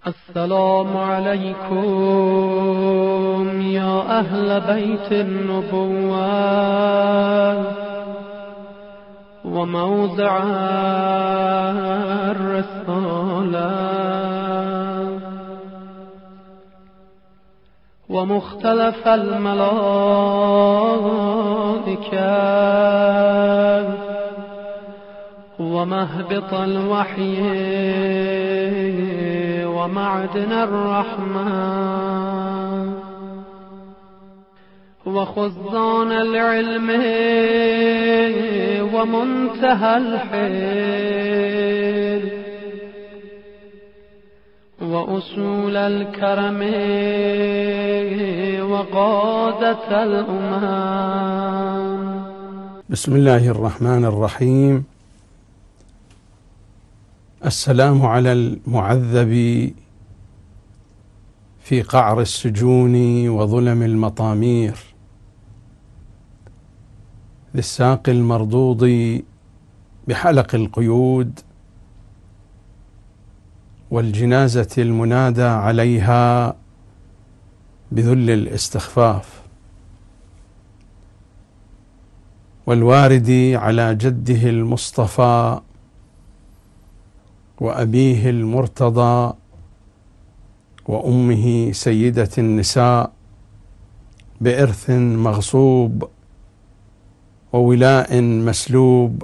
السلام عليكم يا أهل بيت النبوة وموضع الرسالة ومختلف الملائكة ومهبط الوحي ومعدن الرحمة وخزان العلم ومنتهى الحيل وأصول الكرم وقادة الأمم. بسم الله الرحمن الرحيم. السلام على المعذب في قعر السجون وظلم المطامير، ذي الساق المردود بحلق القيود، والجنازة المنادى عليها بذل الاستخفاف، والوارد على جده المصطفى وأبيه المرتضى وأمه سيدة النساء بإرث مغصوب وولاء مسلوب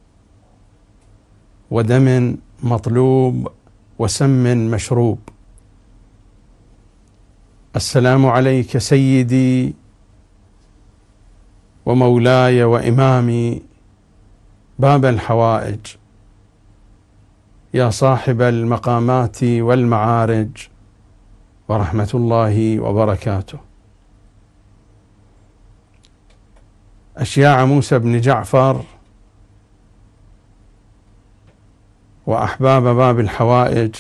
ودم مطلوب وسم مشروب. السلام عليك سيدي ومولاي وإمامي باب الحوائج، يا صاحب المقامات والمعارج، ورحمة الله وبركاته. أشياع موسى بن جعفر وأحباب باب الحوائج،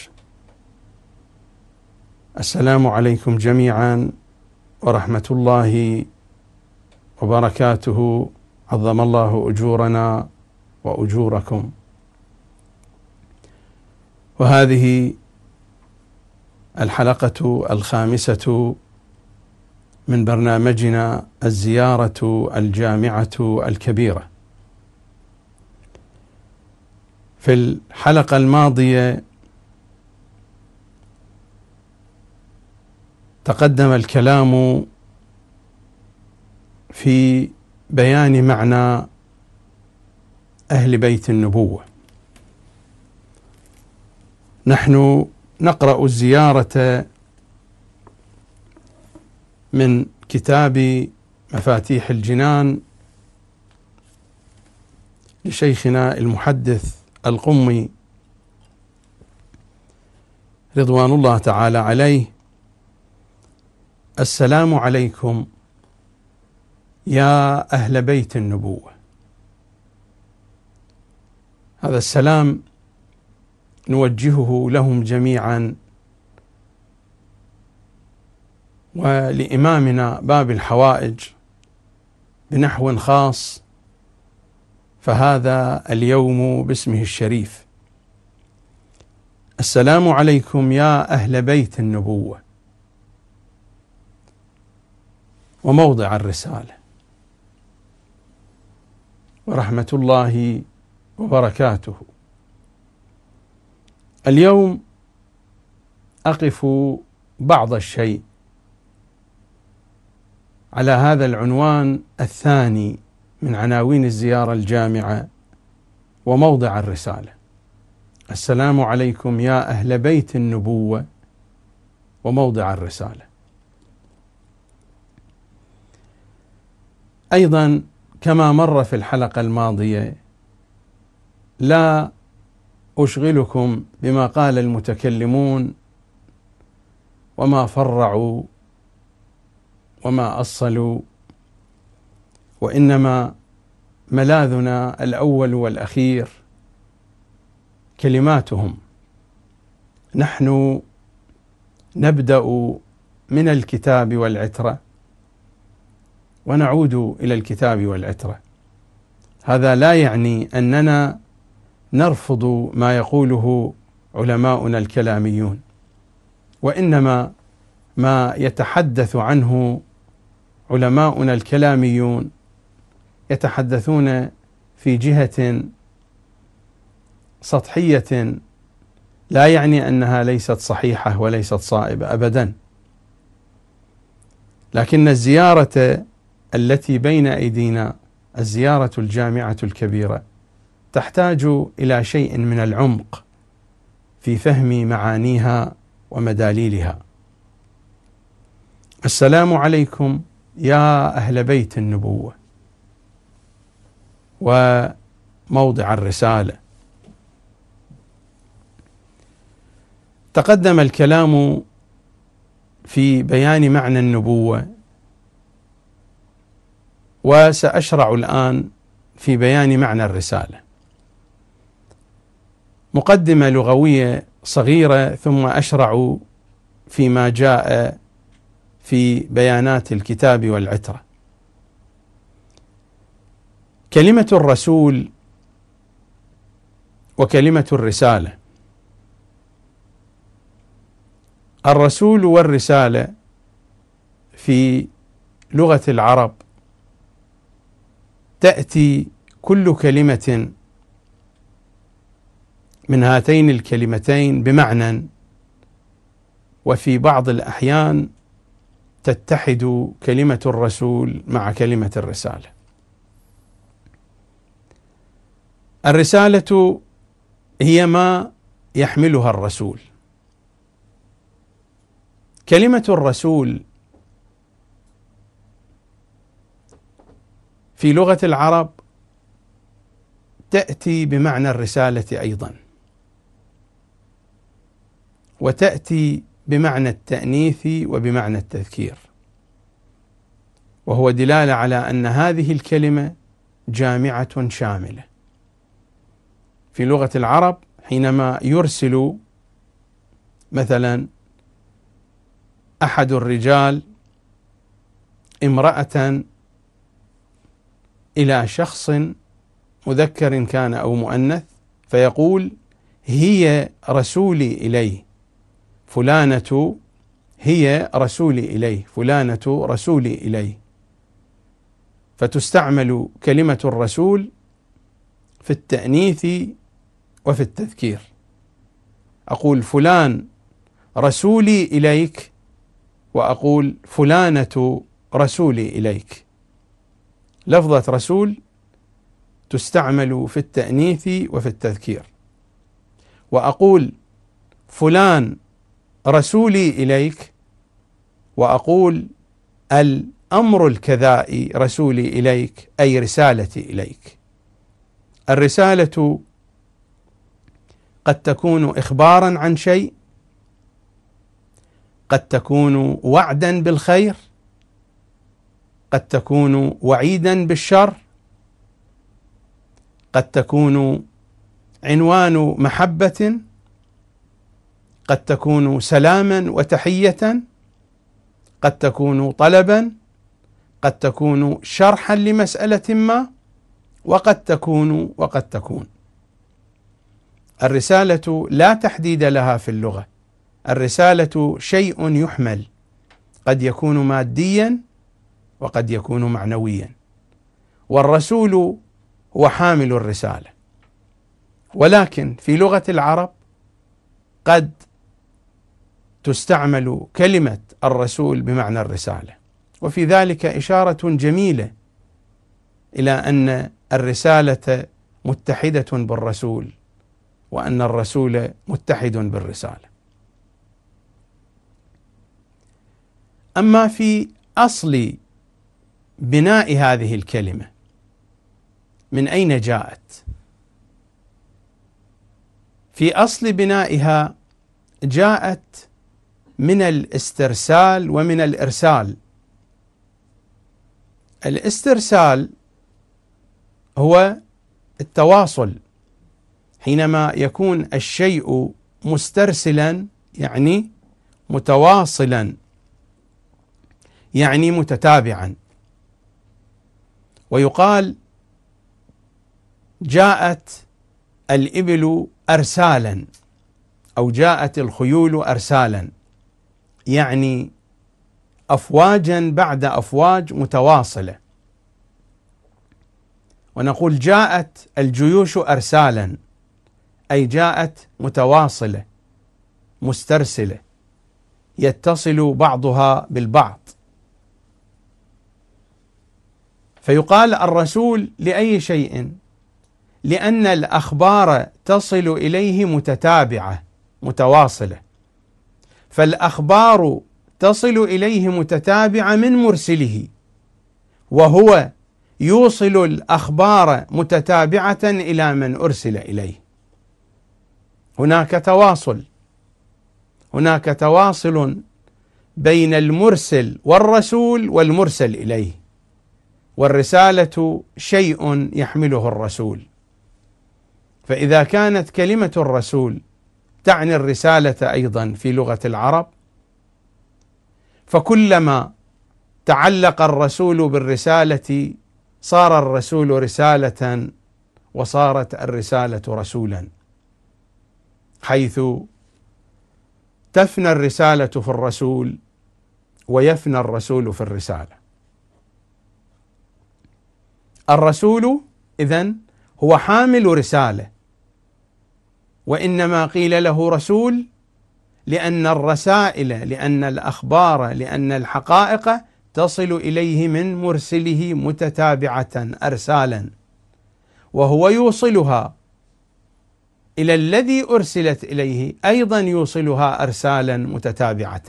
السلام عليكم جميعا ورحمة الله وبركاته. عظم الله أجورنا وأجوركم. وهذه الحلقة الخامسة من برنامجنا الزيارة الجامعة الكبيرة. في الحلقة الماضية تقدم الكلام في بيان معنى أهل بيت النبوة. نحن نقرأ الزيارة من كتاب مفاتيح الجنان لشيخنا المحدث القمي رضوان الله تعالى عليه. السلام عليكم يا أهل بيت النبوة. هذا السلام نوجهه لهم جميعا ولإمامنا باب الحوائج بنحو خاص، فهذا اليوم باسمه الشريف. السلام عليكم يا أهل بيت النبوة وموضع الرسالة، ورحمة الله وبركاته. اليوم أقف بعض الشيء على هذا العنوان الثاني من عناوين الزيارة الجامعة وموضع الرسالة. السلام عليكم يا أهل بيت النبوة وموضع الرسالة. أيضا كما مر في الحلقة الماضية، لا أشغلكم بما قال المتكلمون وما فرعوا وما أصلوا، وإنما ملاذنا الأول والأخير كلماتهم. نحن نبدأ من الكتاب والعترة ونعود إلى الكتاب والعترة. هذا لا يعني أننا نرفض ما يقوله علماؤنا الكلاميون، وإنما ما يتحدث عنه علماؤنا الكلاميون يتحدثون في جهة سطحية، لا يعني أنها ليست صحيحة وليست صائبة أبدا، لكن الزيارة التي بين أيدينا، الزيارة الجامعة الكبيرة، تحتاج إلى شيء من العمق في فهم معانيها ومداليلها. السلام عليكم يا أهل بيت النبوة وموضع الرسالة. تقدم الكلام في بيان معنى النبوة، وسأشرع الآن في بيان معنى الرسالة. مقدمة لغوية صغيرة ثم أشرع فيما جاء في بيانات الكتاب والعترة. كلمة الرسول وكلمة الرسالة. الرسول والرسالة في لغة العرب تأتي كل كلمة من هاتين الكلمتين بمعنى، وفي بعض الأحيان تتحد كلمة الرسول مع كلمة الرسالة. الرسالة هي ما يحملها الرسول. كلمة الرسول في لغة العرب تأتي بمعنى الرسالة أيضا، وتأتي بمعنى التأنيث وبمعنى التذكير، وهو دلالة على أن هذه الكلمة جامعة شاملة. في لغة العرب حينما يرسل مثلا أحد الرجال امرأة إلى شخص مذكر كان أو مؤنث، فيقول هي رسولي إليه، فلانة هي رسولي إليه، فلانة رسولي إليه. فتستعمل كلمة الرسول في التأنيث وفي التذكير. أقول فلان رسولي إليك، وأقول فلانة رسولي إليك. لفظة رسول تستعمل في التأنيث وفي التذكير. وأقول فلان رسولي إليك، وأقول الأمر الكذائي رسولي إليك، أي رسالتي إليك. الرسالة قد تكون إخبارا عن شيء، قد تكون وعدا بالخير، قد تكون وعيدا بالشر، قد تكون عنوان محبة، قد تكون سلاما وتحية، قد تكون طلبا، قد تكون شرحا لمسألة ما، وقد تكون. الرسالة لا تحديد لها في اللغة. الرسالة شيء يحمل، قد يكون ماديا وقد يكون معنويا، والرسول هو حامل الرسالة. ولكن في لغة العرب قد تستعمل كلمة الرسول بمعنى الرسالة، وفي ذلك إشارة جميلة إلى أن الرسالة متحدة بالرسول، وأن الرسول متحد بالرسالة. أما في أصل بناء هذه الكلمة، من أين جاءت؟ في أصل بنائها جاءت من الاسترسال ومن الإرسال. الاسترسال هو التواصل، حينما يكون الشيء مسترسلا يعني متواصلا، يعني متتابعا. ويقال جاءت الإبل أرسالا، أو جاءت الخيول أرسالا، يعني أفواجا بعد أفواج متواصلة، ونقول جاءت الجيوش أرسالا، أي جاءت متواصلة مسترسلة يتصل بعضها بالبعض. فيقال الرسول لأي شيء؟ لأن الأخبار تصل إليه متتابعة متواصلة، فالأخبار تصل إليه متتابعة من مرسله، وهو يوصل الأخبار متتابعة إلى من أرسل إليه. هناك تواصل بين المرسل والرسول والمرسل إليه، والرسالة شيء يحمله الرسول، فإذا كانت كلمة الرسول تعني الرسالة أيضا في لغة العرب، فكلما تعلق الرسول بالرسالة صار الرسول رسالة، وصارت الرسالة رسولا، حيث تفنى الرسالة في الرسول ويفنى الرسول في الرسالة. الرسول إذن هو حامل رسالة، وإنما قيل له رسول لأن الرسائل، لأن الأخبار، لأن الحقائق تصل إليه من مرسله متتابعة أرسالا، وهو يوصلها إلى الذي أرسلت إليه أيضا يوصلها أرسالا متتابعة.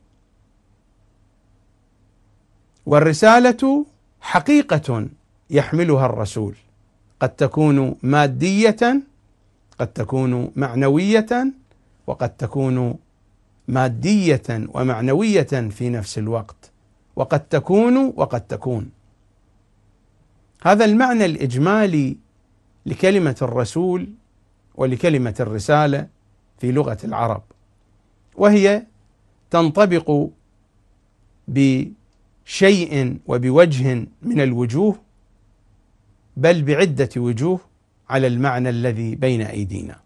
والرسالة حقيقة يحملها الرسول، قد تكون مادية، قد تكون معنوية، وقد تكون مادية ومعنوية في نفس الوقت، وقد تكون. هذا المعنى الإجمالي لكلمة الرسول ولكلمة الرسالة في لغة العرب، وهي تنطبق بشيء وبوجه من الوجوه، بل بعدة وجوه على المعنى الذي بين أيدينا.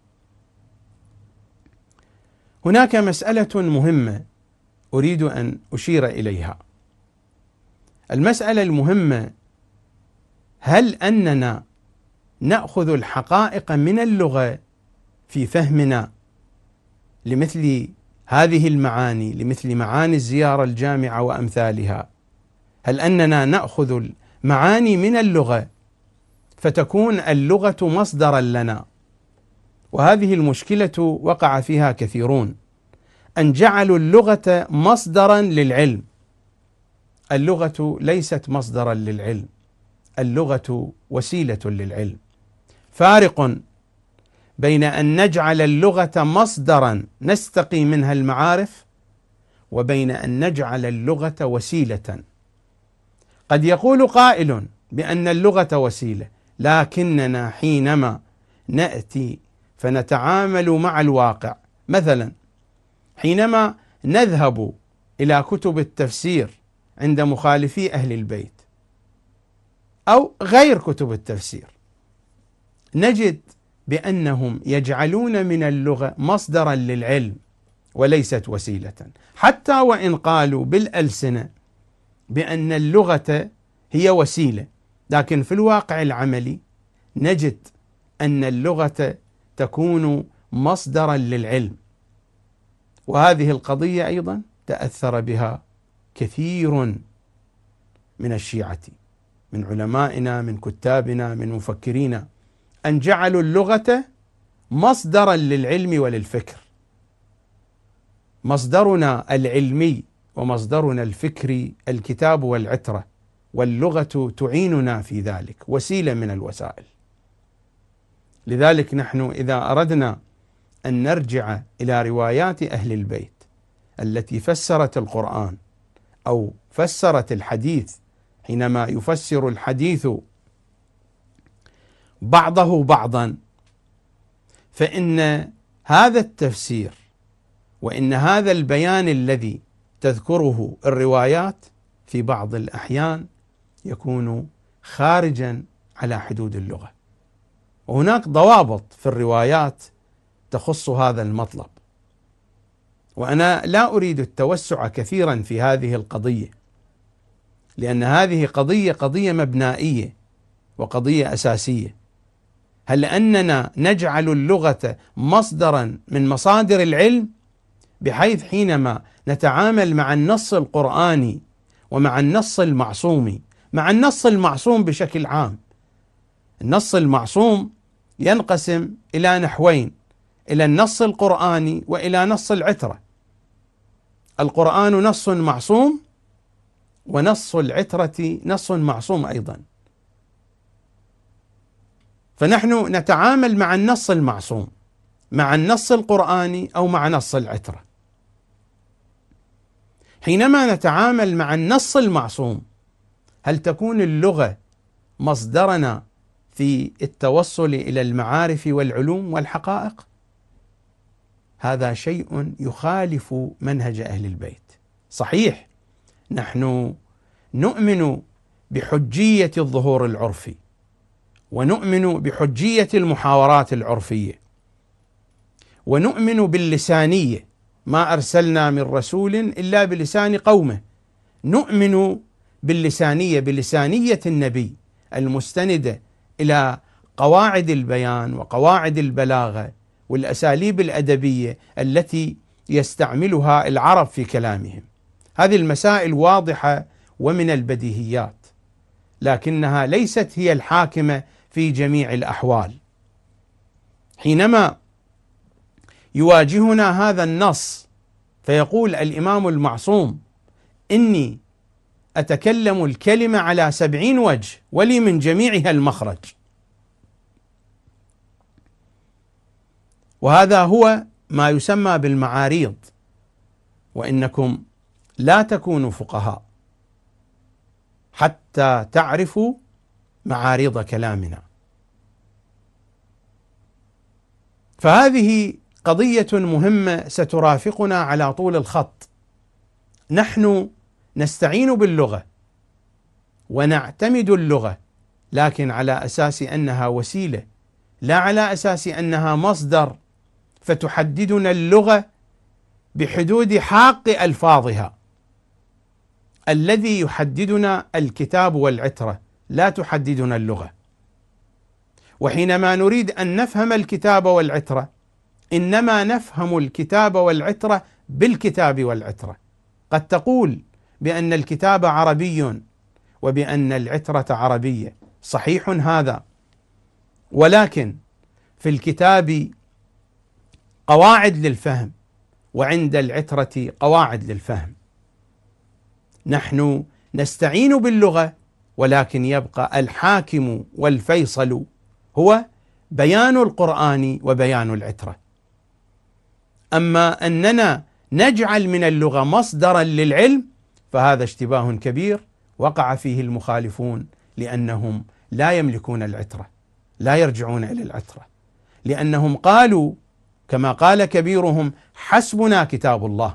هناك مسألة مهمة أريد أن أشير إليها. المسألة المهمة: هل أننا نأخذ الحقائق من اللغة في فهمنا لمثل هذه المعاني، لمثل معاني الزيارة الجامعة وأمثالها؟ هل أننا نأخذ المعاني من اللغة فتكون اللغة مصدرا لنا؟ وهذه المشكلة وقع فيها كثيرون، أن جعلوا اللغة مصدرا للعلم. اللغة ليست مصدرا للعلم، اللغة وسيلة للعلم. فارق بين أن نجعل اللغة مصدرا نستقي منها المعارف، وبين أن نجعل اللغة وسيلة. قد يقول قائل بأن اللغة وسيلة، لكننا حينما نأتي فنتعامل مع الواقع، مثلا حينما نذهب إلى كتب التفسير عند مخالفي أهل البيت أو غير كتب التفسير، نجد بأنهم يجعلون من اللغة مصدرا للعلم وليست وسيلة، حتى وإن قالوا بالألسنة بأن اللغة هي وسيلة، لكن في الواقع العملي نجد أن اللغة تكون مصدرا للعلم. وهذه القضية أيضا تأثر بها كثير من الشيعة، من علمائنا، من كتابنا، من مفكرين، أن جعلوا اللغة مصدرا للعلم وللفكر. مصدرنا العلمي ومصدرنا الفكري الكتاب والعترة، واللغة تعيننا في ذلك، وسيلة من الوسائل. لذلك نحن إذا أردنا أن نرجع إلى روايات أهل البيت التي فسرت القرآن أو فسرت الحديث، حينما يفسر الحديث بعضه بعضا، فإن هذا التفسير وإن هذا البيان الذي تذكره الروايات في بعض الأحيان يكون خارجا على حدود اللغة، وهناك ضوابط في الروايات تخص هذا المطلب. وأنا لا أريد التوسع كثيرا في هذه القضية، لأن هذه قضية مبنائية وقضية أساسية. هل أننا نجعل اللغة مصدرا من مصادر العلم، بحيث حينما نتعامل مع النص القرآني ومع النص المعصومي، مع النص المعصوم بشكل عام، النص المعصوم ينقسم إلى نحوين: إلى النص القرآني وإلى نص العترة. القرآن نص معصوم، ونص العترة نص معصوم أيضا. فنحن نتعامل مع النص المعصوم، مع النص القرآني أو مع نص العترة. حينما نتعامل مع النص المعصوم، هل تكون اللغة مصدرنا في التوصل إلى المعارف والعلوم والحقائق؟ هذا شيء يخالف منهج أهل البيت. صحيح نحن نؤمن بحجية الظهور العرفي، ونؤمن بحجية المحاورات العرفية، ونؤمن باللسانية، ما أرسلنا من رسول إلا بلسان قومه. نؤمن باللسانية، بلسانية النبي المستندة إلى قواعد البيان وقواعد البلاغة والأساليب الأدبية التي يستعملها العرب في كلامهم. هذه المسائل واضحة ومن البديهيات، لكنها ليست هي الحاكمة في جميع الأحوال. حينما يواجهنا هذا النص فيقول الإمام المعصوم: إني أتكلم الكلمة على 70 وجه ولي من جميعها المخرج. وهذا هو ما يسمى بالمعاريض، وإنكم لا تكونوا فقهاء حتى تعرفوا معاريض كلامنا. فهذه قضية مهمة سترافقنا على طول الخط. نحن نستعين باللغة ونعتمد اللغة، لكن على أساس أنها وسيلة، لا على أساس أنها مصدر فتحددنا اللغة بحدود حاق ألفاظها. الذي يحددنا الكتاب والعترة، لا تحددنا اللغة. وحينما نريد أن نفهم الكتاب والعترة، إنما نفهم الكتاب والعترة بالكتاب والعترة. قد تقول بأن الكتاب عربي وبأن العترة عربية، صحيح هذا، ولكن في الكتاب قواعد للفهم، وعند العترة قواعد للفهم. نحن نستعين باللغة، ولكن يبقى الحاكم والفيصل هو بيان القرآن وبيان العترة. أما أننا نجعل من اللغة مصدرا للعلم فهذا اشتباه كبير وقع فيه المخالفون، لأنهم لا يملكون العترة، لا يرجعون إلى العترة، لأنهم قالوا كما قال كبيرهم: حسبنا كتاب الله.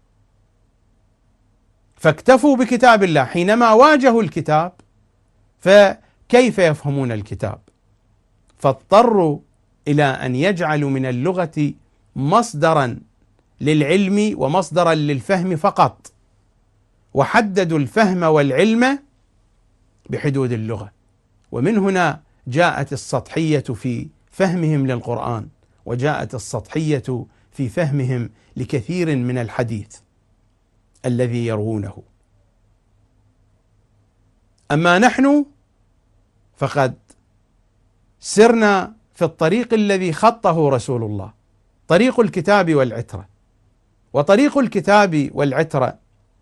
فاكتفوا بكتاب الله. حينما واجهوا الكتاب فكيف يفهمون الكتاب؟ فاضطروا إلى أن يجعلوا من اللغة مصدرا للعلم ومصدرا للفهم فقط، وحددوا الفهم والعلم بحدود اللغة. ومن هنا جاءت السطحية في فهمهم للقرآن، وجاءت السطحية في فهمهم لكثير من الحديث الذي يروونه. أما نحن فقد سرنا في الطريق الذي خطه رسول الله، طريق الكتاب والعترة. وطريق الكتاب والعترة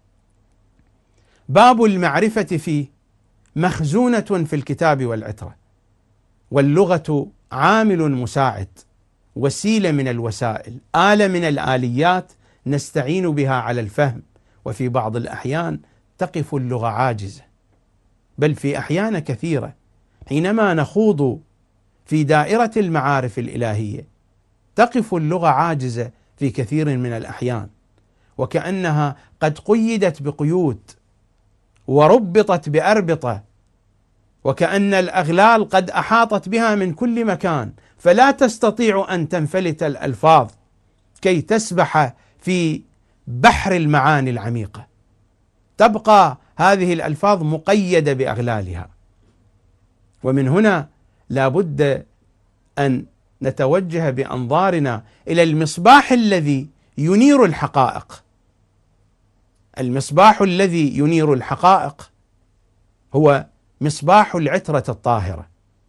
باب المعرفة فيه مخزونة في الكتاب والعترة، واللغة عامل مساعد، وسيلة من الوسائل، آلة من الآليات نستعين بها على الفهم. وفي بعض الأحيان تقف اللغة عاجزة، بل في أحيان كثيرة حينما نخوض في دائرة المعارف الإلهية تقف اللغة عاجزة في كثير من الأحيان، وكأنها قد قيدت بقيود وربطت بأربطة، وكأن الأغلال قد أحاطت بها من كل مكان، فلا تستطيع أن تنفلت الألفاظ كي تسبح في بحر المعاني العميقة، تبقى هذه الألفاظ مقيدة بأغلالها. ومن هنا لا بد أن نتوجه بأنظارنا إلى المصباح الذي ينير الحقائق. المصباح الذي ينير الحقائق هو مصباح العترة الطاهرة.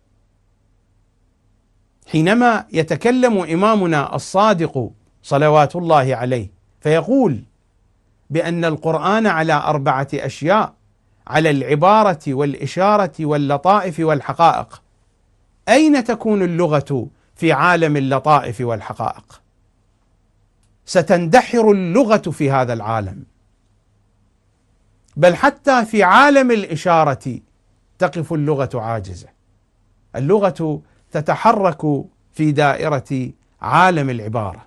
حينما يتكلم إمامنا الصادق صلوات الله عليه فيقول بأن القرآن على 4 أشياء: على العبارة والإشارة واللطائف والحقائق. أين تكون اللغة في عالم اللطائف والحقائق؟ ستندحر اللغة في هذا العالم، بل حتى في عالم الإشارة تقف اللغة عاجزة. اللغة تتحرك في دائرة عالم العبارة.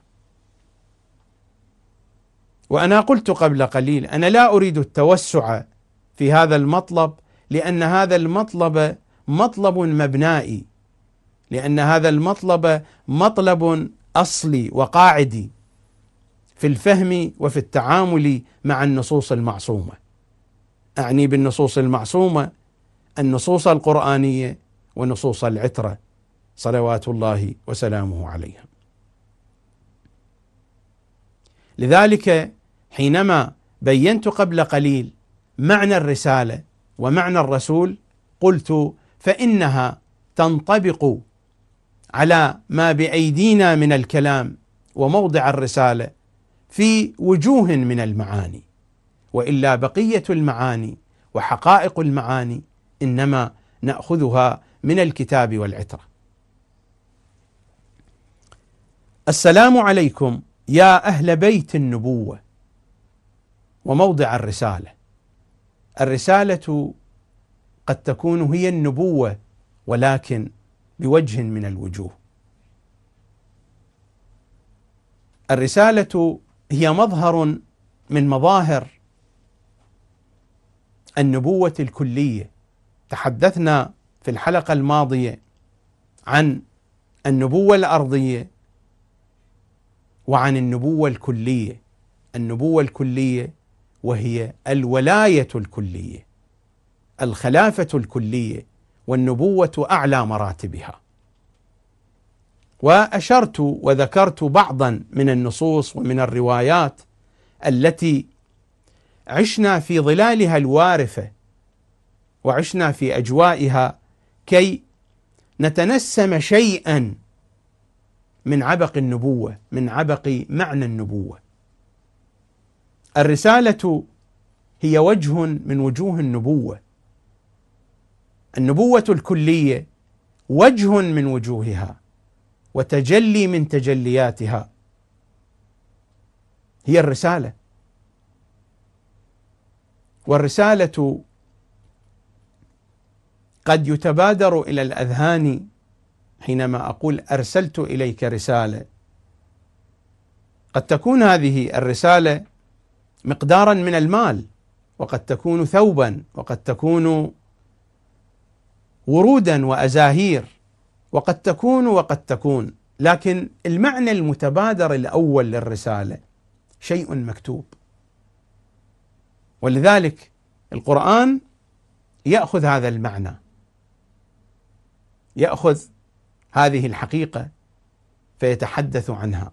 وأنا قلت قبل قليل أنا لا أريد التوسع في هذا المطلب، لأن هذا المطلب مطلب مبنائي، لأن هذا المطلب مطلب أصلي وقاعدي في الفهم وفي التعامل مع النصوص المعصومة. أعني بالنصوص المعصومة النصوص القرآنية ونصوص العترة صلوات الله وسلامه عليها. لذلك حينما بينت قبل قليل معنى الرسالة ومعنى الرسول قلت فإنها تنطبق على ما بأيدينا من الكلام وموضع الرسالة في وجوه من المعاني، وإلا بقية المعاني وحقائق المعاني إنما نأخذها من الكتاب والعترة. السلام عليكم يا أهل بيت النبوة. وموضع الرسالة، الرسالة قد تكون هي النبوة ولكن بوجه من الوجوه. الرسالة هي مظهر من مظاهر النبوة الكلية. تحدثنا في الحلقة الماضية عن النبوة الأرضية وعن النبوة الكلية. النبوة الكلية وهي الولاية الكلية، الخلافة الكلية، والنبوة أعلى مراتبها. وأشرت وذكرت بعضا من النصوص ومن الروايات التي عشنا في ظلالها الوارفة وعشنا في أجوائها كي نتنسم شيئا من عبق النبوة، من عبق معنى النبوة. الرسالة هي وجه من وجوه النبوة. النبوة الكلية وجه من وجوهها وتجلي من تجلياتها هي الرسالة. والرسالة قد يتبادر إلى الأذهان حينما أقول أرسلت إليك رسالة، قد تكون هذه الرسالة مقدارا من المال، وقد تكون ثوبا، وقد تكون ورودا وأزاهير، وقد تكون، لكن المعنى المتبادر الأول للرسالة شيء مكتوب. ولذلك القرآن يأخذ هذا المعنى، يأخذ هذه الحقيقة فيتحدث عنها.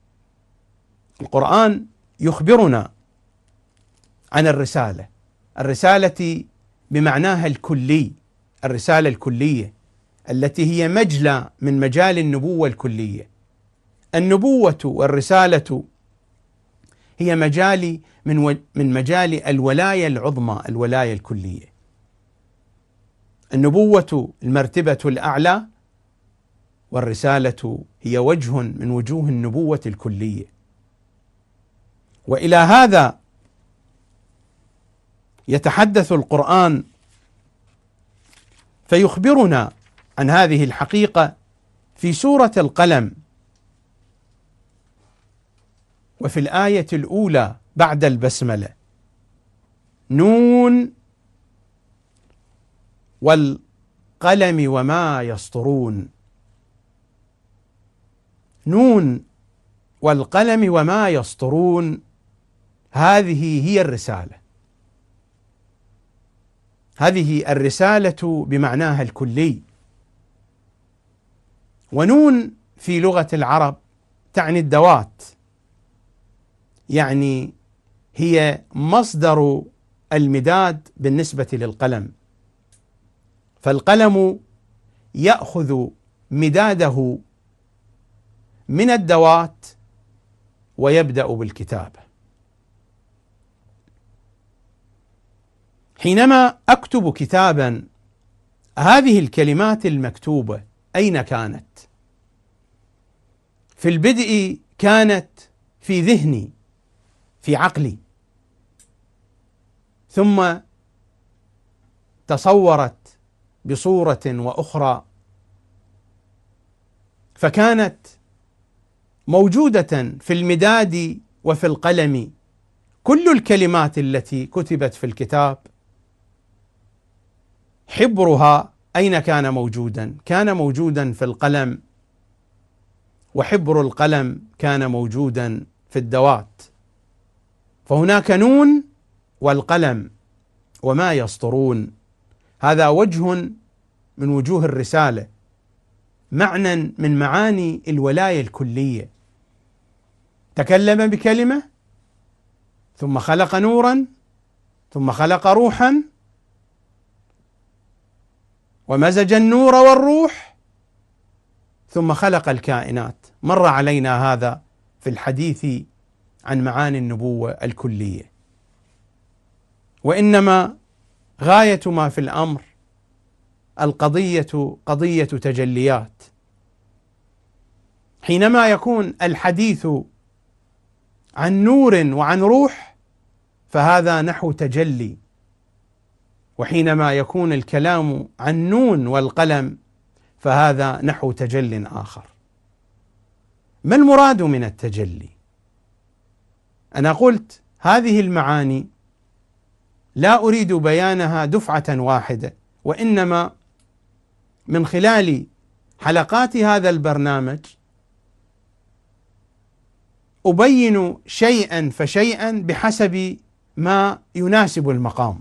القرآن يخبرنا عن الرسالة بمعناها الكلي، الرسالة الكلية التي هي مجلى من مجال النبوة الكلية. النبوة والرسالة هي من مجال الولاية العظمى، الولاية الكلية. النبوة المرتبة الأعلى، والرسالة هي وجه من وجوه النبوة الكلية. وإلى هذا يتحدث القرآن فيخبرنا عن هذه الحقيقة في سورة القلم، وفي الآية الأولى بعد البسملة: نون والقلم وما يسطرون. نون والقلم وما يسطرون هذه هي الرسالة، هذه الرسالة بمعناها الكلي. ونون في لغة العرب تعني الدوات، يعني هي مصدر المداد بالنسبة للقلم، فالقلم يأخذ مداده من الدوات ويبدأ بالكتابة. حينما أكتب كتابا، هذه الكلمات المكتوبة أين كانت؟ في البدء كانت في ذهني، في عقلي، ثم تصورت بصورة وأخرى، فكانت موجودة في المداد وفي القلم. كل الكلمات التي كتبت في الكتاب حبرها أين كان موجودا؟ كان موجودا في القلم، وحبر القلم كان موجودا في الدوات. فهناك نون والقلم وما يسطرون، هذا وجه من وجوه الرسالة، معنى من معاني الولاية الكلية. تكلم بكلمة، ثم خلق نورا، ثم خلق روحا، ومزج النور والروح، ثم خلق الكائنات. مر علينا هذا في الحديث عن معاني النبوة الكلية. وإنما غاية ما في الأمر القضية قضية تجليات. حينما يكون الحديث عن نور وعن روح فهذا نحو تجلي، وحينما يكون الكلام عن نون والقلم فهذا نحو تجل آخر. ما المراد من التجلي؟ أنا قلت هذه المعاني لا أريد بيانها دفعة واحدة، وإنما من خلال حلقات هذا البرنامج أبين شيئا فشيئا بحسب ما يناسب المقام.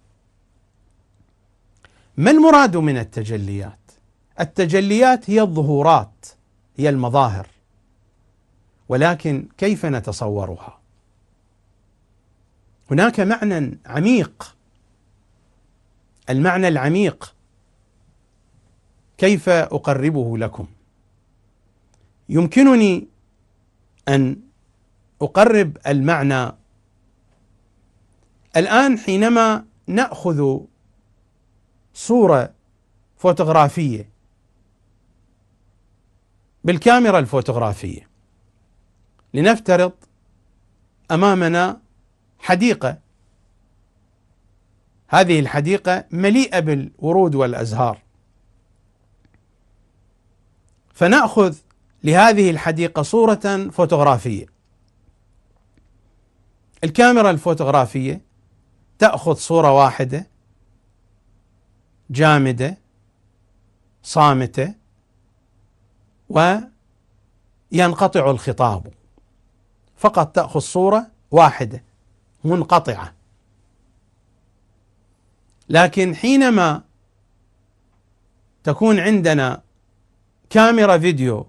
ما المراد من التجليات؟ التجليات هي الظهورات، هي المظاهر، ولكن كيف نتصورها؟ هناك معنى عميق. المعنى العميق كيف أقربه لكم؟ يمكنني أن أقرب المعنى الآن. حينما نأخذ صورة فوتوغرافية بالكاميرا الفوتوغرافية، لنفترض أمامنا حديقة، هذه الحديقة مليئة بالورود والأزهار، فنأخذ لهذه الحديقة صورة فوتوغرافية. الكاميرا الفوتوغرافية تأخذ صورة واحدة جامدة صامتة وينقطع الخطاب، فقط تأخذ صورة واحدة منقطعة. لكن حينما تكون عندنا كاميرا فيديو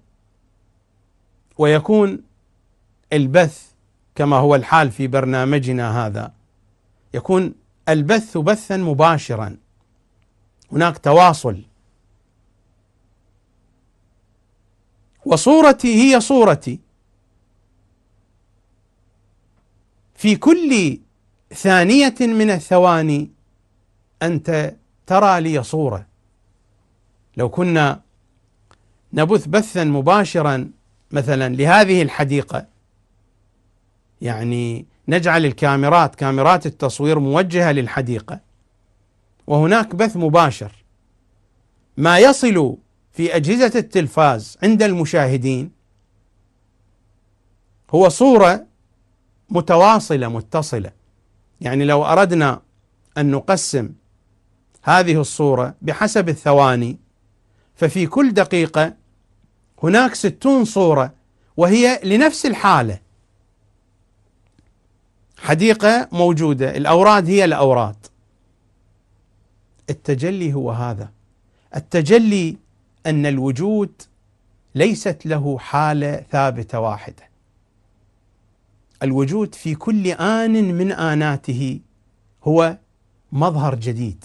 ويكون البث كما هو الحال في برنامجنا هذا، يكون البث بثا مباشرا، هناك تواصل، وصورتي هي صورتي. في كل ثانية من الثواني أنت ترى لي صورة. لو كنا نبث بثا مباشرا مثلا لهذه الحديقة، يعني نجعل الكاميرات، كاميرات التصوير موجهة للحديقة، وهناك بث مباشر، ما يصل في أجهزة التلفاز عند المشاهدين هو صورة متواصلة متصلة. يعني لو أردنا أن نقسم هذه الصورة بحسب الثواني، ففي كل دقيقة هناك 60 صورة وهي لنفس الحالة. حديقة موجودة، الأوراد هي الأوراد. التجلي هو هذا. التجلي أن الوجود ليست له حالة ثابتة واحدة، الوجود في كل آن من آناته هو مظهر جديد.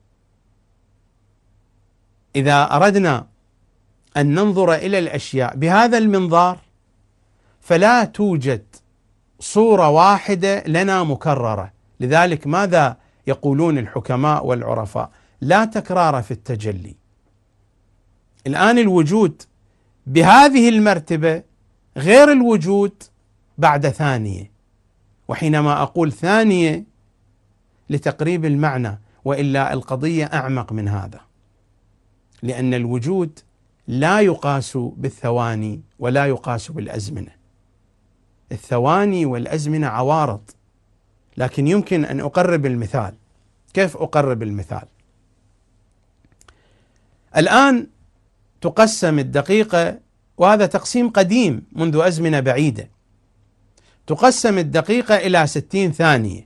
إذا أردنا أن ننظر إلى الأشياء بهذا المنظار فلا توجد صورة واحدة لنا مكررة. لذلك ماذا يقولون الحكماء والعرفاء؟ لا تكرار في التجلي. الآن الوجود بهذه المرتبة غير الوجود بعد ثانية، وحينما أقول ثانية لتقريب المعنى، وإلا القضية أعمق من هذا، لأن الوجود لا يقاس بالثواني ولا يقاس بالأزمنة. الثواني والأزمنة عوارض، لكن يمكن أن أقرب المثال. كيف أقرب المثال؟ الآن تقسم الدقيقة، وهذا تقسيم قديم منذ أزمنة بعيدة، تقسم الدقيقة إلى 60 ثانية،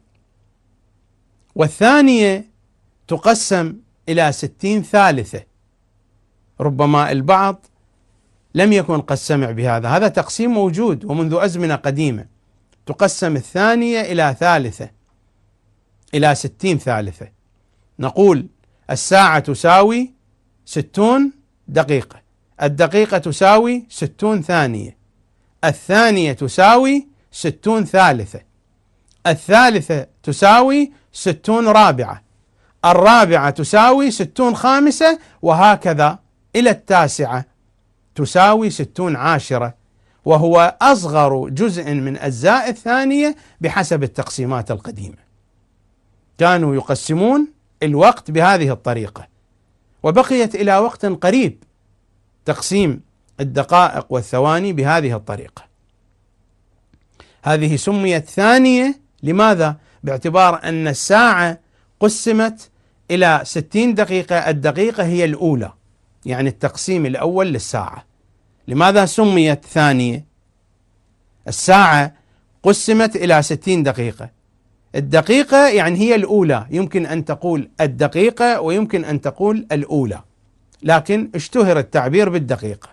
والثانية تقسم إلى 60 ثالثة. ربما البعض لم يكن قد سمع بهذا، هذا تقسيم موجود ومنذ أزمنة قديمة. تقسم الثانية إلى ثالثة، إلى 60 ثالثة. نقول الساعة تساوي 60 دقيقة، الدقيقة تساوي 60 ثانية، الثانية تساوي 60 ثالثة، الثالثة تساوي 60 رابعة، الرابعة تساوي 60 خامسة، وهكذا إلى التاسعة تساوي 60 عاشرة، وهو أصغر جزء من أجزاء الثانية بحسب التقسيمات القديمة. كانوا يقسمون الوقت بهذه الطريقة، وبقيت إلى وقت قريب تقسيم الدقائق والثواني بهذه الطريقة. هذه سميت ثانية. لماذا؟ باعتبار أن الساعة قسمت إلى 60 دقيقة، الدقيقة هي الأولى، يعني التقسيم الأول للساعة. لماذا سميت ثانية؟ الساعة قسمت إلى 60 دقيقة، الدقيقة يعني هي الأولى، يمكن أن تقول الدقيقة ويمكن أن تقول الأولى، لكن اشتهر التعبير بالدقيقة.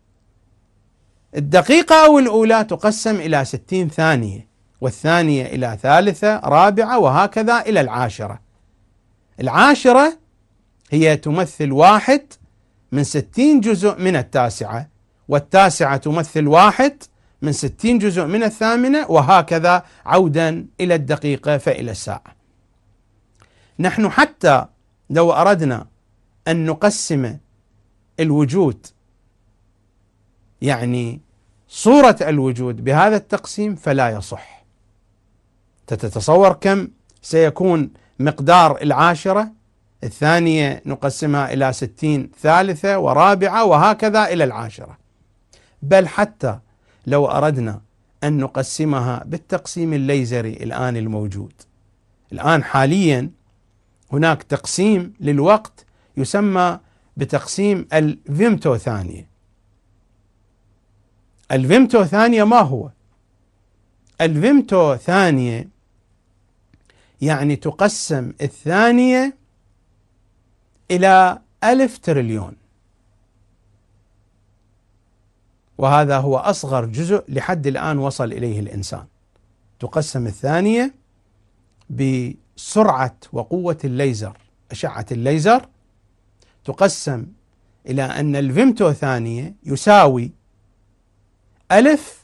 الدقيقة أو الأولى تقسم إلى 60 ثانية، والثانية إلى ثالثة رابعة، وهكذا إلى العاشرة. العاشرة هي تمثل 1 من 60 جزء من التاسعة، والتاسعة تمثل 1 من 60 جزء من الثامنة، وهكذا عودا إلى الدقيقة فإلى الساعة. نحن حتى لو أردنا أن نقسم الوجود، يعني صورة الوجود بهذا التقسيم، فلا يصح. تتصور كم سيكون مقدار العاشرة؟ الثانية نقسمها إلى 60 ثالثة ورابعة، وهكذا إلى العاشرة. بل حتى لو أردنا أن نقسمها بالتقسيم الليزري الآن الموجود، الآن حاليا هناك تقسيم للوقت يسمى بتقسيم الفيمتو ثانية. الفيمتو ثانية ما هو؟ الفيمتو ثانية يعني تقسم الثانية إلى 1000 تريليون، وهذا هو أصغر جزء لحد الآن وصل إليه الإنسان. تقسم الثانية بسرعة وقوة الليزر، أشعة الليزر، تقسم إلى أن الفيمتو ثانية يساوي 1000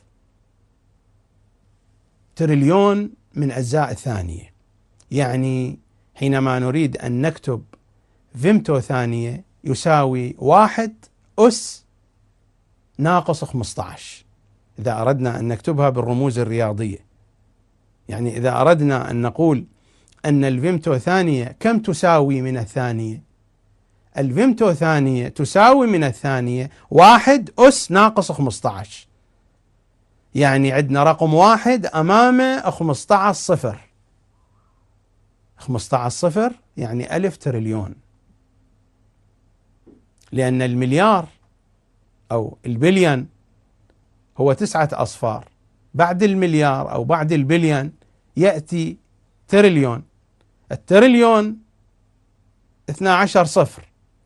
تريليون من أجزاء الثانية. يعني حينما نريد أن نكتب فيمتو ثانية يساوي 1 أس ناقص 15، إذا أردنا أن نكتبها بالرموز الرياضية. يعني إذا أردنا أن نقول أن الفيمتو ثانية كم تساوي من الثانية، الفيمتو ثانية تساوي من الثانية 1 أس ناقص 15، يعني عندنا رقم 1 أمامه 15 صفر، 15 صفر يعني 1000 تريليون. لأن المليار أو البليون هو 9 أصفار، بعد المليار أو بعد البليون يأتي تريليون، التريليون 12 صفر،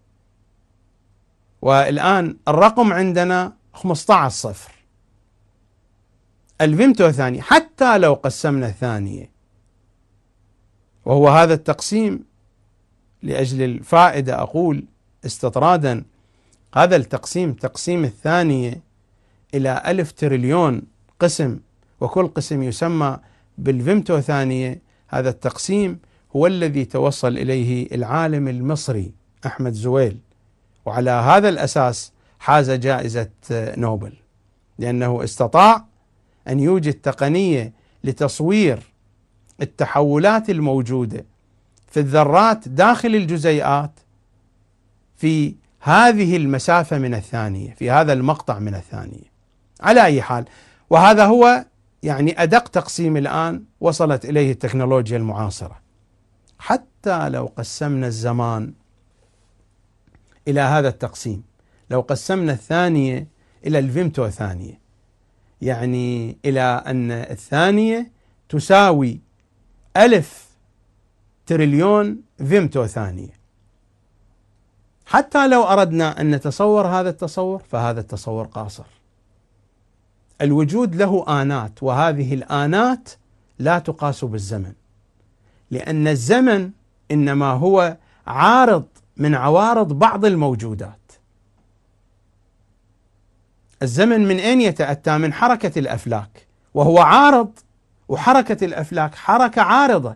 والآن الرقم عندنا 15 صفر. الفيمتو ثانية حتى لو قسمنا الثانية، وهو هذا التقسيم لأجل الفائدة أقول استطرادا، هذا التقسيم تقسيم الثانية إلى 1000 تريليون قسم، وكل قسم يسمى بالفيمتو ثانية. هذا التقسيم هو الذي توصل إليه العالم المصري أحمد زويل، وعلى هذا الأساس حاز جائزة نوبل، لأنه استطاع أن يوجد تقنية لتصوير التحولات الموجودة في الذرات داخل الجزيئات في هذه المسافة من الثانية، في هذا المقطع من الثانية. على أي حال، وهذا هو يعني أدق تقسيم الآن وصلت إليه التكنولوجيا المعاصرة. حتى لو قسمنا الزمان إلى هذا التقسيم، لو قسمنا الثانية إلى الفيمتو ثانية، يعني إلى أن الثانية تساوي 1000 تريليون فيمتو ثانية. حتى لو أردنا أن نتصور هذا التصور، فهذا التصور قاصر. الوجود له آنات، وهذه الآنات لا تقاس بالزمن، لأن الزمن إنما هو عارض من عوارض بعض الموجودات. الزمن من أين يتأتى؟ من حركة الأفلاك، وهو عارض، وحركة الأفلاك حركة عارضة.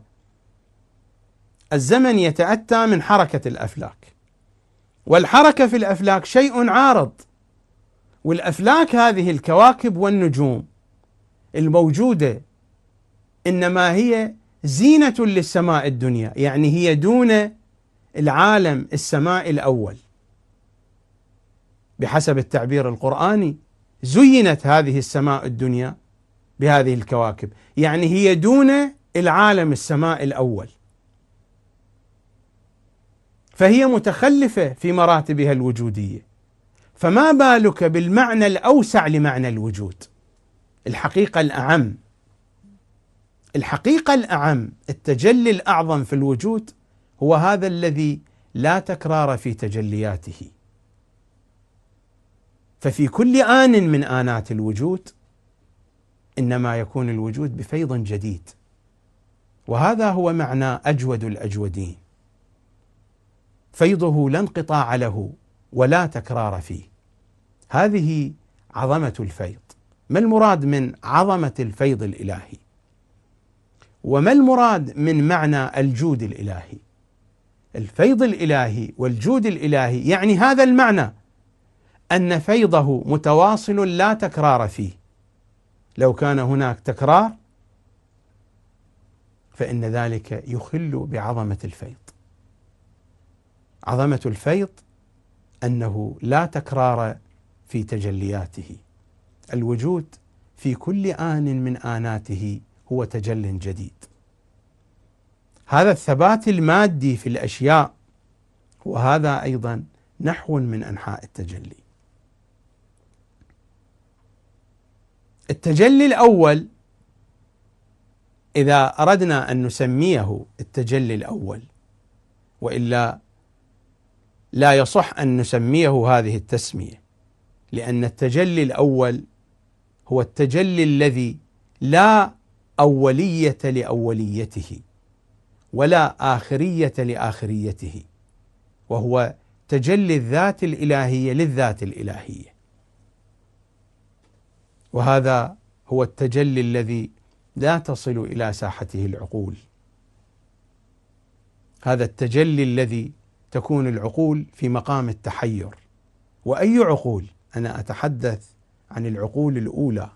الزمن يتأتى من حركة الأفلاك، والحركة في الأفلاك شيء عارض. والأفلاك هذه الكواكب والنجوم الموجودة إنما هي زينة للسماء الدنيا، يعني هي دون العالم السماء الأول. بحسب التعبير القرآني زينت هذه السماء الدنيا بهذه الكواكب، يعني هي دون العالم السماء الأول، فهي متخلفة في مراتبها الوجودية. فما بالك بالمعنى الأوسع لمعنى الوجود، الحقيقة الأعم. الحقيقة الأعم، التجلي الأعظم في الوجود، هو هذا الذي لا تكرار في تجلياته. ففي كل آن من آنات الوجود إنما يكون الوجود بفيض جديد، وهذا هو معنى أجود الأجودين. فيضه لا انقطاع له ولا تكرار فيه. هذه عظمة الفيض. ما المراد من عظمة الفيض الإلهي؟ وما المراد من معنى الجود الإلهي؟ الفيض الإلهي والجود الإلهي يعني هذا المعنى، أن فيضه متواصل لا تكرار فيه. لو كان هناك تكرار فإن ذلك يخل بعظمة الفيض. عظمة الفيض أنه لا تكرار في تجلياته. الوجود في كل آن من آناته هو تجل جديد. هذا الثبات المادي في الأشياء، وهذا أيضا نحو من أنحاء التجلي. التجلي الأول إذا أردنا أن نسميه التجلي الأول، وإلا لا يصح أن نسميه هذه التسمية، لأن التجلي الأول هو التجلي الذي لا أولية لأوليته ولا آخرية لآخريته، وهو تجلي الذات الإلهية للذات الإلهية. وهذا هو التجلي الذي لا تصل إلى ساحته العقول. هذا التجلي الذي تكون العقول في مقام التحير. وأي عقول؟ أنا أتحدث عن العقول الأولى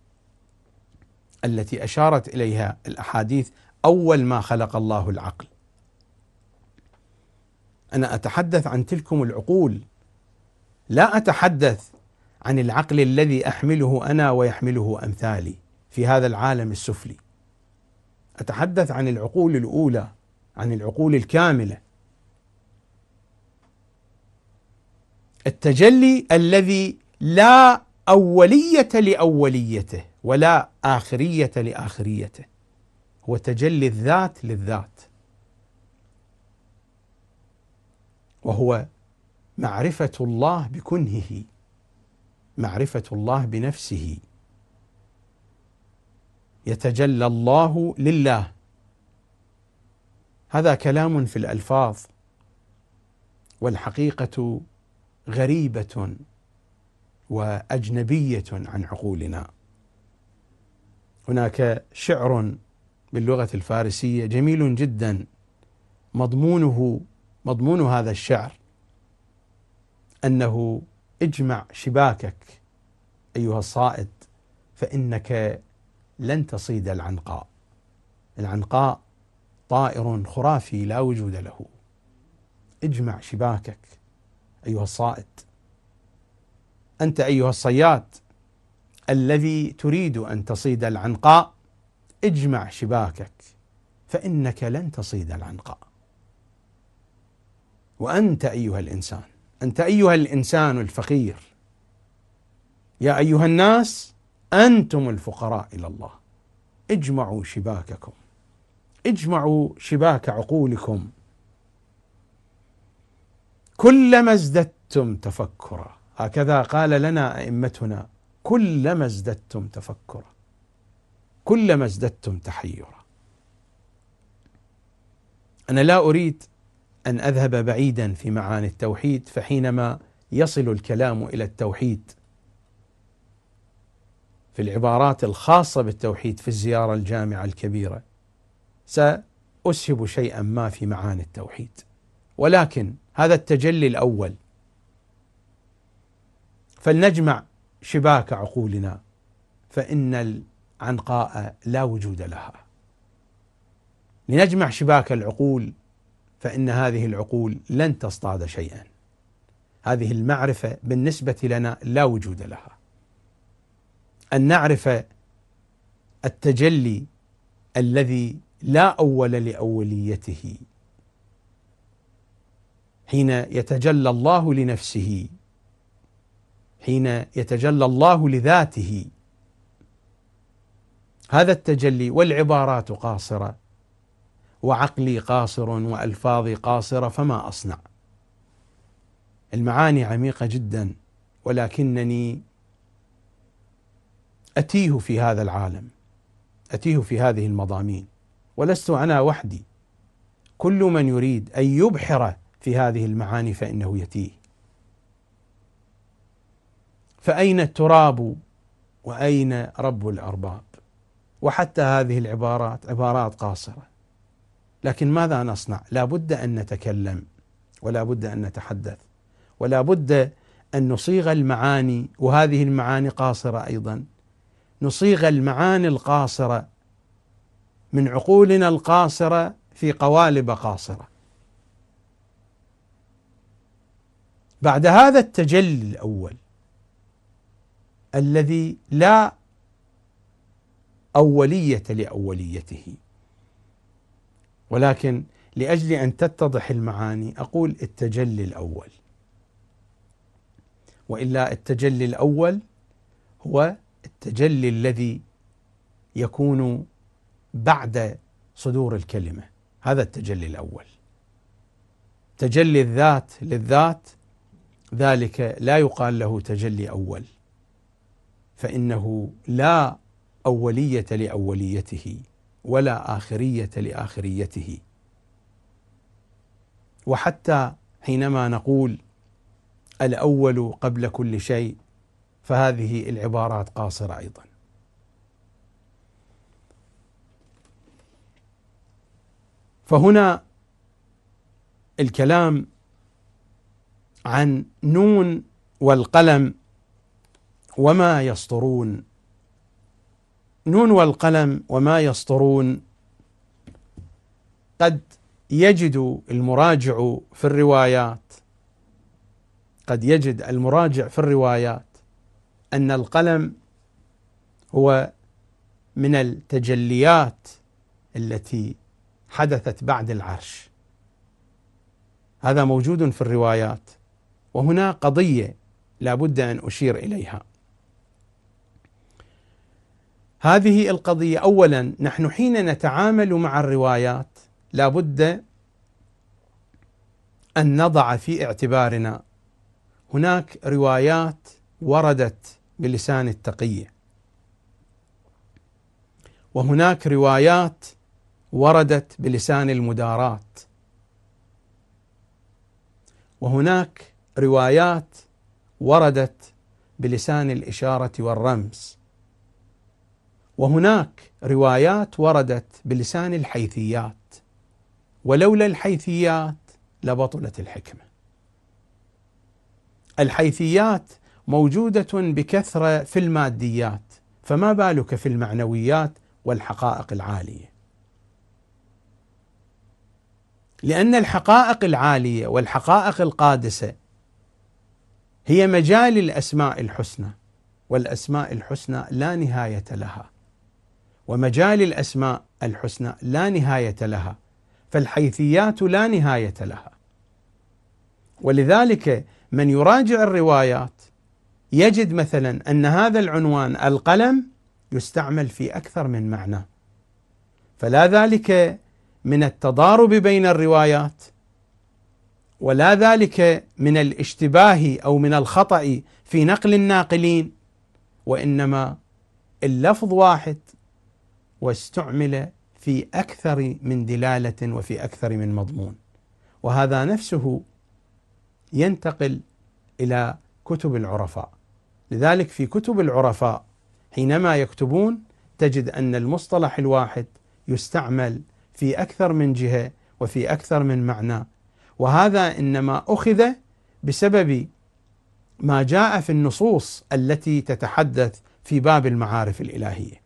التي أشارت إليها الأحاديث أول ما خلق الله العقل. أنا أتحدث عن تلكم العقول، لا أتحدث عن العقل الذي أحمله أنا ويحمله أمثالي في هذا العالم السفلي. أتحدث عن العقول الأولى، عن العقول الكاملة. التجلي الذي لا أولية لأوليته ولا آخرية لآخريته، هو تجلي الذات للذات، وهو معرفة الله بكنهه، معرفة الله بنفسه. يتجلى الله لله، هذا كلام في الألفاظ، والحقيقة غريبة وأجنبية عن عقولنا. هناك شعر باللغة الفارسية جميل جدا، مضمون هذا الشعر أنه: اجمع شباكك أيها الصائد فإنك لن تصيد العنقاء. العنقاء طائر خرافي لا وجود له. اجمع شباكك أيها الصائد، أنت أيها الصياد الذي تريد أن تصيد العنقاء، اجمع شباكك فإنك لن تصيد العنقاء. وأنت أيها الإنسان، أنت أيها الإنسان الفقير، يا أيها الناس أنتم الفقراء إلى الله، اجمعوا شباككم، اجمعوا شباك عقولكم، كلما ازددتم تفكرا. هكذا قال لنا أئمتنا: كلما ازددتم تفكرا، كلما ازددتم تحيرا. أنا لا أريد أن أذهب بعيدا في معاني التوحيد، فحينما يصل الكلام إلى التوحيد في العبارات الخاصة بالتوحيد في الزيارة الجامعة الكبيرة سأسهب شيئا ما في معاني التوحيد، ولكن هذا التجلي الأول، فلنجمع شباك عقولنا فإن العنقاء لا وجود لها. لنجمع شباك العقول فإن هذه العقول لن تصطاد شيئا. هذه المعرفة بالنسبة لنا لا وجود لها. أن نعرف التجلي الذي لا أول لأوليته، حين يتجلى الله لنفسه، حين يتجلى الله لذاته. هذا التجلي والعبارات قاصرة، وعقلي قاصر، وألفاظي قاصرة، فما أصنع؟ المعاني عميقة جدا، ولكنني أتيه في هذا العالم، أتيه في هذه المضامين، ولست أنا وحدي. كل من يريد أن يبحر في هذه المعاني فإنه يتيه. فأين التراب وأين رب الأرباب؟ وحتى هذه العبارات عبارات قاصرة، لكن ماذا نصنع؟ لا بد أن نتكلم، ولا بد أن نتحدث، ولا بد أن نصيغ المعاني، وهذه المعاني قاصرة أيضا. نصيغ المعاني القاصرة من عقولنا القاصرة في قوالب قاصرة. بعد هذا التجلي الأول الذي لا أولية لأوليته، ولكن لأجل أن تتضح المعاني أقول التجلي الأول، وإلا التجلي الأول هو التجلي الذي يكون بعد صدور الكلمة. هذا التجلي الأول. تجلي الذات للذات ذلك لا يقال له تجلي أول، فإنه لا أولية لأوليته ولا آخرية لآخريته. وحتى حينما نقول الأول قبل كل شيء فهذه العبارات قاصرة أيضا. فهنا الكلام عن نون والقلم وما يسطرون. نون والقلم وما يسطرون قد يجد المراجع في الروايات، قد يجد المراجع في الروايات أن القلم هو من التجليات التي حدثت بعد العرش. هذا موجود في الروايات، وهنا قضية لا بد أن أشير إليها. هذه القضية أولا، نحن حين نتعامل مع الروايات لا بد أن نضع في اعتبارنا هناك روايات وردت بلسان التقية، وهناك روايات وردت بلسان المداراة، وهناك روايات وردت بلسان الإشارة والرمز، وهناك روايات وردت بلسان الحيثيات، ولولا الحيثيات لبطلت الحكمة. الحيثيات موجودة بكثرة في الماديات، فما بالك في المعنويات والحقائق العالية؟ لأن الحقائق العالية والحقائق القادسة هي مجال الأسماء الحسنى، والأسماء الحسنى لا نهاية لها، ومجال الأسماء الحسنى لا نهاية لها، فالحيثيات لا نهاية لها. ولذلك من يراجع الروايات يجد مثلا أن هذا العنوان القلم يستعمل في أكثر من معنى، فلا ذلك من التضارب بين الروايات، ولا ذلك من الاشتباه أو من الخطأ في نقل الناقلين، وإنما اللفظ واحد واستعمل في أكثر من دلالة وفي أكثر من مضمون، وهذا نفسه ينتقل إلى كتب العرفاء. لذلك في كتب العرفاء حينما يكتبون تجد أن المصطلح الواحد يستعمل في أكثر من جهة وفي أكثر من معنى، وهذا إنما أخذ بسبب ما جاء في النصوص التي تتحدث في باب المعارف الإلهية.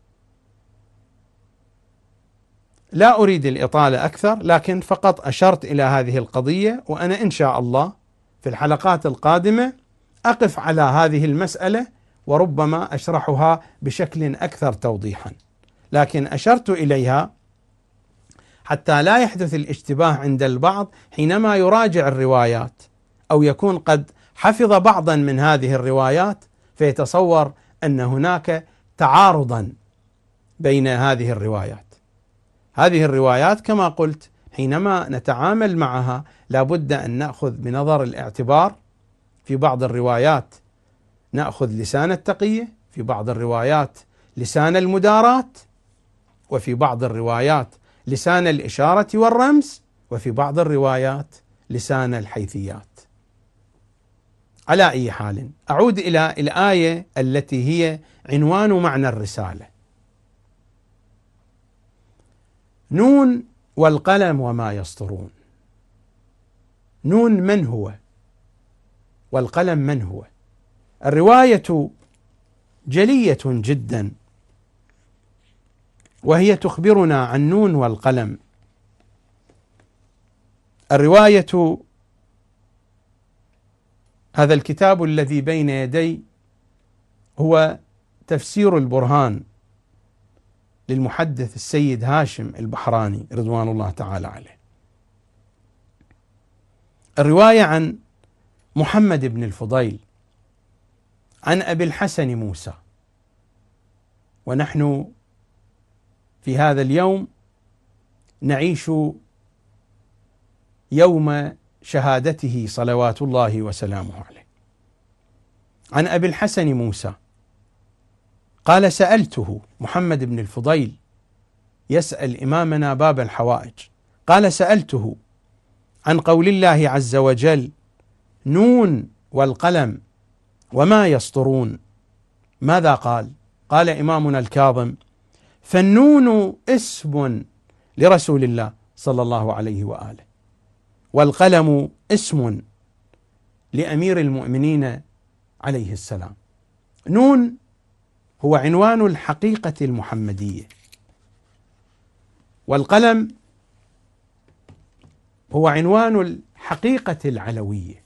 لا أريد الإطالة أكثر، لكن فقط أشرت إلى هذه القضية، وأنا إن شاء الله في الحلقات القادمة أقف على هذه المسألة وربما أشرحها بشكل أكثر توضيحا، لكن أشرت إليها حتى لا يحدث الاشتباه عند البعض حينما يراجع الروايات أو يكون قد حفظ بعضا من هذه الروايات فيتصور أن هناك تعارضا بين هذه الروايات. هذه الروايات كما قلت حينما نتعامل معها لابد أن نأخذ بنظر الاعتبار، في بعض الروايات نأخذ لسان التقية، في بعض الروايات لسان المداراة، وفي بعض الروايات لسان الإشارة والرمز، وفي بعض الروايات لسان الحيثيات. على أي حال أعود إلى الآية التي هي عنوان معنى الرسالة: نون والقلم وما يسطرون. نون من هو؟ والقلم من هو؟ الرواية جلية جدا، وهي تخبرنا عن نون والقلم. الرواية، هذا الكتاب الذي بين يدي هو تفسير البرهان للمحدث السيد هاشم البحراني رضوان الله تعالى عليه. الرواية عن محمد بن الفضيل عن أبي الحسن موسى، ونحن في هذا اليوم نعيش يوم شهادته صلوات الله وسلامه عليه. عن أبي الحسن موسى قال: سألته، محمد بن الفضيل يسأل إمامنا باب الحوائج، قال: سألته عن قول الله عز وجل: نون والقلم وما يسطرون، ماذا قال؟ قال إمامنا الكاظم: فالنون اسم لرسول الله صلى الله عليه وآله، والقلم اسم لأمير المؤمنين عليه السلام. نون هو عنوان الحقيقة المحمدية، والقلم هو عنوان الحقيقة العلوية.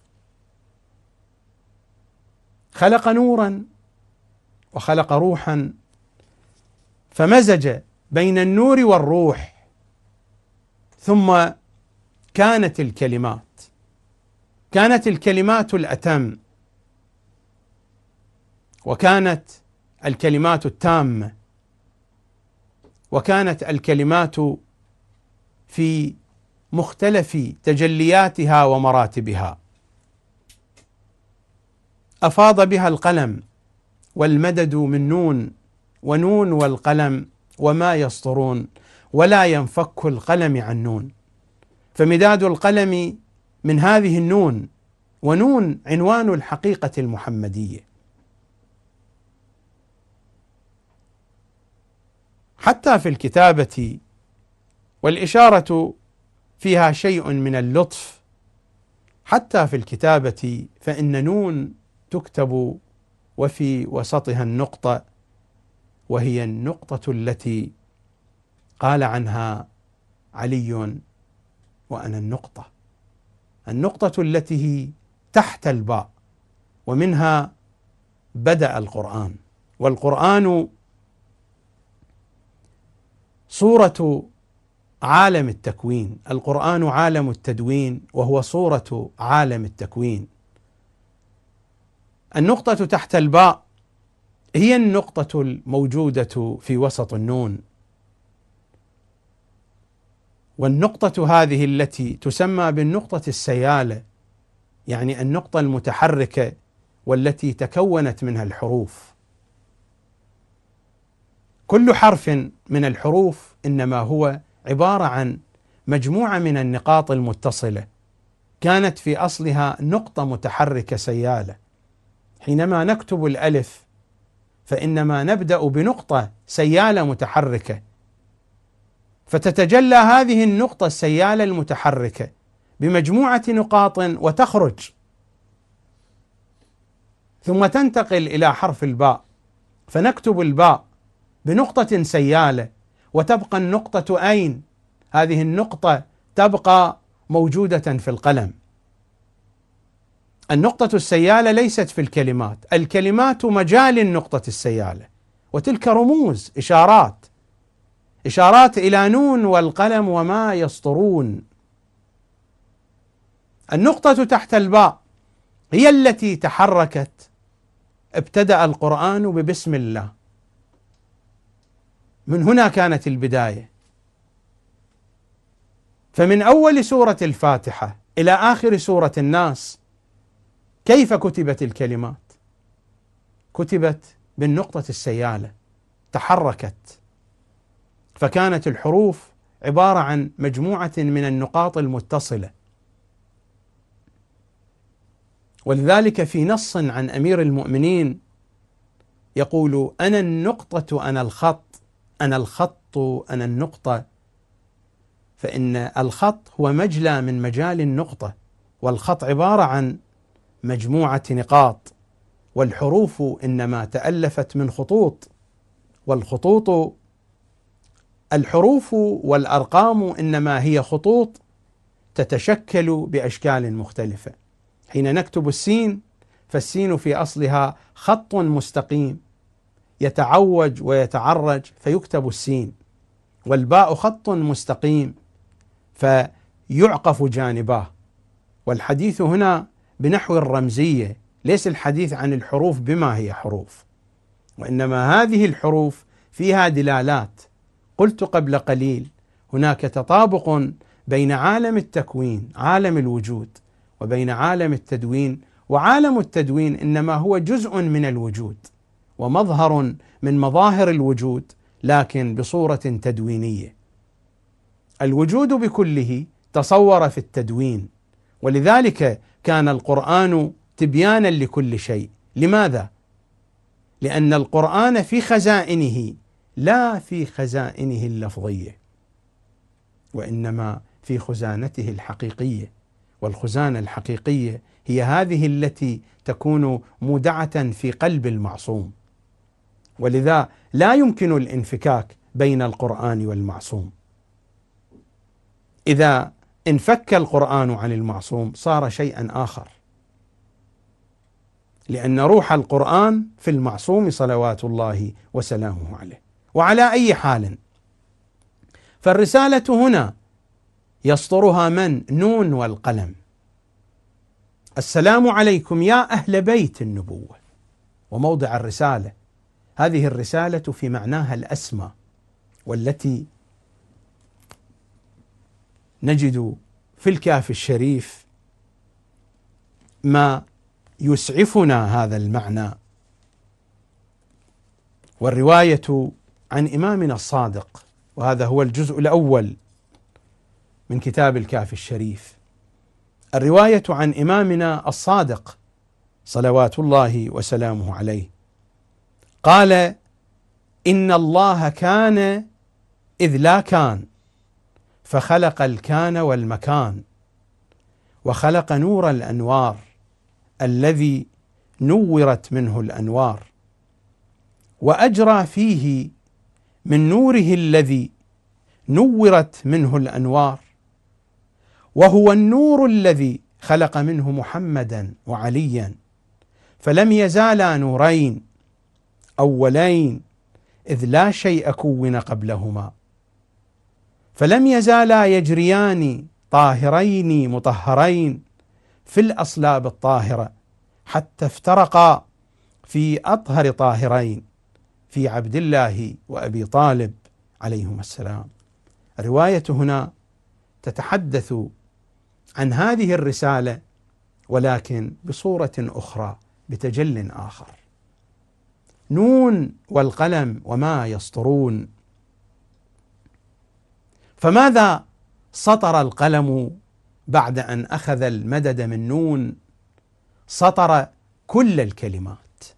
خلق نورا وخلق روحا، فمزج بين النور والروح، ثم كانت الكلمات الأتم، وكانت الكلمات التامة، وكانت الكلمات في مختلف تجلياتها ومراتبها، أفاض بها القلم والمدد من نون، ونون والقلم وما يسطرون، ولا ينفك القلم عن نون، فمداد القلم من هذه النون، ونون عنوان الحقيقة المحمدية. حتى في الكتابة، والإشارة فيها شيء من اللطف، حتى في الكتابة فإن نون تكتب وفي وسطها النقطة، وهي النقطة التي قال عنها علي: وأنا النقطة، النقطة التي هي تحت الباء، ومنها بدأ القرآن. والقرآن صورة عالم التكوين، القرآن عالم التدوين، وهو صورة عالم التكوين. النقطة تحت الباء هي النقطة الموجودة في وسط النون، والنقطة هذه التي تسمى بالنقطة السيالة، يعني النقطة المتحركة والتي تكونت منها الحروف. كل حرف من الحروف إنما هو عبارة عن مجموعة من النقاط المتصلة، كانت في أصلها نقطة متحركة سيالة. حينما نكتب الألف فإنما نبدأ بنقطة سيالة متحركة، فتتجلى هذه النقطة السيالة المتحركة بمجموعة نقاط وتخرج، ثم تنتقل إلى حرف الباء، فنكتب الباء بنقطة سيالة، وتبقى النقطة أين؟ هذه النقطة تبقى موجودة في القلم. النقطة السيالة ليست في الكلمات، الكلمات مجال النقطة السيالة، وتلك رموز، إشارات إلى نون والقلم وما يسطرون. النقطة تحت الباء هي التي تحركت. ابتدأ القرآن ببسم الله، من هنا كانت البداية. فمن أول سورة الفاتحة إلى آخر سورة الناس كيف كتبت الكلمات؟ كتبت بالنقطة السيالة، تحركت، فكانت الحروف عبارة عن مجموعة من النقاط المتصلة. ولذلك في نص عن أمير المؤمنين يقول: أنا النقطة أنا الخط، أنا الخط أنا النقطة، فإن الخط هو مجلى من مجال النقطة، والخط عبارة عن مجموعة نقاط، والحروف إنما تألفت من خطوط، والخطوط الحروف والأرقام إنما هي خطوط تتشكل بأشكال مختلفة. حين نكتب السين فالسين في أصلها خط مستقيم يتعوج ويتعرج فيكتب السين، والباء خط مستقيم فيعقف جانباه. والحديث هنا بنحو الرمزية، ليس الحديث عن الحروف بما هي حروف، وإنما هذه الحروف فيها دلالات. قلت قبل قليل هناك تطابق بين عالم التكوين، عالم الوجود، وبين عالم التدوين، وعالم التدوين إنما هو جزء من الوجود ومظهر من مظاهر الوجود، لكن بصورة تدوينية. الوجود بكله تصور في التدوين، ولذلك كان القرآن تبيانا لكل شيء. لماذا؟ لأن القرآن في خزائنه لا في خزائنه اللفظية، وإنما في خزانته الحقيقية، والخزانة الحقيقية هي هذه التي تكون مودعة في قلب المعصوم. ولذا لا يمكن الانفكاك بين القرآن والمعصوم. إذا انفك القرآن عن المعصوم صار شيئا آخر، لأن روح القرآن في المعصوم صلوات الله وسلامه عليه. وعلى أي حال، فالرسالة هنا يسطرها من؟ نون والقلم. السلام عليكم يا أهل بيت النبوة، وموضع الرسالة، هذه الرسالة في معناها الأسمى، والتي نجد في الكافي الشريف ما يسعفنا هذا المعنى. والرواية عن إمامنا الصادق، وهذا هو الجزء الأول من كتاب الكافي الشريف، الرواية عن إمامنا الصادق صلوات الله وسلامه عليه، قال: إن الله كان إذ لا كان، فخلق الكان والمكان، وخلق نور الأنوار الذي نورت منه الأنوار، وأجرى فيه من نوره الذي نورت منه الأنوار، وهو النور الذي خلق منه محمدا وعليا، فلم يزالا نورين أولين إذ لا شيء كون قبلهما، فلم يزالا يجريان طاهرين مطهرين في الأصلاب الطاهرة، حتى افترقا في أطهر طاهرين، في عبد الله وأبي طالب عليهما السلام. الرواية هنا تتحدث عن هذه الرسالة، ولكن بصورة أخرى، بتجل آخر. نون والقلم وما يسطرون. فماذا سطر القلم بعد أن أخذ المدد من نون؟ سطر كل الكلمات،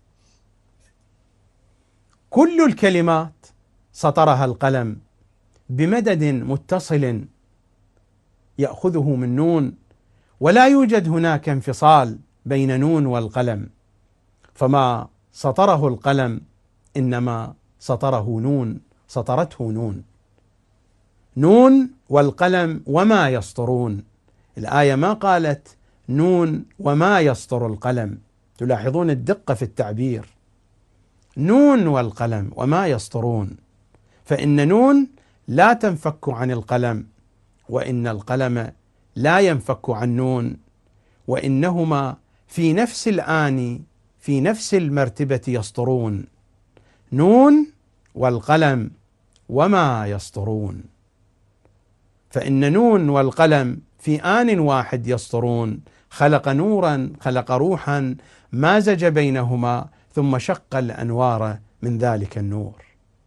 كل الكلمات سطرها القلم بمدد متصل يأخذه من نون، ولا يوجد هناك انفصال بين نون والقلم، فما سطره القلم إنما سطره نون، سطرته نون. نون والقلم وما يسطرون. الآية ما قالت نون وما يسطر القلم، تلاحظون الدقة في التعبير، نون والقلم وما يسطرون، فإن نون لا تنفك عن القلم، وإن القلم لا ينفك عن نون، وإنهما في نفس الآن في نفس المرتبة يسطرون، نون والقلم وما يسطرون. فإن نون والقلم في آن واحد يسطرون، خلق نورا، خلق روحا، مازج بينهما، ثم شق الأنوار من ذلك النور.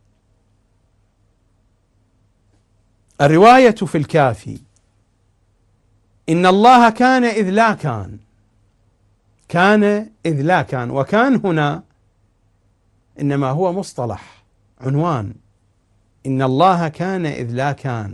الرواية في الكافي: إن الله كان إذ لا كان، كان إذ لا كان، وكان هنا إنما هو مصطلح عنوان. إن الله كان إذ لا كان،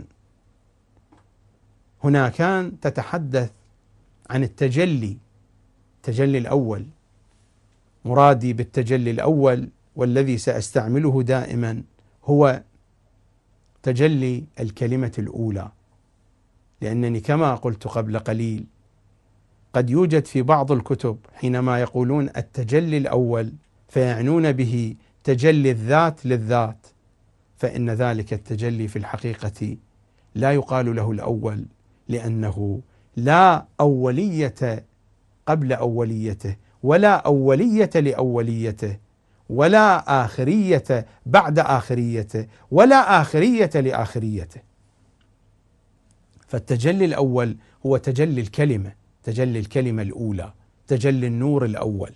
هنا كان تتحدث عن التجلي، التجلي الأول. مرادي بالتجلي الأول والذي سأستعمله دائما هو تجلي الكلمة الأولى، لأنني كما قلت قبل قليل قد يوجد في بعض الكتب حينما يقولون التجلي الأول فيعنون به تجلي الذات للذات، فإن ذلك التجلي في الحقيقة لا يقال له الأول، لأنه لا أولية قبل أوليته، ولا أولية لأوليته، ولا آخرية بعد آخريته، ولا آخرية لآخريته. فالتجلي الأول هو تجلي الكلمة، تجلي الكلمة الأولى، تجلي النور الأول.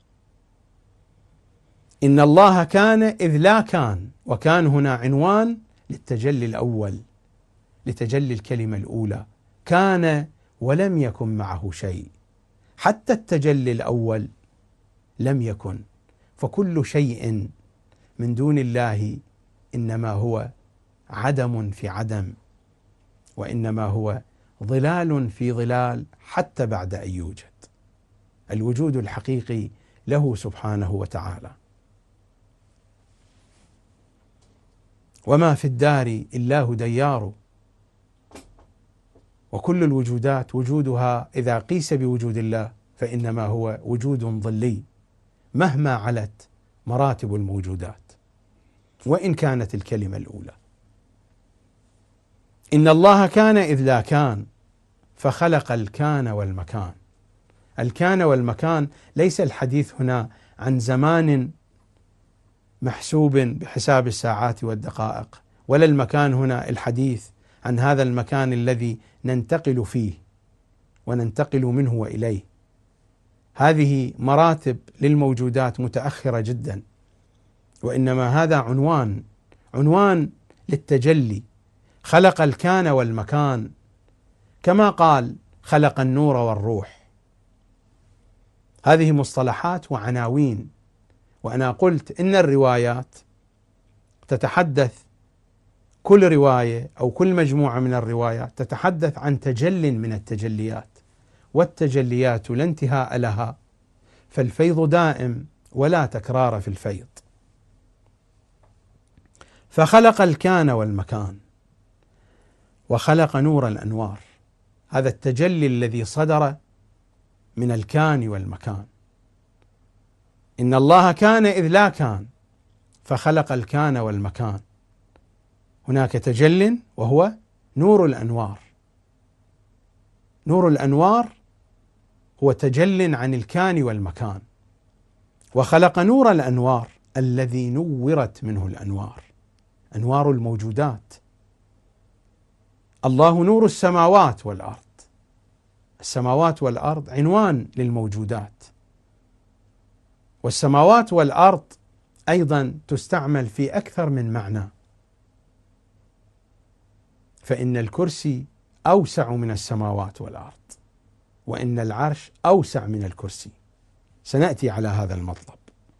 إن الله كان إذ لا كان، وكان هنا عنوان للتجلي الأول، لتجلي الكلمة الأولى. كان ولم يكن معه شيء، حتى التجلي الأول لم يكن، فكل شيء من دون الله إنما هو عدم في عدم، وإنما هو ظلال في ظلال حتى بعد أن يوجد. الوجود الحقيقي له سبحانه وتعالى. وما في الدار إلا هو ديار، وكل الوجودات وجودها إذا قيس بوجود الله فإنما هو وجود ظلي، مهما علت مراتب الموجودات وإن كانت الكلمة الأولى. إن الله كان إذ لا كان، فخلق الكان والمكان. الكان والمكان ليس الحديث هنا عن زمان محسوب بحساب الساعات والدقائق، ولا المكان هنا الحديث عن هذا المكان الذي ننتقل فيه وننتقل منه وإليه. هذه مراتب للموجودات متأخرة جدا، وإنما هذا عنوان للتجلي. خلق الكان والمكان، كما قال خلق النور والروح. هذه مصطلحات وعناوين، وأنا قلت إن الروايات تتحدث، كل رواية أو كل مجموعة من الروايات تتحدث عن تجل من التجليات، والتجليات لا انتهاء لها، فالفيض دائم ولا تكرار في الفيض. فخلق الكان والمكان وخلق نور الأنوار، هذا التجلي الذي صدر من الكان والمكان. إن الله كان إذ لا كان فخلق الكان والمكان. هناك تجل وهو نور الأنوار. نور الأنوار هو تجل عن الكان والمكان. وخلق نور الأنوار الذي نورت منه الأنوار، أنوار الموجودات. الله نور السماوات والأرض. السماوات والأرض عنوان للموجودات، والسماوات والأرض أيضا تستعمل في أكثر من معنى، فإن الكرسي أوسع من السماوات والأرض، وإن العرش أوسع من الكرسي. سنأتي على هذا المطلب.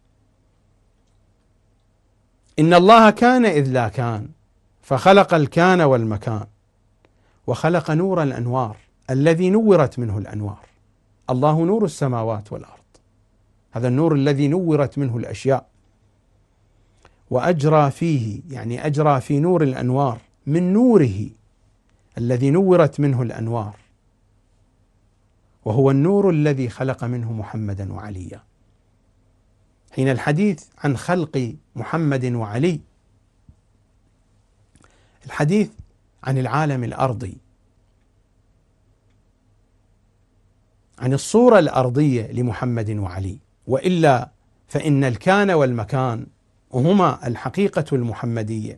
إن الله كان إذ لا كان فخلق الكان والمكان وخلق نور الأنوار الذي نورت منه الأنوار. الله نور السماوات والأرض، هذا النور الذي نورت منه الأشياء. وأجرى فيه، يعني أجرى في نور الأنوار من نوره الذي نورت منه الأنوار، وهو النور الذي خلق منه محمدا وعليا. حين الحديث عن خلق محمد وعلي، الحديث عن العالم الأرضي، عن الصورة الأرضية لمحمد وعلي، وإلا فإن الكان والمكان هما الحقيقة المحمدية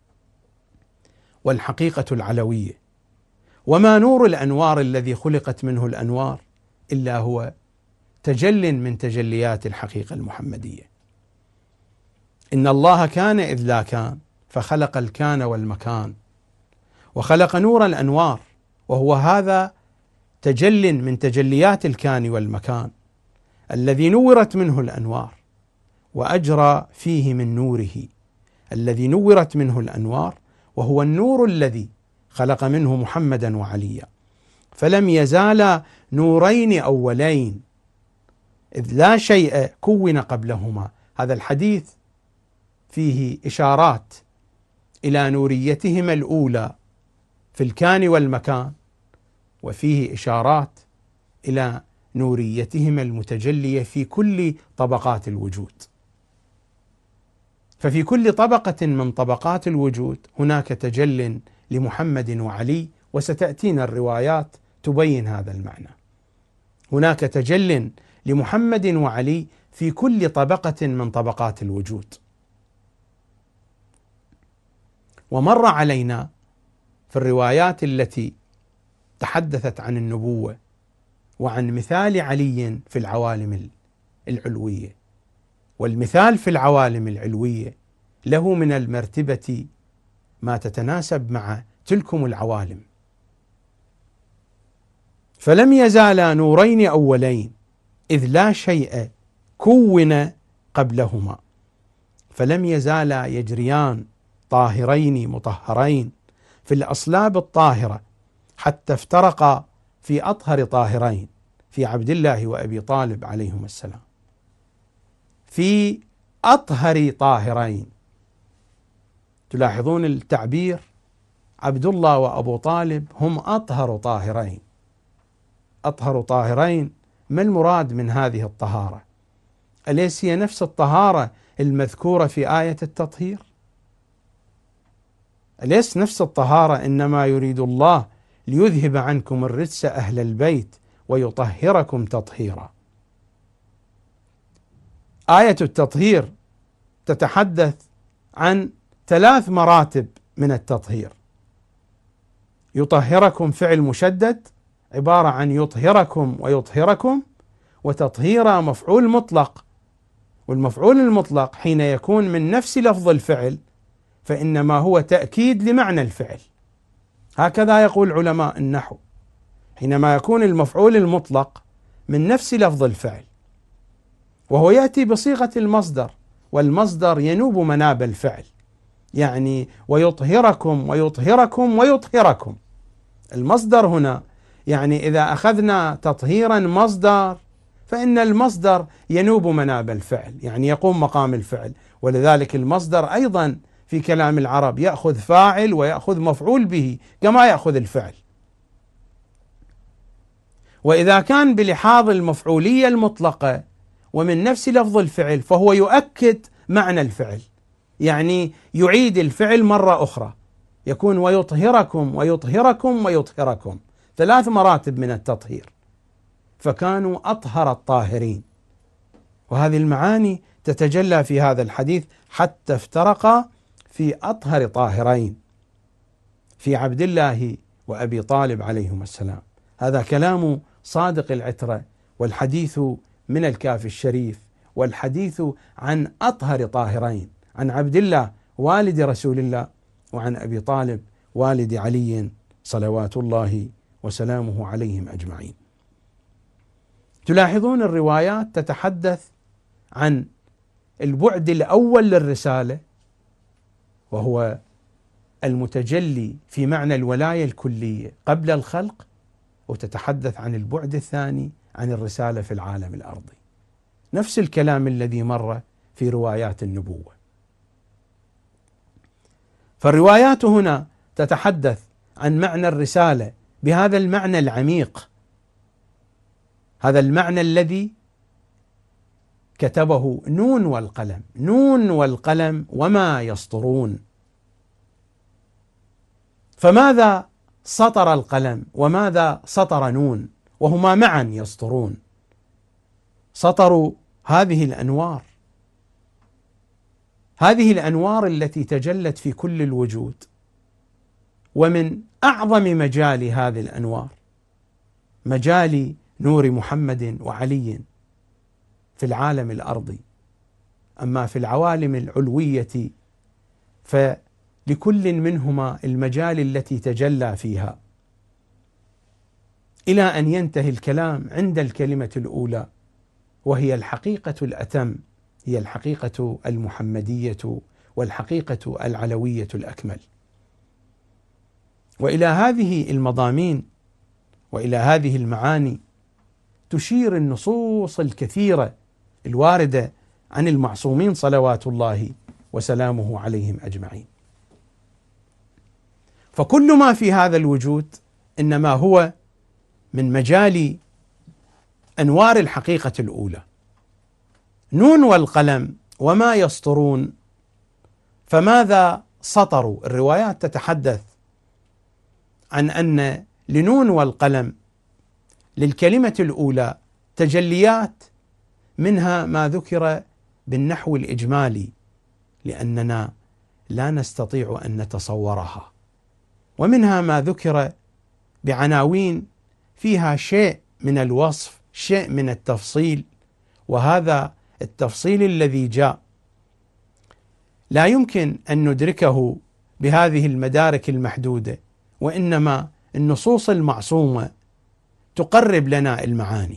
والحقيقة العلوية. وما نور الأنوار الذي خلقت منه الأنوار إلا هو تجل من تجليات الحقيقة المحمدية. إن الله كان إذ لا كان فخلق الكان والمكان وخلق نور الأنوار، وهو هذا تجل من تجليات الكان والمكان الذي نورت منه الأنوار، وأجرى فيه من نوره الذي نورت منه الأنوار، وهو النور الذي خلق منه محمدا وعليا. فلم يزالا نورين أولين إذ لا شيء كون قبلهما. هذا الحديث فيه إشارات إلى نوريتهما الأولى في الكان والمكان، وفيه إشارات إلى نوريتهما المتجلية في كل طبقات الوجود. ففي كل طبقة من طبقات الوجود هناك تجل لمحمد وعلي، وستأتينا الروايات تبين هذا المعنى. هناك تجل لمحمد وعلي في كل طبقة من طبقات الوجود. ومر علينا في الروايات التي تحدثت عن النبوة وعن مثال علي في العوالم العلوية، والمثال في العوالم العلوية له من المرتبة ما تتناسب مع تلكم العوالم. فلم يزالا نورين أولين إذ لا شيء كون قبلهما، فلم يزالا يجريان طاهرين مطهرين في الأصلاب الطاهرة حتى افترقا في أطهر طاهرين، في عبد الله وأبي طالب عليهم السلام. في أطهر طاهرين، تلاحظون التعبير، عبد الله وأبو طالب هم أطهر طاهرين. أطهر طاهرين، ما المراد من هذه الطهارة؟ أليس هي نفس الطهارة المذكورة في آية التطهير؟ أليس نفس الطهارة؟ إنما يريد الله ليذهب عنكم الرجس أهل البيت ويطهركم تطهيرا. آية التطهير تتحدث عن 3 مراتب من التطهير. يطهركم فعل مشدد عبارة عن يطهركم ويطهركم، وتطهير مفعول مطلق، والمفعول المطلق حين يكون من نفس لفظ الفعل فإنما هو تأكيد لمعنى الفعل. هكذا يقول علماء النحو، حينما يكون المفعول المطلق من نفس لفظ الفعل وهو يأتي بصيغة المصدر، والمصدر ينوب مناب الفعل، يعني ويطهركم ويطهركم ويطهركم. المصدر هنا يعني إذا أخذنا تطهيرا مصدر فإن المصدر ينوب مناب الفعل، يعني يقوم مقام الفعل، ولذلك المصدر أيضا في كلام العرب يأخذ فاعل ويأخذ مفعول به كما يأخذ الفعل. وإذا كان بلحاظ المفعولية المطلقة ومن نفس لفظ الفعل فهو يؤكد معنى الفعل، يعني يعيد الفعل مرة أخرى، يكون ويطهركم ويطهركم ويطهركم، 3 مراتب من التطهير، فكانوا أطهر الطاهرين. وهذه المعاني تتجلى في هذا الحديث حتى افترقا في أطهر طاهرين، في عبد الله وأبي طالب عليهما السلام. هذا كلام صادق العترة، والحديث من الكافي الشريف، والحديث عن أطهر طاهرين، عن عبد الله والد رسول الله، وعن أبي طالب والد علي صلوات الله وسلامه عليهم أجمعين. تلاحظون الروايات تتحدث عن البعد الأول للرسالة وهو المتجلي في معنى الولاية الكلية قبل الخلق، وتتحدث عن البعد الثاني عن الرسالة في العالم الأرضي، نفس الكلام الذي مر في روايات النبوة. فالروايات هنا تتحدث عن معنى الرسالة بهذا المعنى العميق، هذا المعنى الذي كتبه نون والقلم، نون والقلم وما يسطرون. فماذا سطر القلم وماذا سطر نون وهما معا يسطرون؟ سطروا هذه الأنوار، هذه الأنوار التي تجلت في كل الوجود، ومن أعظم مجال هذه الأنوار مجال نور محمد وعلي في العالم الأرضي. أما في العوالم العلوية فلكل منهما المجال التي تجلى فيها، إلى أن ينتهي الكلام عند الكلمة الأولى وهي الحقيقة الأتم، هي الحقيقة المحمدية والحقيقة العلوية الأكمل. وإلى هذه المضامين وإلى هذه المعاني تشير النصوص الكثيرة الواردة عن المعصومين صلوات الله وسلامه عليهم أجمعين. فكل ما في هذا الوجود إنما هو من مجال أنوار الحقيقة الأولى. نون والقلم وما يسطرون، فماذا سطروا؟ الروايات تتحدث عن أن لنون والقلم للكلمة الأولى تجليات، منها ما ذكر بالنحو الإجمالي لأننا لا نستطيع أن نتصورها، ومنها ما ذكر بعناوين فيها شيء من الوصف، شيء من التفصيل، وهذا التفصيل الذي جاء لا يمكن أن ندركه بهذه المدارك المحدودة، وإنما النصوص المعصومة تقرب لنا المعاني،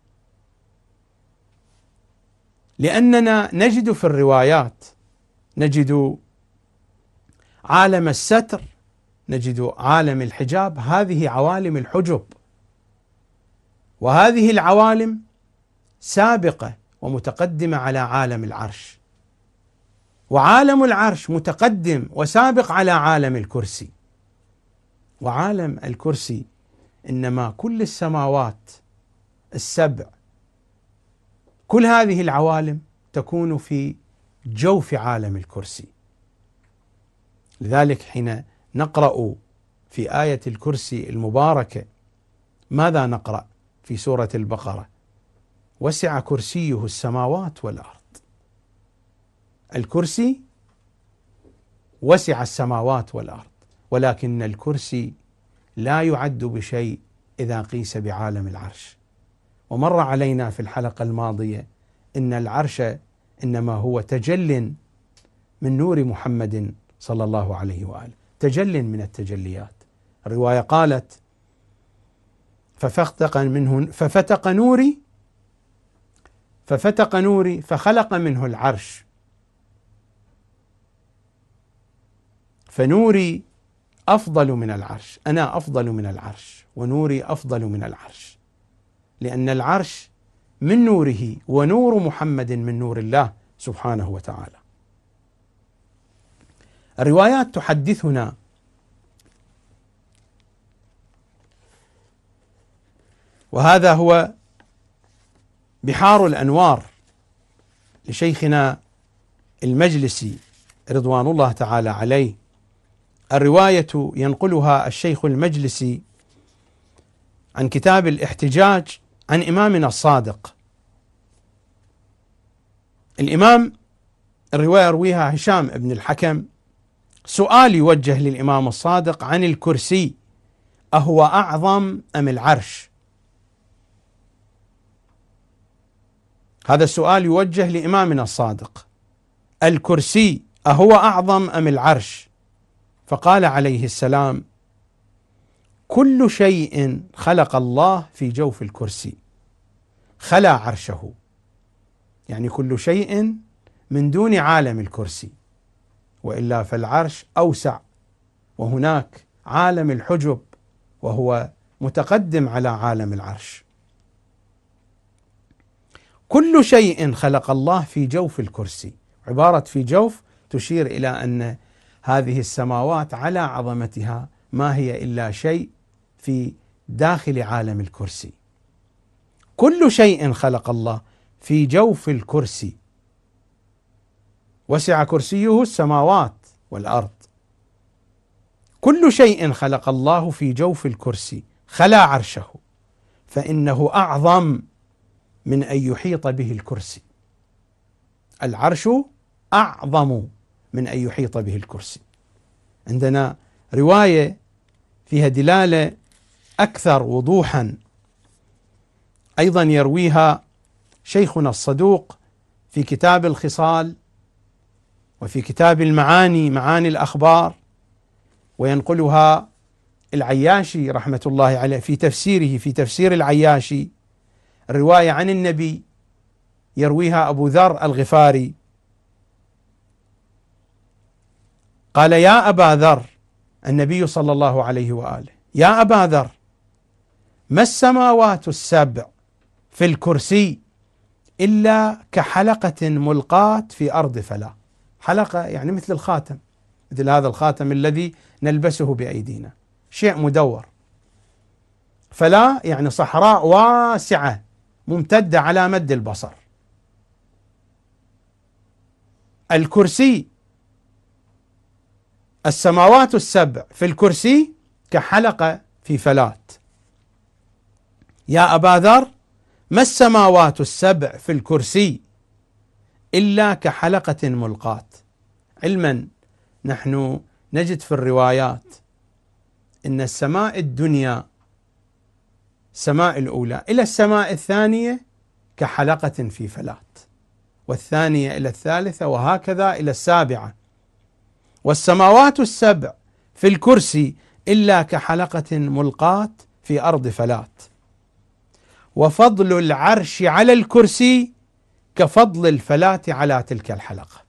لأننا نجد في الروايات، نجد عالم الستر، نجد عالم الحجاب، هذه عوالم الحجب، وهذه العوالم سابقة ومتقدمة على عالم العرش، وعالم العرش متقدم وسابق على عالم الكرسي، وعالم الكرسي إنما كل السماوات السبع، كل هذه العوالم تكون في جوف عالم الكرسي. لذلك حين نقرأ في آية الكرسي المباركة ماذا نقرأ في سورة البقرة؟ وسع كرسيه السماوات والأرض. الكرسي وسع السماوات والأرض، ولكن الكرسي لا يعد بشيء إذا قيس بعالم العرش. ومر علينا في الحلقة الماضية إن العرش إنما هو تجل من نور محمد صلى الله عليه وآله، تجل من التجليات. الرواية قالت: ففتق نوري فخلق منه العرش، فنوري أفضل من العرش، أنا أفضل من العرش، ونوري أفضل من العرش، لأن العرش من نوره، ونور محمد من نور الله سبحانه وتعالى. الروايات تحدثنا وهذا هو بحار الأنوار لشيخنا المجلسي رضوان الله تعالى عليه. الرواية ينقلها الشيخ المجلسي عن كتاب الاحتجاج عن إمامنا الصادق. الرواية يرويها هشام بن الحكم. سؤال يوجه للإمام الصادق عن الكرسي: أهو أعظم أم العرش؟ هذا السؤال يوجه لإمامنا الصادق: الكرسي أهو أعظم أم العرش؟ فقال عليه السلام: كل شيء خلق الله في جوف الكرسي خلا عرشه، يعني كل شيء من دون عالم الكرسي، وإلا فالعرش أوسع، وهناك عالم الحجب وهو متقدم على عالم العرش. كل شيء خلق الله في جوف الكرسي. عبارة في جوف تشير إلى أن هذه السماوات على عظمتها ما هي إلا شيء في داخل عالم الكرسي. كل شيء خلق الله في جوف الكرسي، وسع كرسيه السماوات والأرض. كل شيء خلق الله في جوف الكرسي خلا عرشه، فإنه أعظم من أن يحيط به الكرسي. العرش أعظم من أن يحيط به الكرسي. عندنا رواية فيها دلالة أكثر وضوحا أيضا يرويها شيخنا الصدوق في كتاب الخصال وفي كتاب المعاني، معاني الأخبار، وينقلها العياشي رحمة الله عليه في تفسيره، في تفسير العياشي. الرواية عن النبي يرويها أبو ذر الغفاري قال: يا أبا ذر، النبي صلى الله عليه وآله: يا أبا ذر، ما السماوات السبع في الكرسي إلا كحلقة ملقاة في أرض فلا. حلقة يعني مثل الخاتم، مثل هذا الخاتم الذي نلبسه بأيدينا، شيء مدور. فلا يعني صحراء واسعة ممتدة على مد البصر. الكرسي، السماوات السبع في الكرسي كحلقة في فلات. يا أبا ذر، ما السماوات السبع في الكرسي إلا كحلقة ملقاة. علما نحن نجد في الروايات إن السماء الدنيا، السماء الأولى إلى السماء الثانية كحلقة في فلات، والثانية إلى الثالثة، وهكذا إلى السابعة. والسماوات السبع في الكرسي إلا كحلقة ملقاة في أرض فلات. وفضل العرش على الكرسي كفضل الفلاة على تلك الحلقة.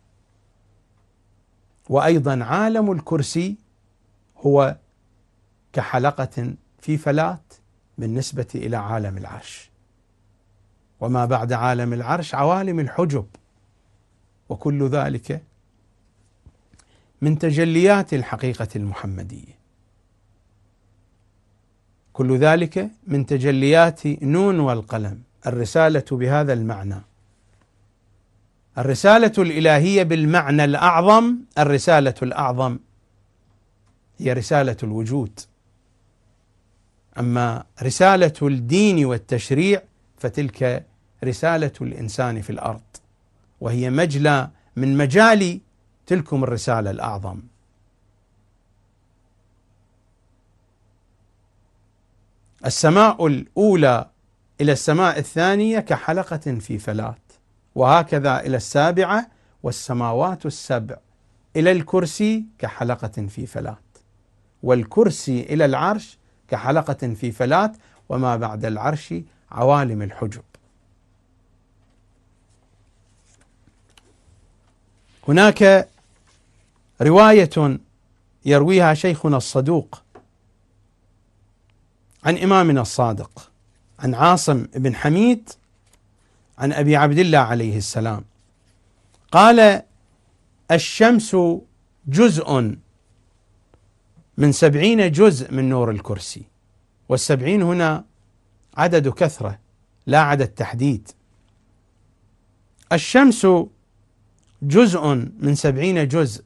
وأيضا عالم الكرسي هو كحلقة في فلات بالنسبة إلى عالم العرش، وما بعد عالم العرش عوالم الحجب، وكل ذلك من تجليات الحقيقة المحمدية. كل ذلك من تجليات نون والقلم، الرسالة بهذا المعنى، الرسالة الإلهية بالمعنى الأعظم. الرسالة الأعظم هي رسالة الوجود، أما رسالة الدين والتشريع فتلك رسالة الإنسان في الأرض، وهي مجلى من مجال تلكم الرسالة الأعظم. السماء الأولى إلى السماء الثانية كحلقة في فلاة، وهكذا إلى السابعة، والسماوات السبع إلى الكرسي كحلقة في فلاة، والكرسي إلى العرش كحلقة في فلاة، وما بعد العرش عوالم الحجب. هناك رواية يرويها شيخنا الصدوق عن إمامنا الصادق عن عاصم بن حميد عن أبي عبد الله عليه السلام قال: الشمس جزء من 70 جزء من نور الكرسي، وال70 هنا عدد كثرة لا عدد تحديد. الشمس جزء من 70 جزء،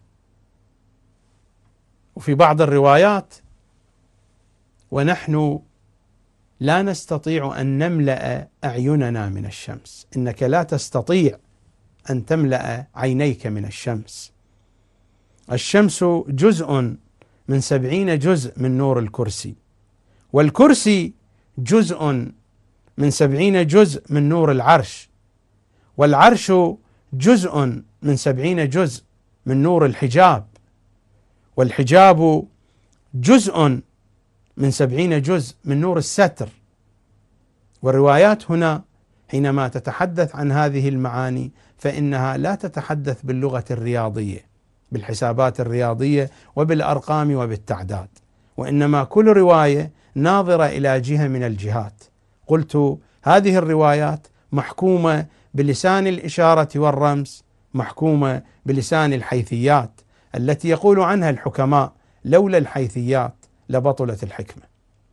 وفي بعض الروايات: ونحن لا نستطيع أن نملأ أعيننا من الشمس، إنك لا تستطيع أن تملأ عينيك من الشمس. الشمس جزء من 70 جزء من نور الكرسي، والكرسي جزء من 70 جزء من نور العرش، والعرش جزء من 70 جزء من نور الحجاب، والحجاب جزء من 70 جزء من نور الستر. والروايات هنا حينما تتحدث عن هذه المعاني فإنها لا تتحدث باللغة الرياضية بالحسابات الرياضية وبالأرقام وبالتعداد، وإنما كل رواية ناظرة إلى جهة من الجهات. قلت هذه الروايات محكومة بلسان الإشارة والرمز، محكومة بلسان الحيثيات التي يقول عنها الحكماء: لولا الحيثيات لبطلت الحكمة.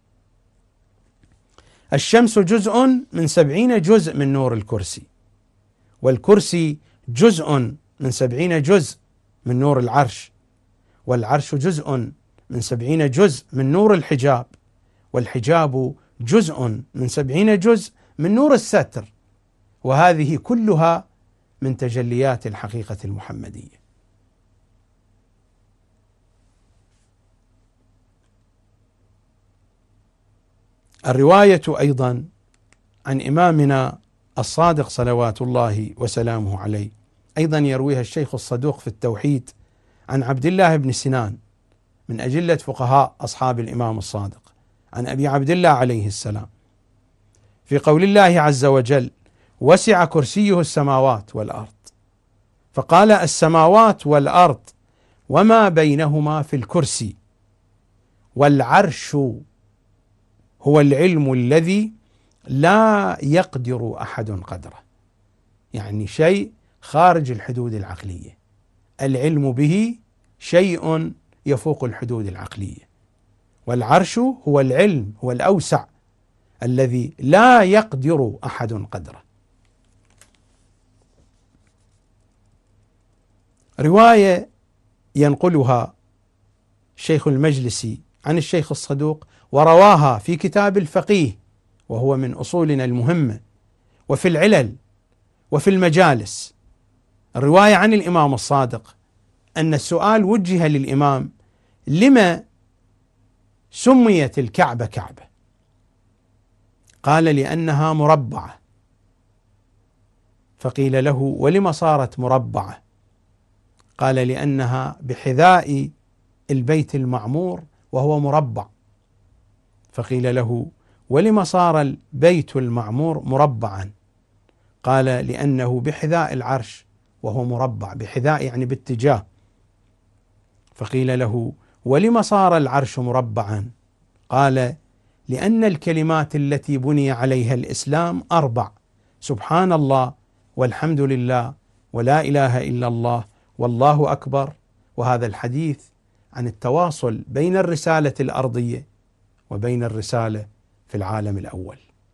الشمس جزء من 70 جزء من نور الكرسي، والكرسي جزء من 70 جزء من نور العرش، والعرش جزء من 70 جزء من نور الحجاب، والحجاب جزء من 70 جزء من نور الستر، وهذه كلها من تجليات الحقيقة المحمدية. الرواية أيضا عن إمامنا الصادق صلوات الله وسلامه عليه، أيضا يرويها الشيخ الصدوق في التوحيد عن عبد الله بن سنان من أجلة فقهاء أصحاب الإمام الصادق عن أبي عبد الله عليه السلام في قول الله عز وجل: وسع كرسيه السماوات والأرض، فقال: السماوات والأرض وما بينهما في الكرسي، والعرش هو العلم الذي لا يقدر أحد قدره. يعني شيء خارج الحدود العقلية، العلم به شيء يفوق الحدود العقلية، والعرش هو العلم، هو الأوسع الذي لا يقدر أحد قدره. رواية ينقلها الشيخ المجلسي عن الشيخ الصدوق ورواها في كتاب الفقيه، وهو من أصولنا المهمة، وفي العلل وفي المجالس، الرواية عن الإمام الصادق أن السؤال وجه للإمام: لما سميت الكعبة كعبة؟ قال: لأنها مربعة. فقيل له: ولم صارت مربعة؟ قال: لأنها بحذاء البيت المعمور وهو مربع. فقيل له: ولم صار البيت المعمور مربعا؟ قال: لأنه بحذاء العرش وهو مربع، بحذاء يعني باتجاه. فقيل له: ولم صار العرش مربعا؟ قال: لأن الكلمات التي بني عليها الإسلام 4: سبحان الله، والحمد لله، ولا إله إلا الله، والله أكبر. وهذا الحديث عن التواصل بين الرسالة الأرضية وبين الرسالة في العالم الأول.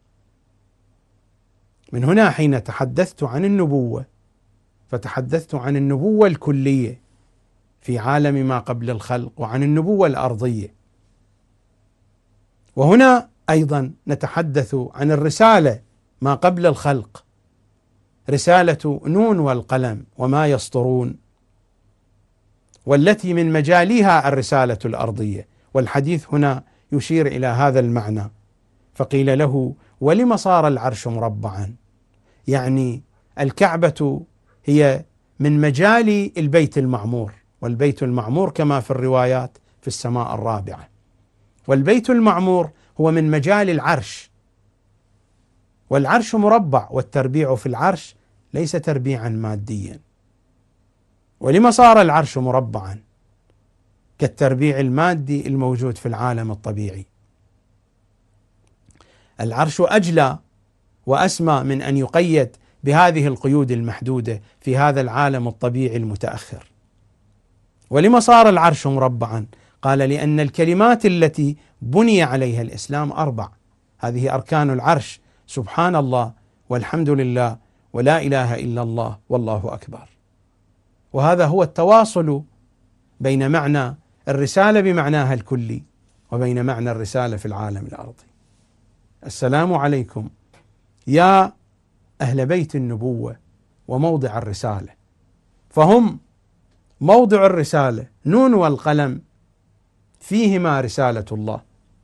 من هنا حين تحدثت عن النبوة فتحدثت عن النبوة الكلية في عالم ما قبل الخلق، وعن النبوة الأرضية. وهنا أيضا نتحدث عن الرسالة ما قبل الخلق، رسالة نون والقلم وما يسطرون، والتي من مجاليها الرسالة الأرضية، والحديث هنا يشير إلى هذا المعنى. فقيل له: ولم صار العرش مربعا؟ يعني الكعبة هي من مجال البيت المعمور، والبيت المعمور كما في الروايات في السماء الرابعة، والبيت المعمور هو من مجال العرش، والعرش مربع، والتربيع في العرش ليس تربيعا ماديا. ولما صار العرش مربعا كالتربيع المادي الموجود في العالم الطبيعي؟ العرش أجلى وأسمى من أن يقيد بهذه القيود المحدودة في هذا العالم الطبيعي المتأخر. ولما صار العرش مربعا؟ قال: لأن الكلمات التي بني عليها الإسلام 4، هذه أركان العرش: سبحان الله، والحمد لله، ولا إله إلا الله، والله أكبر. وهذا هو التواصل بين معنى الرسالة بمعناها الكلي وبين معنى الرسالة في العالم الأرضي. السلام عليكم يا أهل بيت النبوة وموضع الرسالة، فهم موضع الرسالة، نون والقلم فيهما رسالة الله،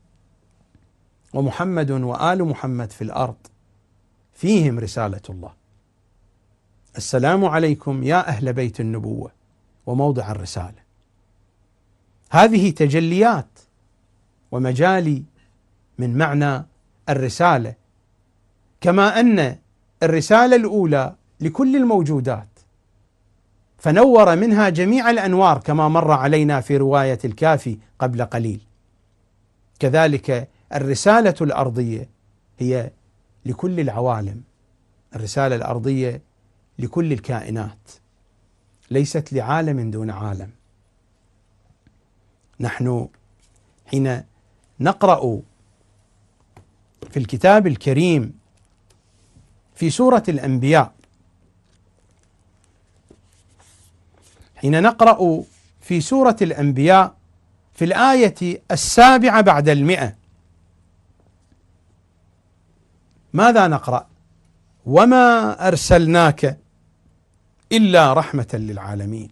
ومحمد وآل محمد في الأرض فيهم رسالة الله. السلام عليكم يا أهل بيت النبوة وموضع الرسالة. هذه تجليات ومجالي من معنى الرسالة، كما أن الرسالة الأولى لكل الموجودات فنور منها جميع الأنوار كما مر علينا في رواية الكافي قبل قليل، كذلك الرسالة الأرضية هي لكل العوالم، الرسالة الأرضية لكل الكائنات، ليست لعالم دون عالم. نحن حين نقرأ في الكتاب الكريم في سورة الأنبياء، حين نقرأ في سورة الأنبياء في الآية 7 بعد 100، ماذا نقرأ؟ وما أرسلناك إلا رحمة للعالمين.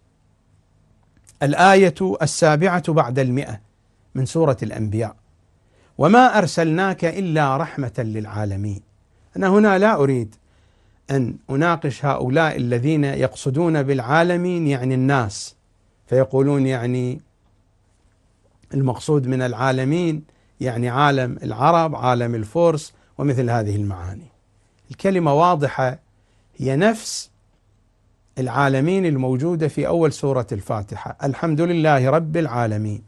الآية 7 بعد 100 من سورة الأنبياء: وما أرسلناك إلا رحمة للعالمين. أنا هنا لا أريد أن أناقش هؤلاء الذين يقصدون بالعالمين يعني الناس، فيقولون يعني المقصود من العالمين يعني عالم العرب، عالم الفرس، ومثل هذه المعاني. الكلمة واضحة، هي نفس العالمين الموجودة في أول سورة الفاتحة: الحمد لله رب العالمين.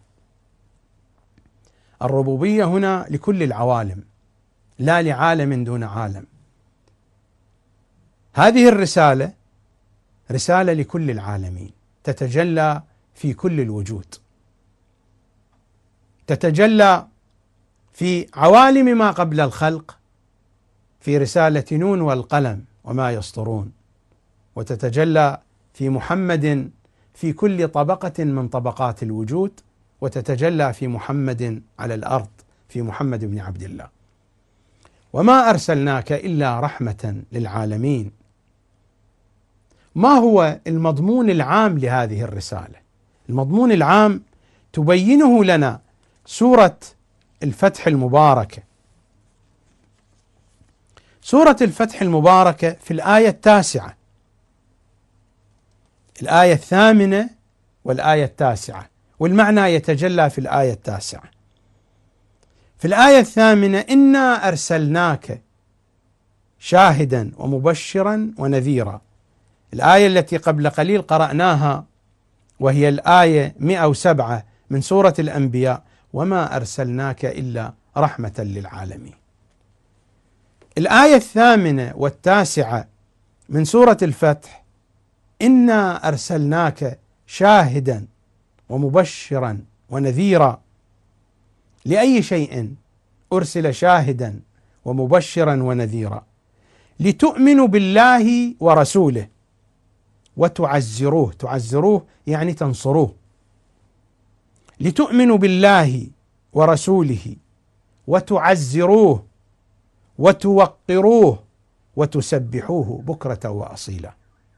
الربوبية هنا لكل العوالم، لا لعالم دون عالم. هذه الرسالة رسالة لكل العالمين، تتجلى في كل الوجود، تتجلى في عوالم ما قبل الخلق في رسالة نون والقلم وما يسطرون، وتتجلى في محمد في كل طبقة من طبقات الوجود، وتتجلى في محمد على الأرض في محمد بن عبد الله. وما أرسلناك إلا رحمة للعالمين. ما هو المضمون العام لهذه الرسالة؟ المضمون العام تبينه لنا سورة الفتح المباركة. سورة الفتح المباركة في الآية 9، الآية 8 والآية 9، والمعنى يتجلى في الآية 9. في الآية 8: إنا أرسلناك شاهدا ومبشرا ونذيرا. الآية التي قبل قليل قرأناها وهي الآية 107 من سورة الأنبياء: وما أرسلناك إلا رحمة للعالمين. الآية 8 و9 من سورة الفتح: إنا أرسلناك شاهدا ومبشرا ونذيرا. لأي شيء أرسل شاهدا ومبشرا ونذيرا؟ لتؤمنوا بالله ورسوله وتعزروه. تعزروه يعني تنصروه. لتؤمنوا بالله ورسوله وتعزروه وتوقروه وتسبحوه بكرة وأصيلا.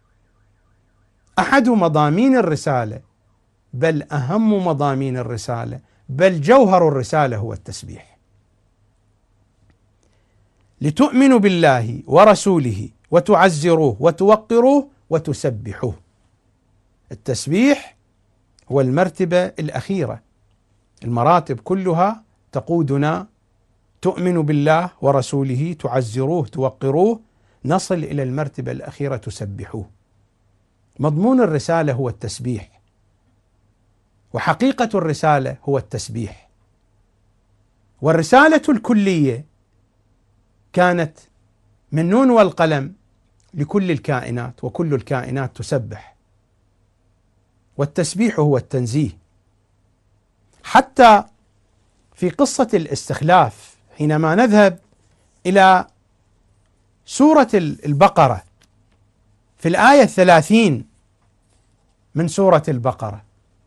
أحد مضامين الرسالة، بل أهم مضامين الرسالة، بل جوهر الرسالة هو التسبيح. لتؤمنوا بالله ورسوله وتعزروه وتوقروه وتسبحوه. التسبيح هو المرتبة الأخيرة، المراتب كلها تقودنا: تؤمنوا بالله ورسوله، تعزروه، توقروه، نصل إلى المرتبة الأخيرة تسبحوه. مضمون الرسالة هو التسبيح، وحقيقة الرسالة هو التسبيح. والرسالة الكلية كانت من نون والقلم لكل الكائنات، وكل الكائنات تسبح، والتسبيح هو التنزيه. حتى في قصة الاستخلاف حينما نذهب إلى سورة البقرة في الآية 30 من سورة البقرة: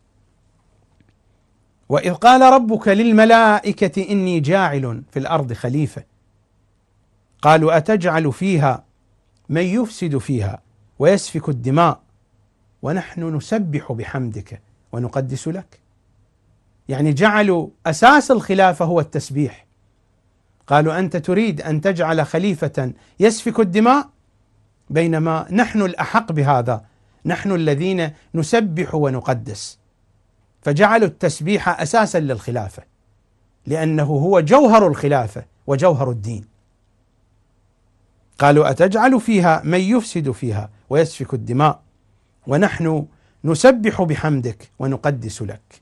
وإذ قال ربك للملائكة إني جاعل في الأرض خليفة قالوا أتجعل فيها من يفسد فيها ويسفك الدماء ونحن نسبح بحمدك ونقدس لك. يعني جعلوا أساس الخلافة هو التسبيح. قالوا أنت تريد أن تجعل خليفة يسفك الدماء، بينما نحن الأحق بهذا، نحن الذين نسبح ونقدس. فجعلوا التسبيح أساسا للخلافة، لأنه هو جوهر الخلافة وجوهر الدين. قالوا أتجعل فيها من يفسد فيها ويسفك الدماء ونحن نسبح بحمدك ونقدس لك.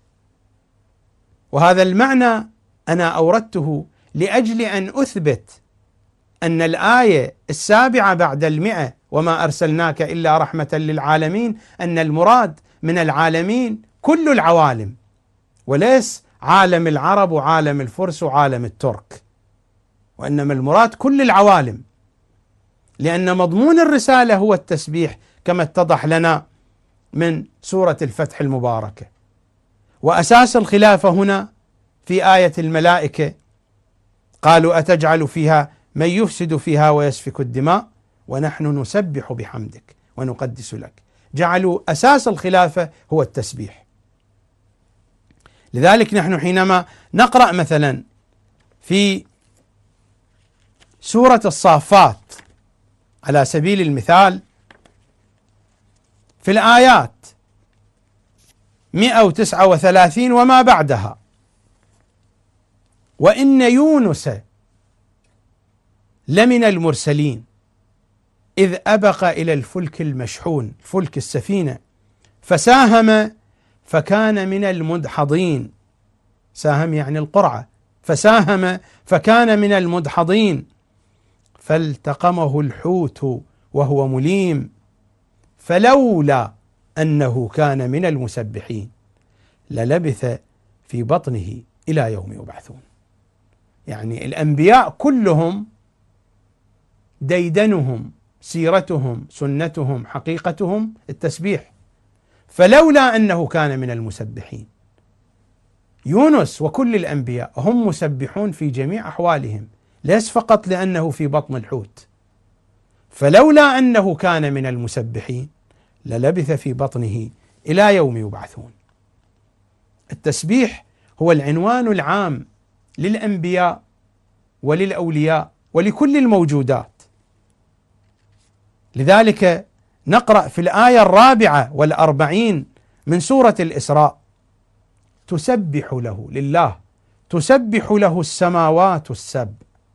وهذا المعنى أنا أوردته لأجل أن أثبت أن الآية 7 بعد 100 وما أرسلناك إلا رحمة للعالمين، أن المراد من العالمين كل العوالم، وليس عالم العرب وعالم الفرس وعالم الترك، وإنما المراد كل العوالم، لأن مضمون الرسالة هو التسبيح كما اتضح لنا من سورة الفتح المباركة. وأساس الخلافة هنا في آية الملائكة: قالوا أتجعل فيها من يفسد فيها ويسفك الدماء ونحن نسبح بحمدك ونقدس لك. جعلوا أساس الخلافة هو التسبيح. لذلك نحن حينما نقرأ مثلا في سورة الصافات على سبيل المثال في الآيات 139 وما بعدها: وإن يونس لمن المرسلين إذ أبق إلى الفلك المشحون، فلك السفينة، فساهم فكان من المدحضين. ساهم يعني القرعة، فساهم فكان من المدحضين، فالتقمه الحوت وهو مليم فلولا أنه كان من المسبحين للبث في بطنه إلى يوم يبعثون. يعني الأنبياء كلهم ديدنهم، سيرتهم، سنتهم، حقيقتهم التسبيح، فلولا أنه كان من المسبحين. يونس وكل الأنبياء هم مسبحون في جميع أحوالهم، ليس فقط لأنه في بطن الحوت. فلولا أنه كان من المسبحين للبث في بطنه إلى يوم يبعثون. التسبيح هو العنوان العام للأنبياء وللأولياء ولكل الموجودات. لذلك نقرأ في الآية 44 من سورة الإسراء: تسبح له، لله تسبح له السماوات السبع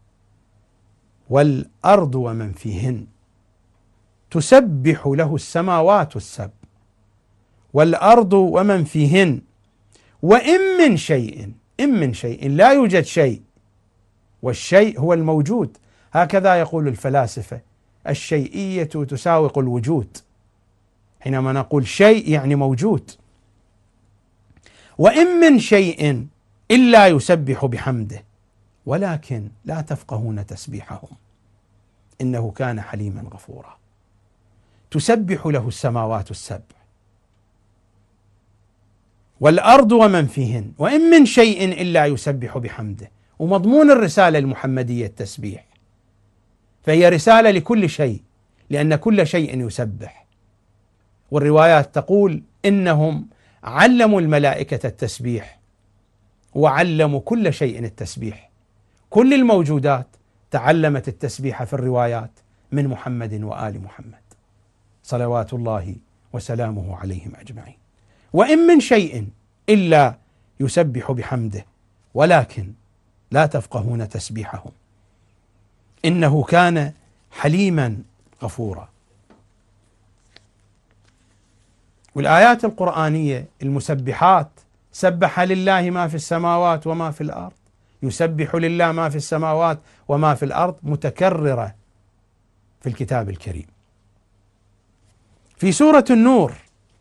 والأرض ومن فيهن. تسبح له السماوات السبع والأرض ومن فيهن وإن من شيء، إن من شيء، لا يوجد شيء، والشيء هو الموجود، هكذا يقول الفلاسفة: الشيئية تساوق الوجود. حينما نقول شيء يعني موجود. وإن من شيء إلا يسبح بحمده ولكن لا تفقهون تسبيحهم إنه كان حليما غفورا. تسبح له السماوات السبع والأرض ومن فيهن وإن من شيء إلا يسبح بحمده. ومضمون الرسالة المحمدية التسبيح، فهي رسالة لكل شيء، لأن كل شيء يسبح. والروايات تقول إنهم علموا الملائكة التسبيح وعلموا كل شيء التسبيح. كل الموجودات تعلمت التسبيح في الروايات من محمد وآل محمد صلوات الله وسلامه عليهم أجمعين. وإن من شيء إلا يسبح بحمده ولكن لا تفقهون تسبيحهم إنه كان حليما غفورا. والآيات القرآنية المسبحات، سبح لله ما في السماوات وما في الأرض، يسبح لله ما في السماوات وما في الأرض، متكررة في الكتاب الكريم. في سورة النور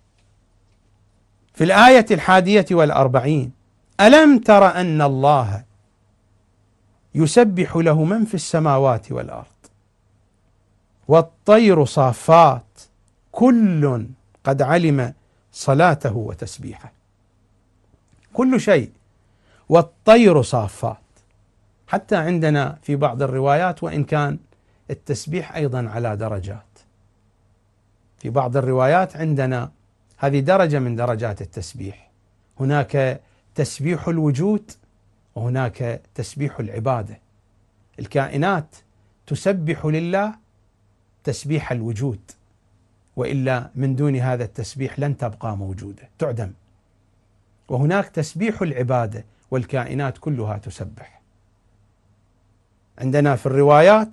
في الآية 41: ألم تر أن الله يسبح له من في السماوات والأرض والطير صافات كل قد علم صلاته وتسبيحه. كل شيء، والطير صافات. حتى عندنا في بعض الروايات، وإن كان التسبيح أيضا على درجات، في بعض الروايات عندنا هذه درجة من درجات التسبيح، هناك تسبيح الوجود وهناك تسبيح العبادة. الكائنات تسبح لله تسبيح الوجود، وإلا من دون هذا التسبيح لن تبقى موجودة، تعدم. وهناك تسبيح العبادة، والكائنات كلها تسبح. عندنا في الروايات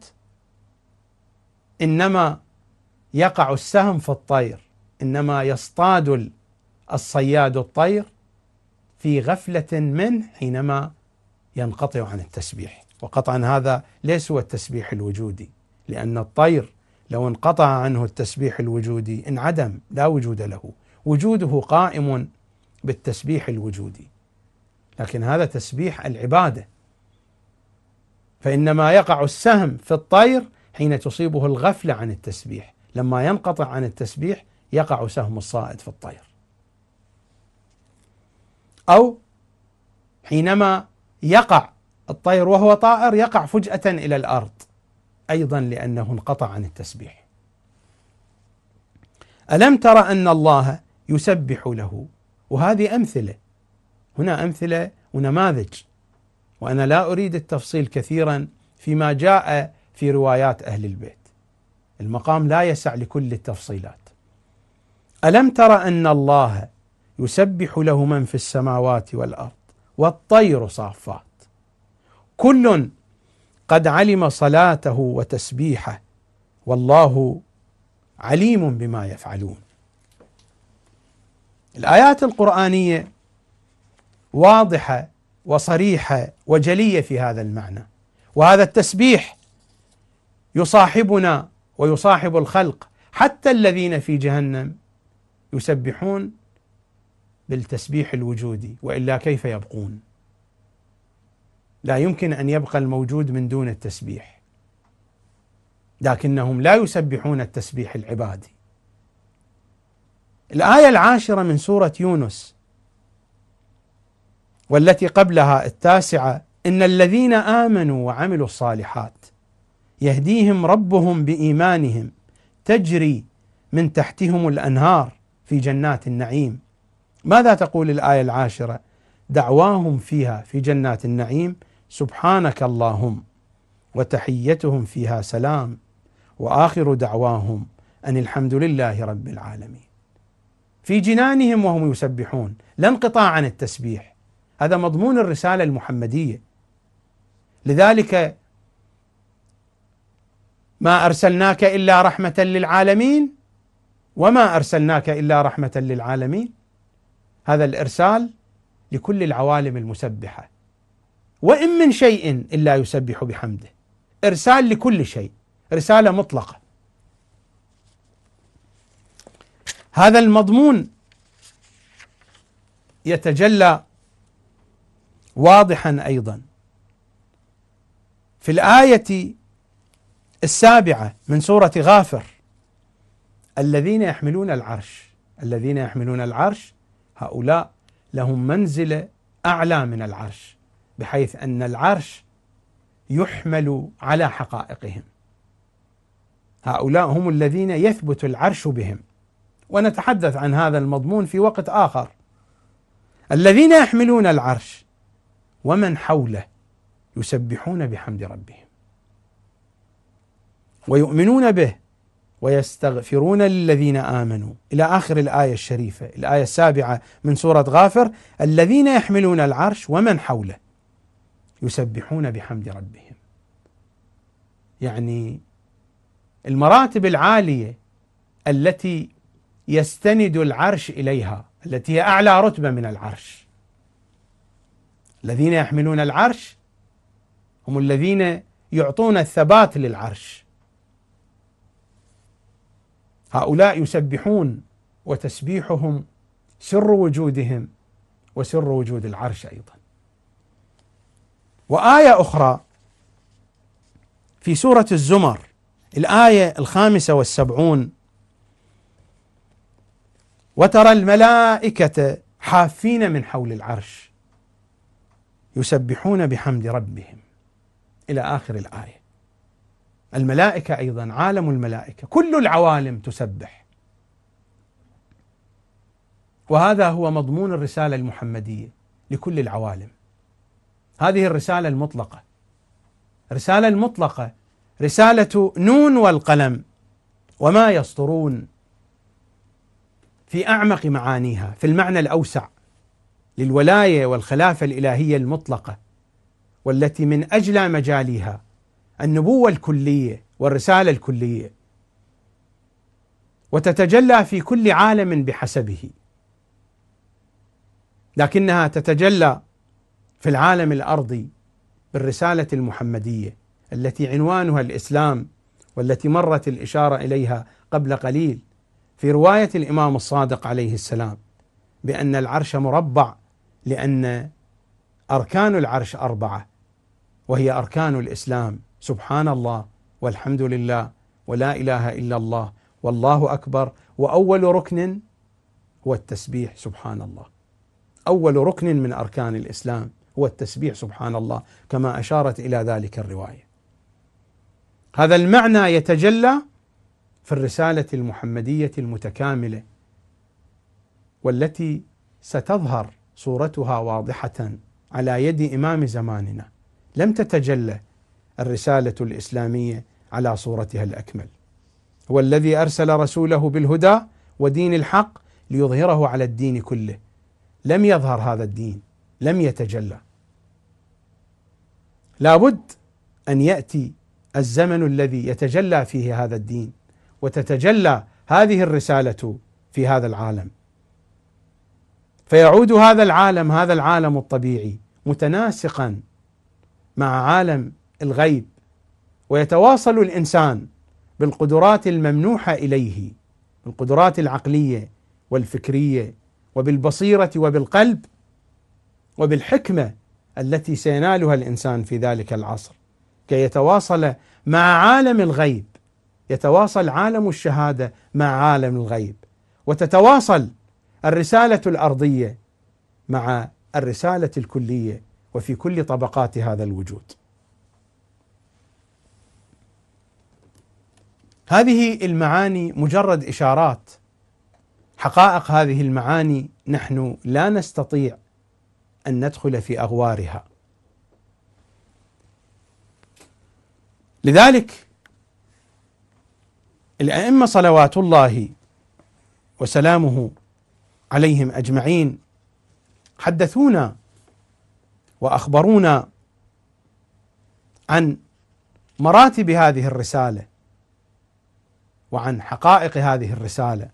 إنما يقع السهم في الطير، إنما يصطاد الصياد الطير في غفلة منه حينما ينقطع عن التسبيح. وقطعا هذا ليس هو التسبيح الوجودي، لأن الطير لو انقطع عنه التسبيح الوجودي انعدم، لا وجود له، وجوده قائم بالتسبيح الوجودي، لكن هذا تسبيح العبادة. فإنما يقع السهم في الطير حين تصيبه الغفلة عن التسبيح، لما ينقطع عن التسبيح يقع سهم الصائد في الطير. أو حينما يقع الطير وهو طائر يقع فجأة إلى الأرض، أيضا لأنه انقطع عن التسبيح. ألم تر أن الله يسبح له؟ وهذه أمثلة، هنا أمثلة ونماذج، وأنا لا أريد التفصيل كثيرا فيما جاء في روايات أهل البيت، المقام لا يسع لكل التفصيلات. ألم تر أن الله يسبح له من في السماوات والأرض والطير صافات كل قد علم صلاته وتسبيحه والله عليم بما يفعلون. الآيات القرآنية واضحة وصريحة وجلية في هذا المعنى، وهذا التسبيح يصاحبنا ويصاحب الخلق، حتى الذين في جهنم يسبحون بالتسبيح الوجودي، وإلا كيف يبقون؟ لا يمكن أن يبقى الموجود من دون التسبيح، لكنهم لا يسبحون التسبيح العبادي. الآية 10 من سورة يونس والتي قبلها 9: إن الذين آمنوا وعملوا الصالحات يهديهم ربهم بإيمانهم تجري من تحتهم الأنهار في جنات النعيم. ماذا تقول الآية 10؟ دعواهم فيها في جنات النعيم سبحانك اللهم وتحيتهم فيها سلام وآخر دعواهم أن الحمد لله رب العالمين. في جنانهم وهم يسبحون، لا انقطاع عن التسبيح، هذا مضمون الرسالة المحمدية. لذلك ما أرسلناك إلا رحمة للعالمين وما أرسلناك إلا رحمة للعالمين، هذا الإرسال لكل العوالم المسبحة. وإن من شيء إلا يسبح بحمده، إرسال لكل شيء، رسالة مطلقة. هذا المضمون يتجلى واضحا أيضا في الآية 7 من سورة غافر: الذين يحملون العرش، الذين يحملون العرش هؤلاء لهم منزلة أعلى من العرش، بحيث أن العرش يحمل على حقائقهم، هؤلاء هم الذين يثبت العرش بهم، ونتحدث عن هذا المضمون في وقت آخر. الذين يحملون العرش ومن حوله يسبحون بحمد ربهم. ويؤمنون به ويستغفرون للذين آمنوا إلى آخر الآية الشريفة، الآية 7 من سورة غافر: الذين يحملون العرش ومن حوله يسبحون بحمد ربهم. يعني المراتب العالية التي يستند العرش إليها، التي هي أعلى رتبة من العرش. الذين يحملون العرش هم الذين يعطون الثبات للعرش، هؤلاء يسبحون، وتسبيحهم سر وجودهم وسر وجود العرش أيضا. وآية أخرى في سورة الزمر الآية 75: وترى الملائكة حافين من حول العرش يسبحون بحمد ربهم إلى آخر الآية. الملائكة أيضا، عالم الملائكة، كل العوالم تسبح. وهذا هو مضمون الرسالة المحمدية لكل العوالم. هذه الرسالة المطلقة، الرسالة المطلقة، رسالة نون والقلم وما يسطرون، في أعمق معانيها، في المعنى الأوسع للولاية والخلافة الإلهية المطلقة، والتي من أجلى مجاليها النبوة الكلية والرسالة الكلية، وتتجلى في كل عالم بحسبه، لكنها تتجلى في العالم الأرضي بالرسالة المحمدية التي عنوانها الإسلام، والتي مرت الإشارة إليها قبل قليل في رواية الإمام الصادق عليه السلام بأن العرش مربع لأن أركان العرش 4، وهي أركان الإسلام: سبحان الله والحمد لله ولا إله إلا الله والله أكبر. وأول ركن هو التسبيح سبحان الله، أول ركن من أركان الإسلام هو التسبيح سبحان الله، كما أشارت إلى ذلك الرواية. هذا المعنى يتجلى في الرسالة المحمدية المتكاملة، والتي ستظهر صورتها واضحة على يد إمام زماننا. لم تتجلى الرسالة الإسلامية على صورتها الأكمل. هو الذي أرسل رسوله بالهدى ودين الحق ليظهره على الدين كله. لم يظهر هذا الدين، لم يتجلى. لابد أن يأتي الزمن الذي يتجلى فيه هذا الدين وتتجلى هذه الرسالة في هذا العالم، فيعود هذا العالم، هذا العالم الطبيعي، متناسقا مع عالم الغيب، ويتواصل الإنسان بالقدرات الممنوحة إليه، القدرات العقلية والفكرية وبالبصيرة وبالقلب وبالحكمة التي سينالها الإنسان في ذلك العصر، كي يتواصل مع عالم الغيب، يتواصل عالم الشهادة مع عالم الغيب، وتتواصل الرسالة الأرضية مع الرسالة الكلية وفي كل طبقات هذا الوجود. هذه المعاني مجرد إشارات. حقائق هذه المعاني نحن لا نستطيع أن ندخل في أغوارها. لذلك الأئمة صلوات الله وسلامه عليهم أجمعين حدثونا وأخبرونا عن مراتب هذه الرسالة وعن حقائق هذه الرسالة.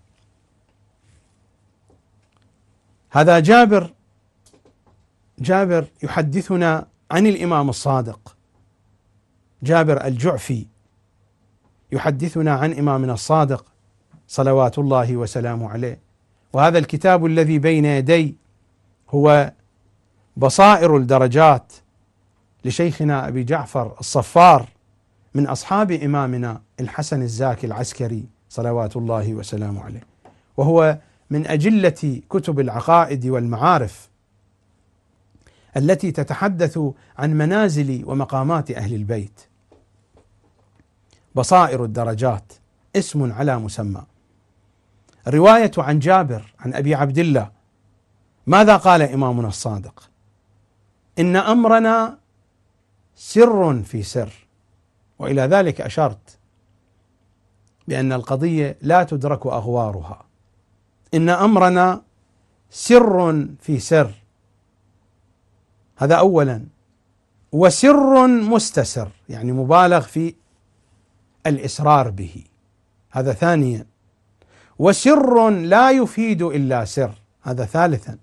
هذا جابر يحدثنا عن الإمام الصادق، جابر الجعفي يحدثنا عن إمامنا الصادق صلوات الله وسلامه عليه. وهذا الكتاب الذي بين يدي هو بصائر الدرجات لشيخنا أبي جعفر الصفار من أصحاب إمامنا الحسن الزاكي العسكري صلوات الله وسلامه عليه، وهو من أجلة كتب العقائد والمعارف التي تتحدث عن منازل ومقامات أهل البيت. بصائر الدرجات اسم على مسمى. الرواية عن جابر عن أبي عبد الله، ماذا قال إمامنا الصادق؟ إن أمرنا سر في سر، وإلى ذلك أشرت بأن القضية لا تدرك أغوارها. إن أمرنا سر في سر، هذا أولا، وسر مستسر يعني مبالغ في الإسرار به، هذا ثانيا، وسر لا يفيد إلا سر، هذا ثالثا،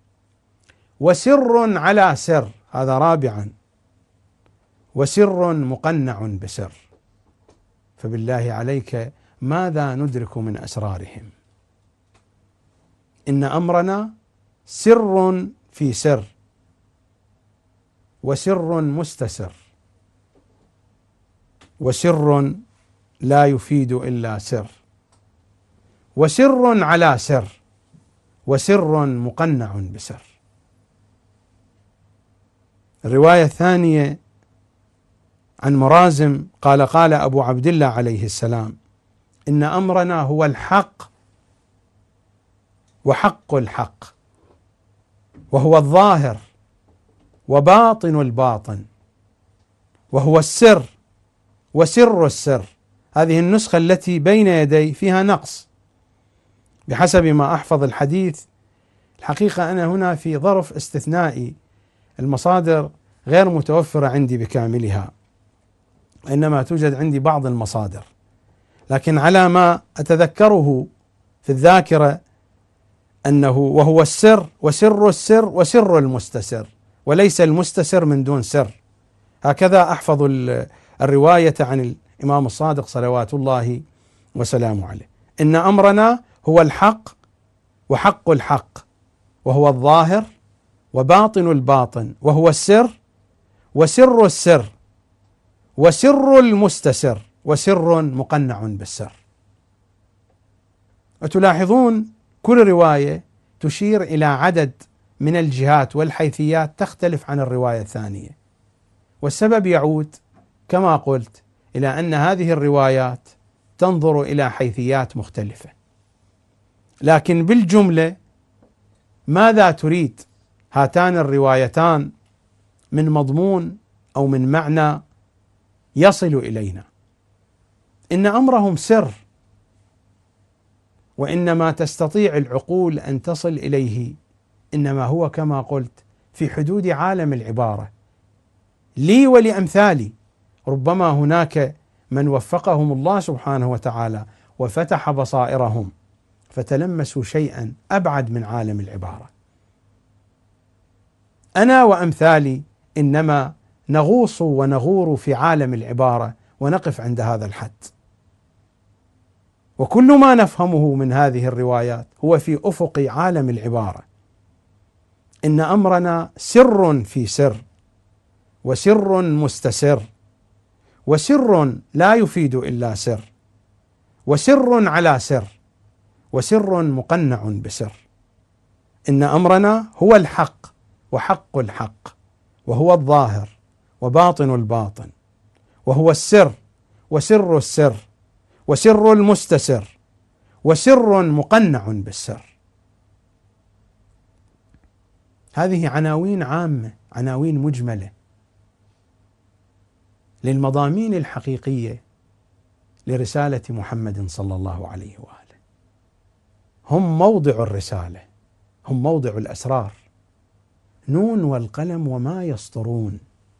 وسر على سر، هذا رابعا، وسر مقنع بسر. فبالله عليك ماذا ندرك من أسرارهم؟ إن أمرنا سر في سر، وسر مستسر، وسر لا يفيد إلا سر، وسر على سر، وسر مقنع بسر. الرواية الثانية عن مرازم قال: قال أبو عبد الله عليه السلام: إن أمرنا هو الحق وحق الحق، وهو الظاهر وباطن الباطن، وهو السر وسر السر. هذه النسخة التي بين يدي فيها نقص بحسب ما أحفظ الحديث. الحقيقة أنا هنا في ظرف استثنائي، المصادر غير متوفرة عندي بكاملها، إنما توجد عندي بعض المصادر، لكن على ما أتذكره في الذاكرة أنه وهو السر وسر السر وسر المستسر، وليس المستسر من دون سر. هكذا أحفظ الرواية عن الإمام الصادق صلوات الله وسلامه عليه. إن أمرنا هو الحق وحق الحق، وهو الظاهر وباطن الباطن، وهو السر وسر السر، وسر المستسر، وسر مقنع بالسر. وتلاحظون كل رواية تشير إلى عدد من الجهات والحيثيات تختلف عن الرواية الثانية، والسبب يعود كما قلت إلى أن هذه الروايات تنظر إلى حيثيات مختلفة. لكن بالجملة ماذا تريد هاتان الروايتان من مضمون أو من معنى يصل إلينا؟ إن أمرهم سر، وإنما تستطيع العقول أن تصل إليه إنما هو كما قلت في حدود عالم العبارة، لي ولأمثالي. ربما هناك من وفقهم الله سبحانه وتعالى وفتح بصائرهم فتلمسوا شيئا أبعد من عالم العبارة. أنا وأمثالي إنما نغوص ونغور في عالم العبارة ونقف عند هذا الحد، وكل ما نفهمه من هذه الروايات هو في أفق عالم العبارة. إن أمرنا سر في سر، وسر مستسر، وسر لا يفيد إلا سر، وسر على سر، وسر مقنع بسر. إن أمرنا هو الحق وحق الحق، وهو الظاهر وباطن الباطن، وهو السر وسر السر، وسر المستسر، وسر مقنع بالسر. هذه عناوين عامة، عناوين مجملة للمضامين الحقيقية لرسالة محمد صلى الله عليه وآله. هم موضع الرسالة، هم موضع الأسرار. نون والقلم وما يسطرون.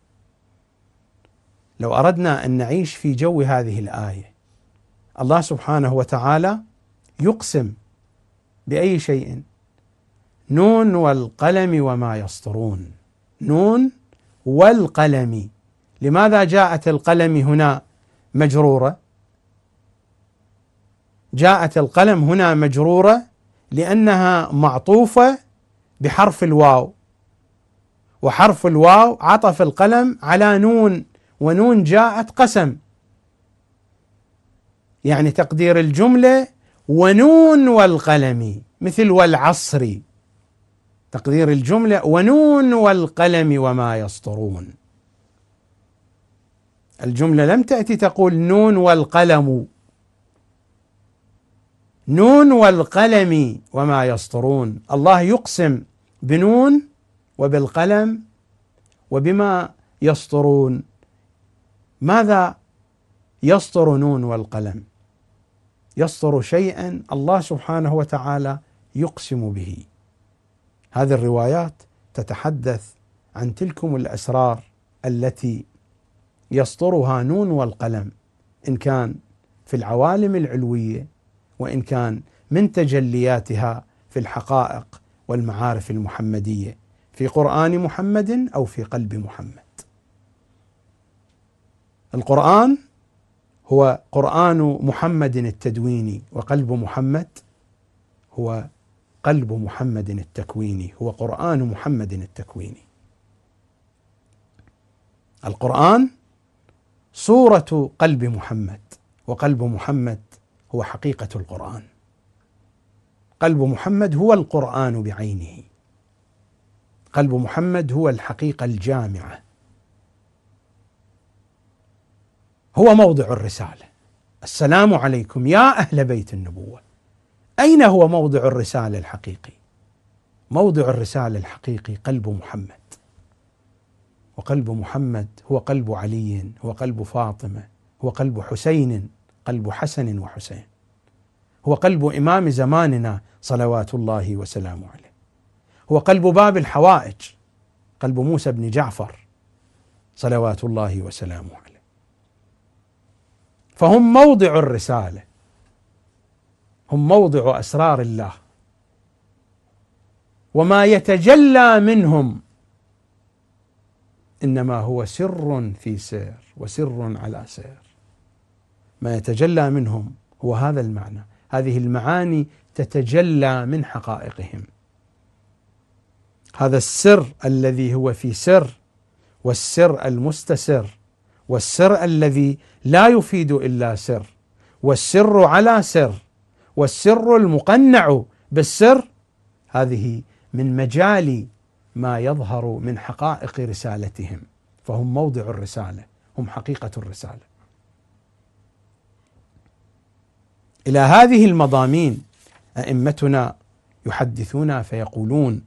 لو أردنا أن نعيش في جو هذه الآية، الله سبحانه وتعالى يقسم بأي شيء؟ نون والقلم وما يسطرون. نون والقلم. لماذا جاءت القلم هنا مجرورة؟ جاءت القلم هنا مجرورة لأنها معطوفة بحرف الواو، وحرف الواو عطف القلم على نون، ونون جاءت قسم، يعني تقدير الجملة ونون والقلم، مثل والعصر. تقدير الجملة ونون والقلم وما يسطرون. الجملة لم تأتي تقول نون والقلم، نون والقلم وما يسطرون. الله يقسم بنون وبالقلم وبما يسطرون. ماذا يسطر نون والقلم؟ يسطر شيئا الله سبحانه وتعالى يقسم به. هذه الروايات تتحدث عن تلكم الأسرار التي يسطرها نون والقلم، إن كان في العوالم العلوية وإن كان من تجلياتها في الحقائق والمعارف المحمدية في قرآن محمد أو في قلب محمد. القرآن هو قرآن محمد التدويني، وقلب محمد هو قلب محمد التكويني، هو قرآن محمد التكويني. القرآن صورة قلب محمد، وقلب محمد هو حقيقة القرآن. قلب محمد هو القرآن بعينه، قلب محمد هو الحقيقة الجامعة، هو موضع الرسالة. السلام عليكم يا أهل بيت النبوة. أين هو موضع الرسالة الحقيقي؟ موضع الرسالة الحقيقي قلب محمد، وقلب محمد هو قلب علي، هو قلب فاطمة، هو قلب حسين، قلب حسن وحسين، هو قلب إمام زماننا صلوات الله وسلامه عليه، هو قلب باب الحوائج، قلب موسى بن جعفر صلوات الله وسلامه عليه. فهم موضع الرسالة، هم موضع أسرار الله، وما يتجلى منهم إنما هو سر في سر وسر على سر. ما يتجلى منهم هو هذا المعنى، هذه المعاني تتجلى من حقائقهم. هذا السر الذي هو في سر، والسر المستسر، والسر الذي لا يفيد إلا سر، والسر على سر، والسر المقنع بالسر، هذه من مجال ما يظهر من حقائق رسالتهم. فهم موضع الرسالة، هم حقيقة الرسالة. إلى هذه المضامين أئمتنا يحدثون فيقولون: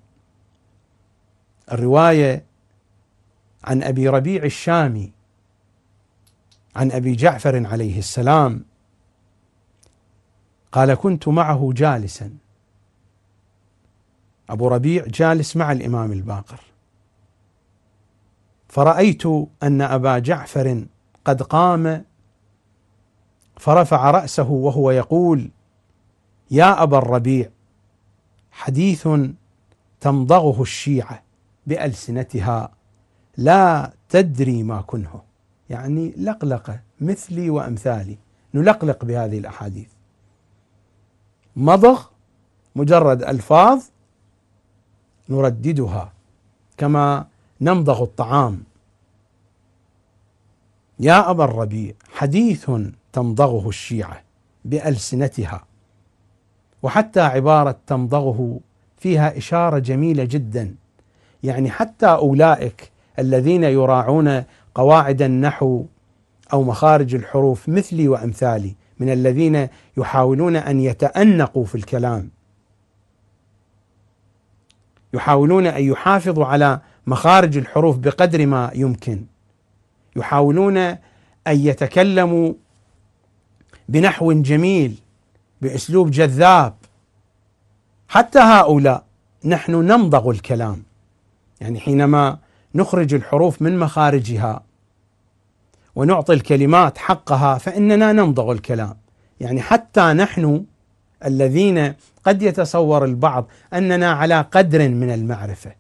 الرواية عن أبي ربيع الشامي عن أبي جعفر عليه السلام قال: كنت معه جالسا، أبو ربيع جالس مع الإمام الباقر، فرأيت أن أبا جعفر قد قام فرفع رأسه وهو يقول: يا أبا الربيع، حديث تمضغه الشيعة بألسنتها لا تدري ما كنه. يعني لقلقة مثلي وأمثالي، نلقلق بهذه الأحاديث. مضغ مجرد ألفاظ نرددها كما نمضغ الطعام. يا أبا الربيع، حديث تمضغه الشيعة بألسنتها. وحتى عبارة تمضغه فيها إشارة جميلة جدا، يعني حتى أولئك الذين يراعون قواعد النحو أو مخارج الحروف مثلي وأمثالي، من الذين يحاولون أن يتأنقوا في الكلام، يحاولون أن يحافظوا على مخارج الحروف بقدر ما يمكن، يحاولون أن يتكلموا بنحو جميل بأسلوب جذاب. حتى هؤلاء نحن نمضغ الكلام، يعني حينما نخرج الحروف من مخارجها ونعطي الكلمات حقها فإننا نمضغ الكلام. يعني حتى نحن الذين قد يتصور البعض أننا على قدر من المعرفة،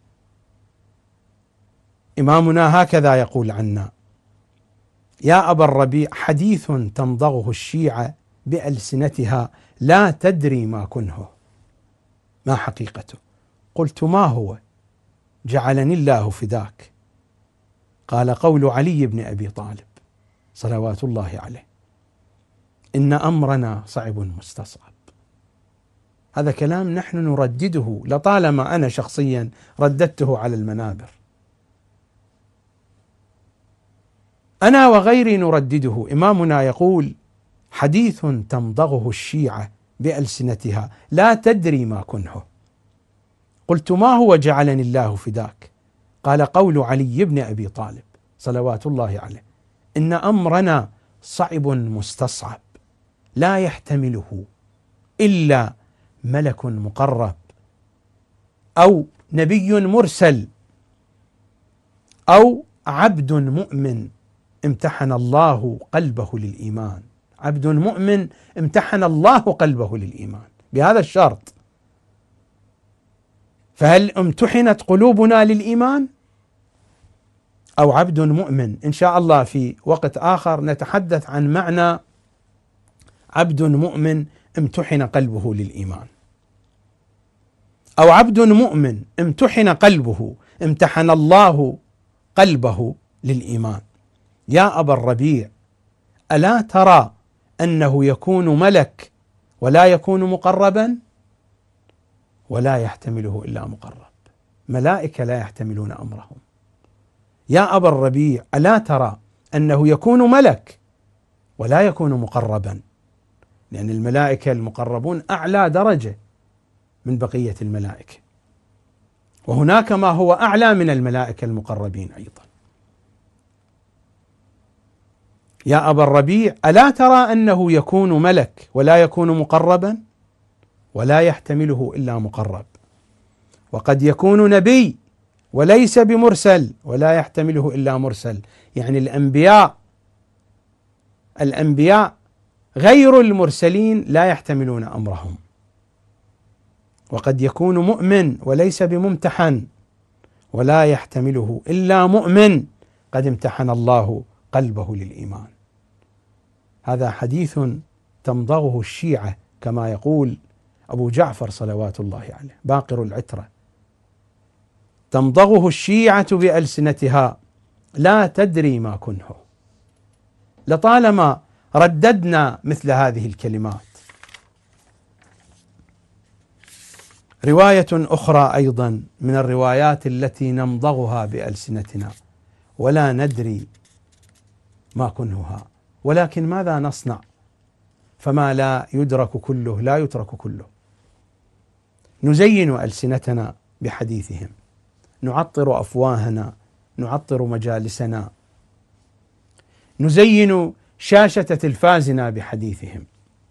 إمامنا هكذا يقول عنا: يا أبا الربيع، حديث تمضغه الشيعة بألسنتها لا تدري ما كنه، ما حقيقته؟ قلت: ما هو؟ جعلني الله فداك. قال: قول علي بن أبي طالب صلوات الله عليه: إن أمرنا صعب مستصعب. هذا كلام نحن نردده، لطالما أنا شخصيا رددته على المنابر، أنا وغيري نردده. إمامنا يقول: حديث تمضغه الشيعة بألسنتها لا تدري ما كنه. قلت: ما هو جعلني الله فداك؟ قال: قول علي بن أبي طالب صلوات الله عليه: إن أمرنا صعب مستصعب. لا يحتمله إلا ملك مقرب أو نبي مرسل أو عبد مؤمن امتحن الله قلبه للإيمان. عبد مؤمن امتحن الله قلبه للإيمان بهذا الشرط. فهل امتحنت قلوبنا للإيمان أو عبد مؤمن؟ إن شاء الله في وقت آخر نتحدث عن معنى عبد مؤمن امتحن قلبه للإيمان، أو عبد مؤمن امتحن قلبه، امتحن الله قلبه للإيمان. يا أبا الربيع، ألا ترى أنه يكون ملك ولا يكون مقربا؟ ولا يحتمله إلا مقرب، ملائكة لا يحتملون أمرهم. يا أبا الربيع، ألا ترى أنه يكون ملك ولا يكون مقربا؟ لأن الملائكة المقربون أعلى درجة من بقية الملائكة، وهناك ما هو أعلى من الملائكة المقربين أيضا. يا أبا الربيع، ألا ترى أنه يكون ملك ولا يكون مقربا؟ ولا يحتمله إلا مقرب. وقد يكون نبي وليس بمرسل ولا يحتمله إلا مرسل، يعني الأنبياء غير المرسلين لا يحتملون أمرهم. وقد يكون مؤمن وليس بممتحن ولا يحتمله إلا مؤمن قد امتحن الله قلبه للإيمان. هذا حديث تمضغه الشيعة كما يقول أبو جعفر صلوات الله عليه باقر العترة، تمضغه الشيعة بألسنتها لا تدري ما كنه. لطالما رددنا مثل هذه الكلمات. رواية أخرى أيضا من الروايات التي نمضغها بألسنتنا ولا ندري ما كنهها، ولكن ماذا نصنع؟ فما لا يدرك كله لا يترك كله. نزين ألسنتنا بحديثهم، نعطر أفواهنا، نعطر مجالسنا، نزين شاشة تلفازنا بحديثهم.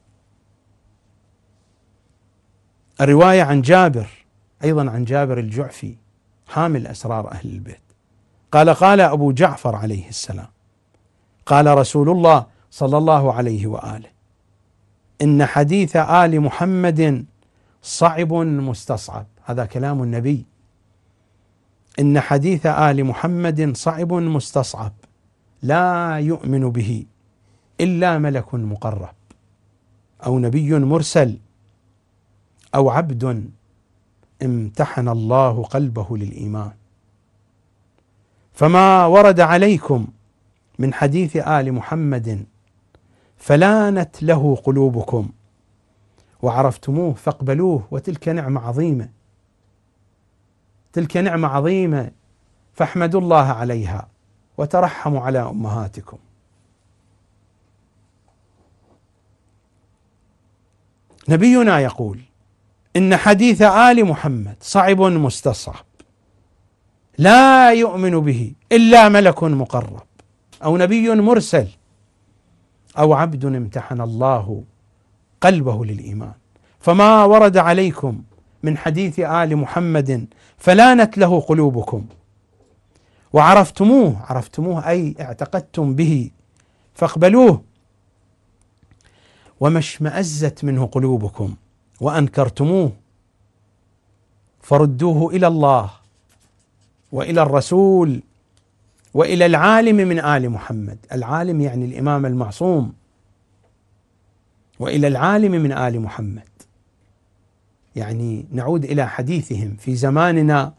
الرواية عن جابر، أيضا عن جابر الجعفي حامل أسرار أهل البيت، قال أبو جعفر عليه السلام قال رسول الله صلى الله عليه وآله: إن حديث آل محمد صعب مستصعب. هذا كلام النبي. إن حديث آل محمد صعب مستصعب لا يؤمن به إلا ملك مقرب أو نبي مرسل أو عبد امتحن الله قلبه للإيمان. فما ورد عليكم من حديث آل محمد فلانت له قلوبكم وعرفتموه فاقبلوه، وتلك نعمة عظيمة، تلك نعمة عظيمة، فاحمدوا الله عليها وترحموا على أمهاتكم. نبينا يقول: إن حديث آل محمد صعب مستصعب لا يؤمن به إلا ملك مقرب أو نبي مرسل أو عبد امتحن الله قلبه للإيمان. فما ورد عليكم من حديث آل محمد فلانت له قلوبكم وعرفتموه أي اعتقدتم به فاقبلوه، وما اشمأزت منه قلوبكم وأنكرتموه فردوه إلى الله وإلى الرسول وإلى العالم من آل محمد. العالم يعني الإمام المعصوم، وإلى العالم من آل محمد يعني نعود إلى حديثهم في زماننا.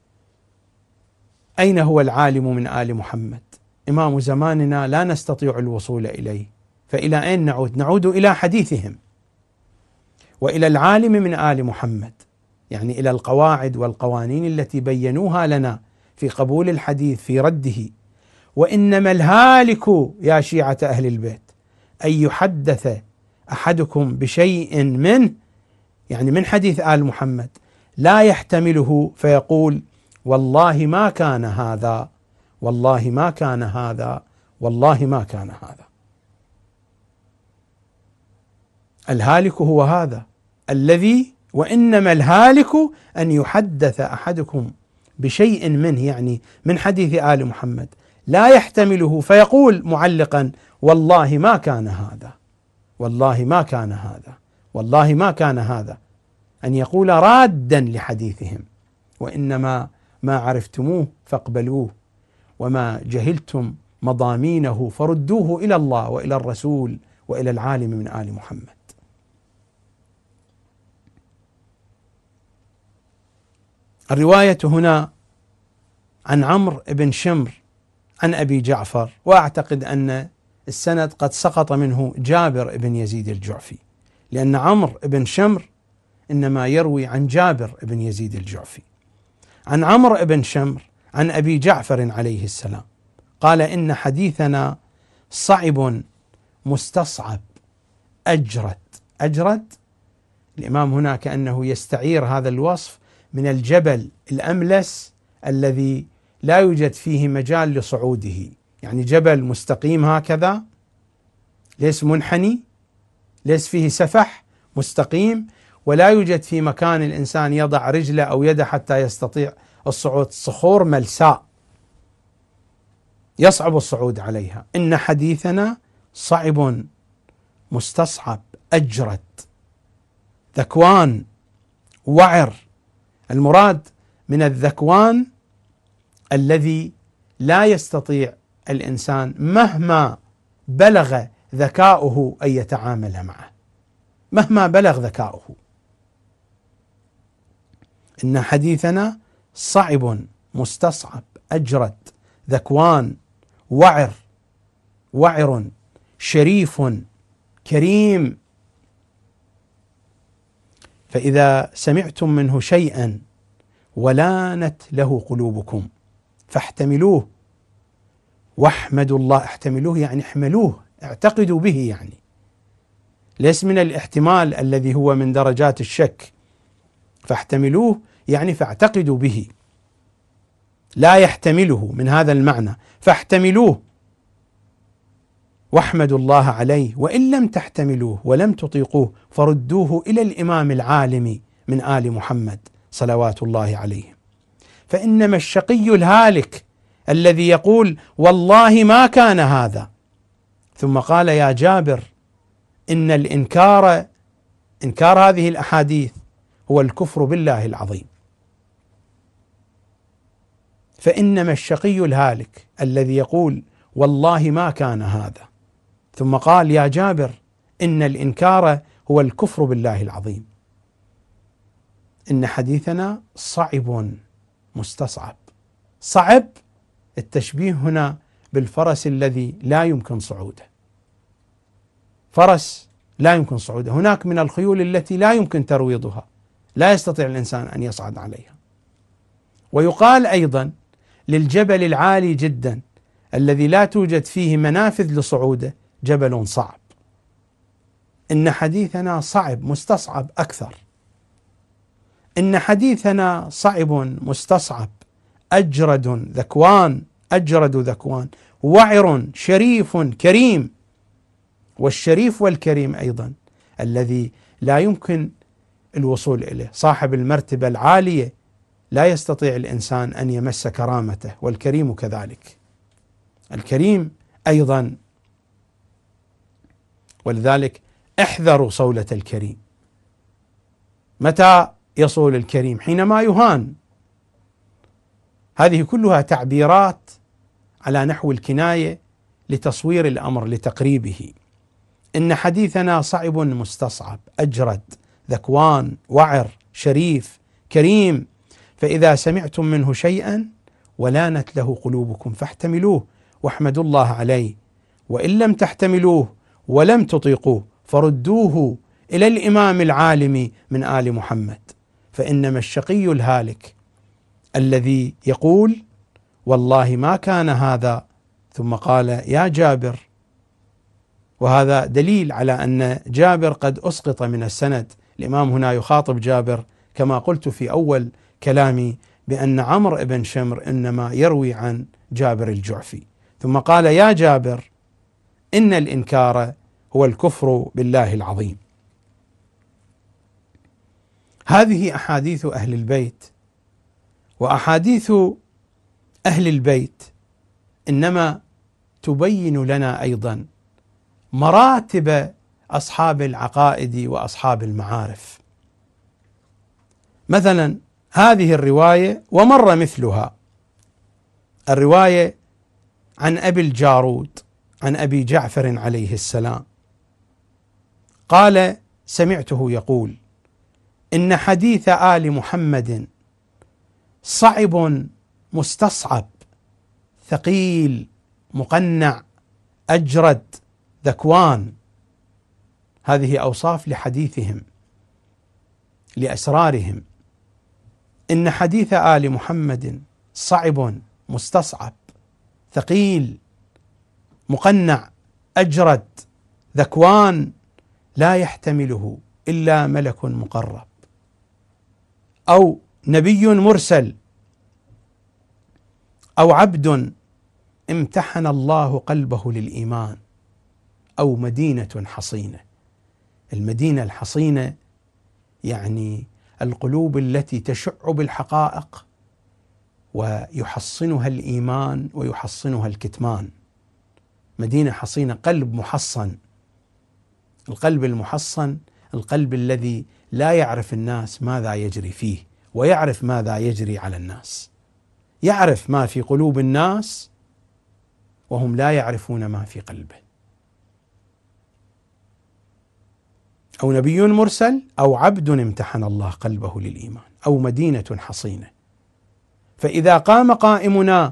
أين هو العالم من آل محمد؟ إمام زماننا لا نستطيع الوصول إليه، فإلى أين نعود؟ نعود إلى حديثهم وإلى العالم من آل محمد، يعني إلى القواعد والقوانين التي بينوها لنا في قبول الحديث في رده. وإنما الهالك يا شيعة أهل البيت أن يحدث أحدكم بشيء منه، يعني من حديث آل محمد، لا يحتمله فيقول: والله ما كان هذا، والله ما كان هذا، والله ما كان هذا. الهالك هو هذا الذي وإنما الهالك أن يحدث أحدكم بشيء منه، يعني من حديث آل محمد لا يحتمله فيقول معلقا والله ما كان هذا، والله ما كان هذا، والله ما كان هذا، أن يقول رادا لحديثهم. وإنما ما عرفتموه فاقبلوه، وما جهلتم مضامينه فردوه إلى الله وإلى الرسول وإلى العالم من آل محمد. الرواية هنا عن عمرو بن شمر عن أبي جعفر، وأعتقد أن السند قد سقط منه جابر بن يزيد الجعفي، لأن عمرو بن شمر إنما يروي عن جابر بن يزيد الجعفي. عن عمرو بن شمر عن أبي جعفر عليه السلام قال إن حديثنا صعب مستصعب أجرد. أجرد الإمام هنا كأنه يستعير هذا الوصف من الجبل الأملس الذي لا يوجد فيه مجال لصعوده، يعني جبل مستقيم هكذا ليس منحني، ليس فيه سفح، مستقيم، ولا يوجد في مكان الإنسان يضع رجله أو يده حتى يستطيع الصعود. صخور ملساء يصعب الصعود عليها. إن حديثنا صعب مستصعب أجرد ذكوان وعر. المراد من الذكوان الذي لا يستطيع الإنسان مهما بلغ ذكاؤه أن يتعامل معه، مهما بلغ ذكاؤه. إن حديثنا صعب مستصعب أجرد ذكوان وعر. وعر شريف كريم. فإذا سمعتم منه شيئا ولانت له قلوبكم فاحتملوه واحمدوا الله. احتملوه يعني احملوه، اعتقدوا به، يعني ليس من الاحتمال الذي هو من درجات الشك. فاحتملوه يعني فاعتقدوا به، لا يحتمله من هذا المعنى. فاحتملوه واحمدوا الله عليه، وإن لم تحتملوه ولم تطيقوه فردوه إلى الإمام العالم من آل محمد صلوات الله عليهم. فإنما الشقي الهالك الذي يقول والله ما كان هذا، ثم قال يا جابر إن إنكار هذه الأحاديث هو الكفر بالله العظيم. فإنما الشقي الهالك الذي يقول والله ما كان هذا، ثم قال يا جابر إن الإنكار هو الكفر بالله العظيم. إن حديثنا صعب مستصعب. صعب التشبيه هنا بالفرس الذي لا يمكن صعوده. فرس لا يمكن صعوده. هناك من الخيول التي لا يمكن ترويضها، لا يستطيع الإنسان أن يصعد عليها. ويقال أيضا للجبل العالي جدا الذي لا توجد فيه منافذ لصعوده جبل صعب. إن حديثنا صعب مستصعب أكثر. إن حديثنا صعب مستصعب أجرد ذكوان. أجرد ذكوان وعر شريف كريم. والشريف والكريم أيضا الذي لا يمكن الوصول إليه، صاحب المرتبة العالية لا يستطيع الإنسان أن يمس كرامته، والكريم كذلك. الكريم أيضا، ولذلك احذروا صولة الكريم. متى يصول الكريم؟ حينما يهان. هذه كلها تعبيرات على نحو الكناية لتصوير الأمر لتقريبه. إن حديثنا صعب مستصعب أجرد ذكوان وعر شريف كريم. فإذا سمعتم منه شيئا ولانت له قلوبكم فاحتملوه واحمدوا الله عليه، وإن لم تحتملوه ولم تطيقوه فردوه إلى الإمام العالم من آل محمد. فإنما الشقي الهالك الذي يقول والله ما كان هذا، ثم قال يا جابر. وهذا دليل على أن جابر قد أسقط من السند. الإمام هنا يخاطب جابر كما قلت في أول كلامي بأن عمرو بن شمر إنما يروي عن جابر الجعفي. ثم قال يا جابر إن الإنكار هو الكفر بالله العظيم. هذه أحاديث أهل البيت، وأحاديث أهل البيت إنما تبين لنا أيضا مراتب أصحاب العقائد وأصحاب المعارف. مثلا هذه الرواية ومر مثلها، الرواية عن أبي الجارود عن أبي جعفر عليه السلام قال: سمعته يقول: إن حديث آل محمد صعب مستصعب ثقيل مقنع أجرد ذكوان. هذه أوصاف لحديثهم لأسرارهم. إن حديث آل محمد صعب مستصعب ثقيل مقنع أجرد ذكوان، لا يحتمله إلا ملك مقرب أو نبي مرسل أو عبد امتحن الله قلبه للإيمان أو مدينة حصينة. المدينة الحصينة يعني القلوب التي تشع بالحقائق ويحصنها الإيمان ويحصنها الكتمان. مدينة حصينة، قلب محصن. القلب المحصن القلب الذي لا يعرف الناس ماذا يجري فيه ويعرف ماذا يجري على الناس، يعرف ما في قلوب الناس وهم لا يعرفون ما في قلبه. أو نبي مرسل أو عبد امتحن الله قلبه للإيمان أو مدينة حصينة. فإذا قام قائمنا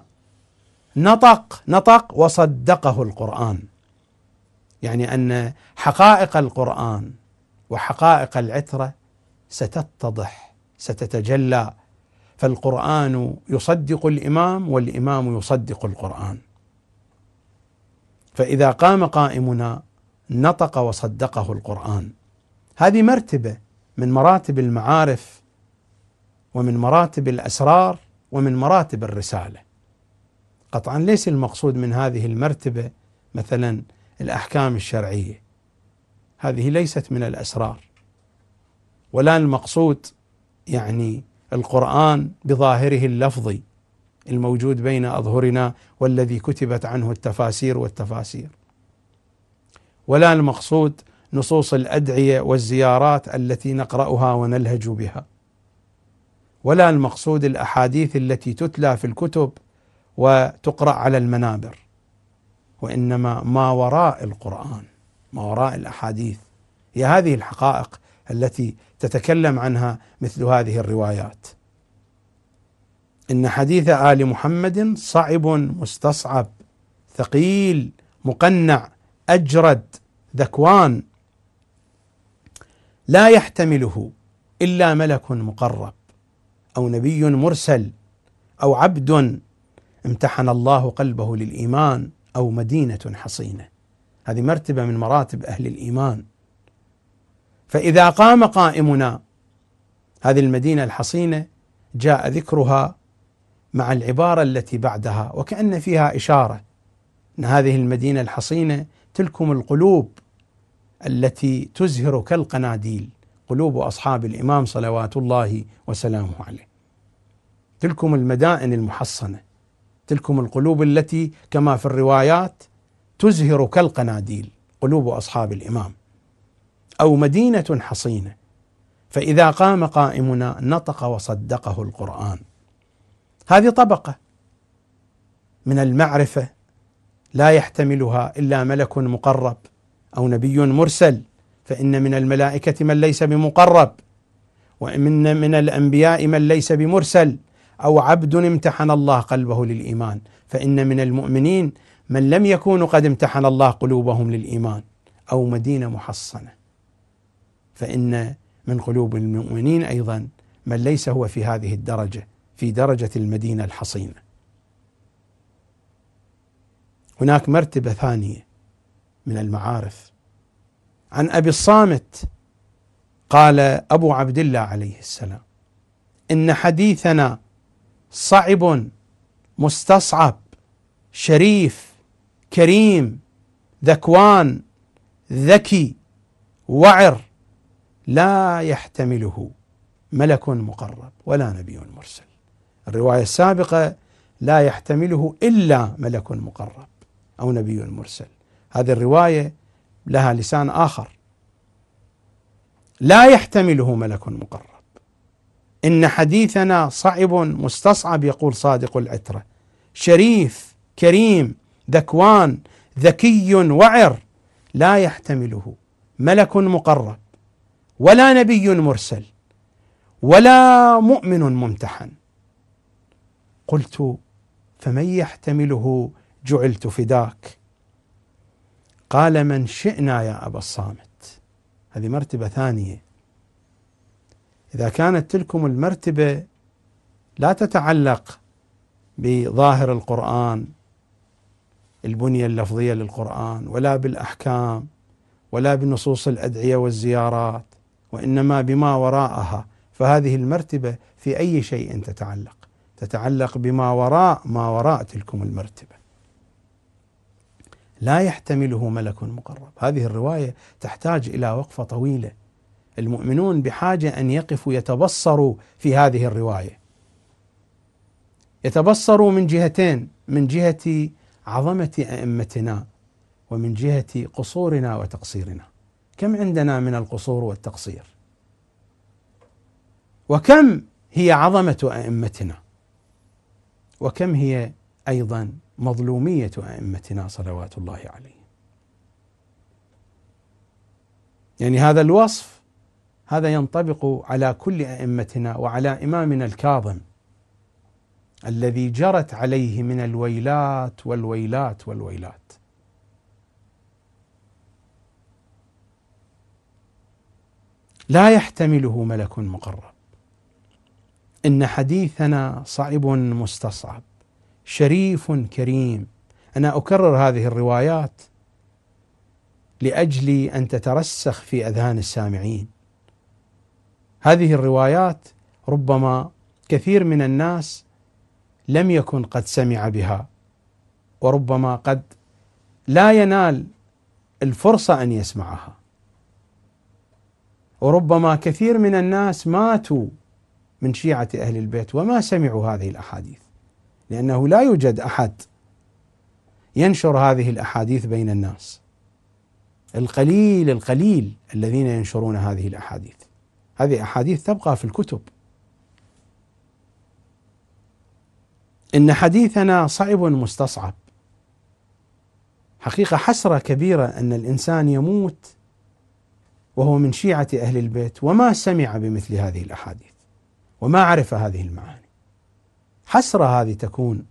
نطق وصدقه القرآن، يعني أن حقائق القرآن وحقائق العترة ستتضح ستتجلى، فالقرآن يصدق الإمام والإمام يصدق القرآن. فإذا قام قائمنا نطق وصدقه القرآن. هذه مرتبة من مراتب المعارف ومن مراتب الأسرار ومن مراتب الرسالة. قطعا ليس المقصود من هذه المرتبة مثلا الأحكام الشرعية، هذه ليست من الأسرار، ولا المقصود يعني القرآن بظاهره اللفظي الموجود بين أظهرنا والذي كتبت عنه التفاسير والتفاسير، ولا المقصود نصوص الأدعية والزيارات التي نقرأها ونلهج بها، ولا المقصود الأحاديث التي تتلى في الكتب وتقرأ على المنابر، وإنما ما وراء القرآن، ما وراء الأحاديث، هي هذه الحقائق التي تتكلم عنها مثل هذه الروايات. إن حديث آل محمد صعب مستصعب ثقيل مقنع أجرد ذكوان، لا يحتمله إلا ملك مقرب أو نبي مرسل أو عبد امتحن الله قلبه للإيمان أو مدينة حصينة. هذه مرتبة من مراتب أهل الإيمان. فإذا قام قائمنا، هذه المدينة الحصينة جاء ذكرها مع العبارة التي بعدها وكأن فيها إشارة أن هذه المدينة الحصينة تلكم القلوب التي تزهر كالقناديل، قلوب أصحاب الإمام صلوات الله وسلامه عليه. تلكم المدائن المحصنة، تلكم القلوب التي كما في الروايات تزهر كالقناديل، قلوب أصحاب الإمام. أو مدينة حصينة. فإذا قام قائمنا نطق وصدقه القرآن. هذه طبقة من المعرفة لا يحتملها إلا ملك مقرب أو نبي مرسل، فإن من الملائكة من ليس بمقرب، ومن من الأنبياء من ليس بمرسل، أو عبد امتحن الله قلبه للإيمان، فإن من المؤمنين من لم يكونوا قد امتحن الله قلوبهم للإيمان، أو مدينة محصنة، فإن من قلوب المؤمنين أيضا من ليس هو في هذه الدرجة، في درجة المدينة الحصينة. هناك مرتبة ثانية من المعارف. عن أبي الصامت قال أبو عبد الله عليه السلام: إن حديثنا صعب مستصعب شريف كريم ذكوان ذكي وعر، لا يحتمله ملك مقرب ولا نبي مرسل. الرواية السابقة لا يحتمله إلا ملك مقرب أو نبي مرسل، هذه الرواية لها لسان آخر، لا يحتمله ملك مقرب. إن حديثنا صعب مستصعب، يقول صادق العترة، شريف كريم ذكوان ذكي وعر، لا يحتمله ملك مقرب ولا نبي مرسل ولا مؤمن ممتحن. قلت فمن يحتمله جعلت فداك؟ قال من شئنا يا أبا الصامت. هذه مرتبة ثانية. إذا كانت تلكم المرتبة لا تتعلق بظاهر القرآن، البنية اللفظية للقرآن، ولا بالأحكام، ولا بنصوص الأدعية والزيارات، وإنما بما وراءها، فهذه المرتبة في أي شيء تتعلق بما وراء تلكم المرتبة. لا يحتمله ملك مقرب. هذه الرواية تحتاج إلى وقفة طويلة. المؤمنون بحاجة أن يقفوا يتبصروا في هذه الرواية، يتبصروا من جهتين: من جهة عظمة أئمتنا ومن جهة قصورنا وتقصيرنا. كم عندنا من القصور والتقصير، وكم هي عظمة أئمتنا، وكم هي أيضا مظلومية أئمتنا صلوات الله عليهم. يعني هذا الوصف هذا ينطبق على كل أئمتنا وعلى إمامنا الكاظم الذي جرت عليه من الويلات والويلات والويلات. لا يحتمله ملك مقرب. إن حديثنا صعب مستصعب شريف كريم. أنا أكرر هذه الروايات لأجل أن تترسخ في أذهان السامعين. هذه الروايات ربما كثير من الناس لم يكن قد سمع بها، وربما قد لا ينال الفرصة أن يسمعها، وربما كثير من الناس ماتوا من شيعة أهل البيت وما سمعوا هذه الأحاديث، لأنه لا يوجد أحد ينشر هذه الأحاديث بين الناس. القليل الذين ينشرون هذه الأحاديث. هذه أحاديث تبقى في الكتب. إن حديثنا صعب مستصعب. حقيقة حسرة كبيرة أن الإنسان يموت وهو من شيعة أهل البيت وما سمع بمثل هذه الأحاديث وما عرف هذه المعاني. حسرة هذه تكون.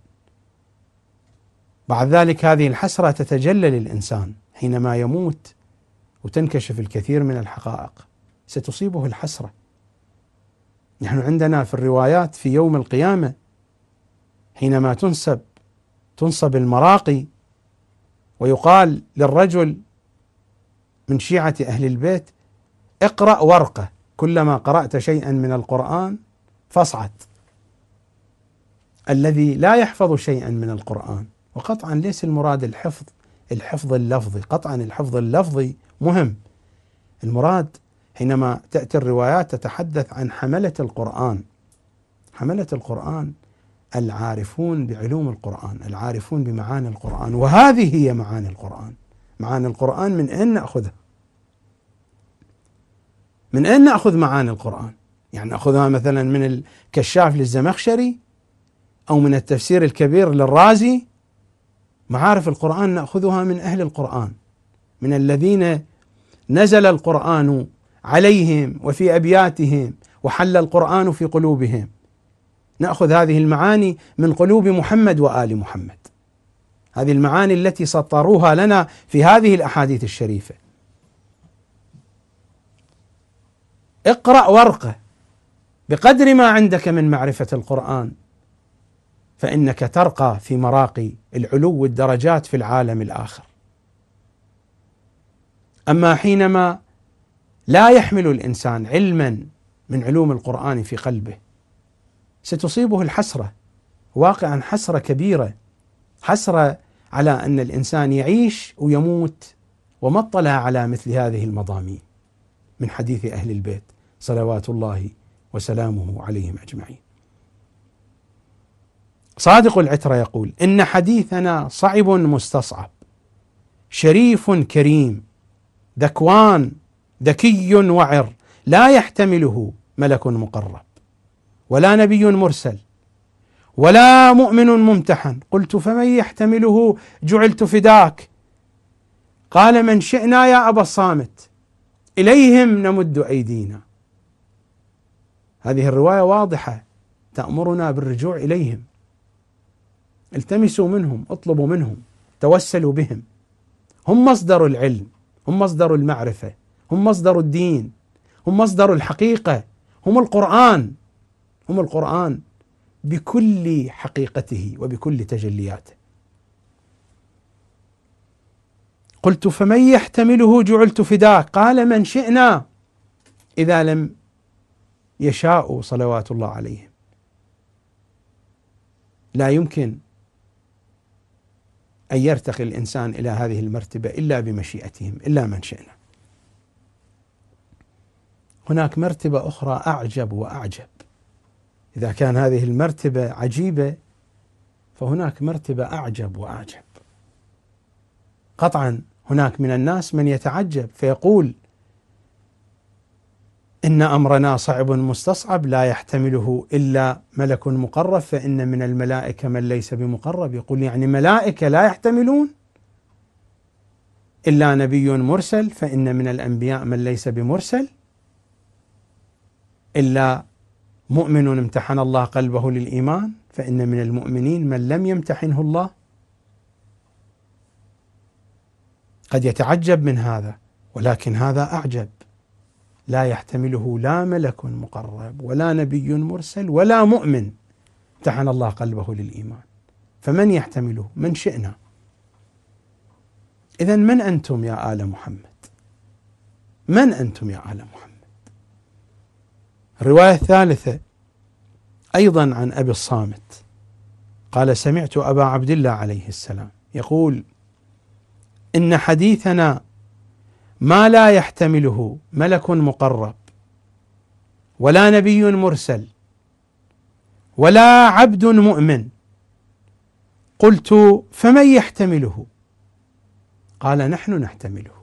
بعد ذلك هذه الحسرة تتجلى للإنسان حينما يموت وتنكشف الكثير من الحقائق، ستصيبه الحسرة. نحن عندنا في الروايات في يوم القيامة حينما تنصب المراقي ويقال للرجل من شيعة أهل البيت: اقرأ ورقة، كلما قرأت شيئا من القرآن فاصعد. الذي لا يحفظ شيئا من القرآن، وقطعا ليس المراد الحفظ اللفظي، قطعا الحفظ اللفظي مهم. المراد حينما تأتي الروايات تتحدث عن حملة القرآن. حملة القرآن العارفون بعلوم القرآن، العارفون بمعاني القرآن، وهذه هي معاني القرآن. معاني القرآن من أين نأخذها؟ من أين نأخذ معاني القرآن؟ يعني نأخذها مثلا من الكشاف للزمخشري أو من التفسير الكبير للرازي؟ معارف القرآن نأخذها من أهل القرآن، من الذين نزل القرآن عليهم وفي أبياتهم وحل القرآن في قلوبهم. نأخذ هذه المعاني من قلوب محمد وآل محمد، هذه المعاني التي سطروها لنا في هذه الأحاديث الشريفة. اقرأ ورقة بقدر ما عندك من معرفة القرآن، فإنك ترقى في مراقي العلو والدرجات في العالم الآخر. أما حينما لا يحمل الإنسان علما من علوم القرآن في قلبه ستصيبه الحسرة، واقعا حسرة كبيرة، حسرة على أن الإنسان يعيش ويموت وما اطلع على مثل هذه المضامين من حديث أهل البيت صلوات الله وسلامه عليهم أجمعين. صادق العترة يقول: إن حديثنا صعب مستصعب، شريف كريم، ذكوان ذكي وعر، لا يحتمله ملك مقرب ولا نبي مرسل ولا مؤمن ممتحن. قلت: فمن يحتمله؟ جعلت فداك. قال: من شئنا يا أبا الصامت، إليهم نمد أيدينا. هذه الرواية واضحة تأمرنا بالرجوع إليهم. التمسوا منهم، اطلبوا منهم، توسلوا بهم. هم مصدر العلم، هم مصدر المعرفة، هم مصدر الدين، هم مصدر الحقيقة، هم القرآن، هم القرآن بكل حقيقته وبكل تجلياته. قلت: فمن يحتمله؟ جعلت فداك. قال: من شئنا، إذا لم يشاءوا صلوات الله عليهم. لا يمكن أن يرتقي الإنسان إلى هذه المرتبة إلا بمشيئتهم، إلا من شئنا. هناك مرتبة أخرى أعجب وأعجب. إذا كان هذه المرتبة عجيبة، فهناك مرتبة أعجب وأعجب. قطعا هناك من الناس من يتعجب فيقول: إن أمرنا صعب مستصعب، لا يحتمله إلا ملك مقرب، فإن من الملائكة من ليس بمقرب. يقول: يعني ملائكة لا يحتملون؟ إلا نبي مرسل، فإن من الأنبياء من ليس بمرسل. إلا مؤمن امتحن الله قلبه للإيمان، فإن من المؤمنين من لم يمتحنه الله. قد يتعجب من هذا، ولكن هذا أعجب. لا يحتمله لا ملك مقرب ولا نبي مرسل ولا مؤمن امتحن الله قلبه للإيمان. فمن يحتمله؟ من شئنا. إذن من أنتم يا آل محمد؟ من أنتم يا آل محمد؟ الرواية الثالثة أيضا عن أبي الصامت قال: سمعت أبا عبد الله عليه السلام يقول: إن حديثنا ما لا يحتمله ملك مقرب ولا نبي مرسل ولا عبد مؤمن. قلت: فمن يحتمله؟ قال: نحن نحتمله.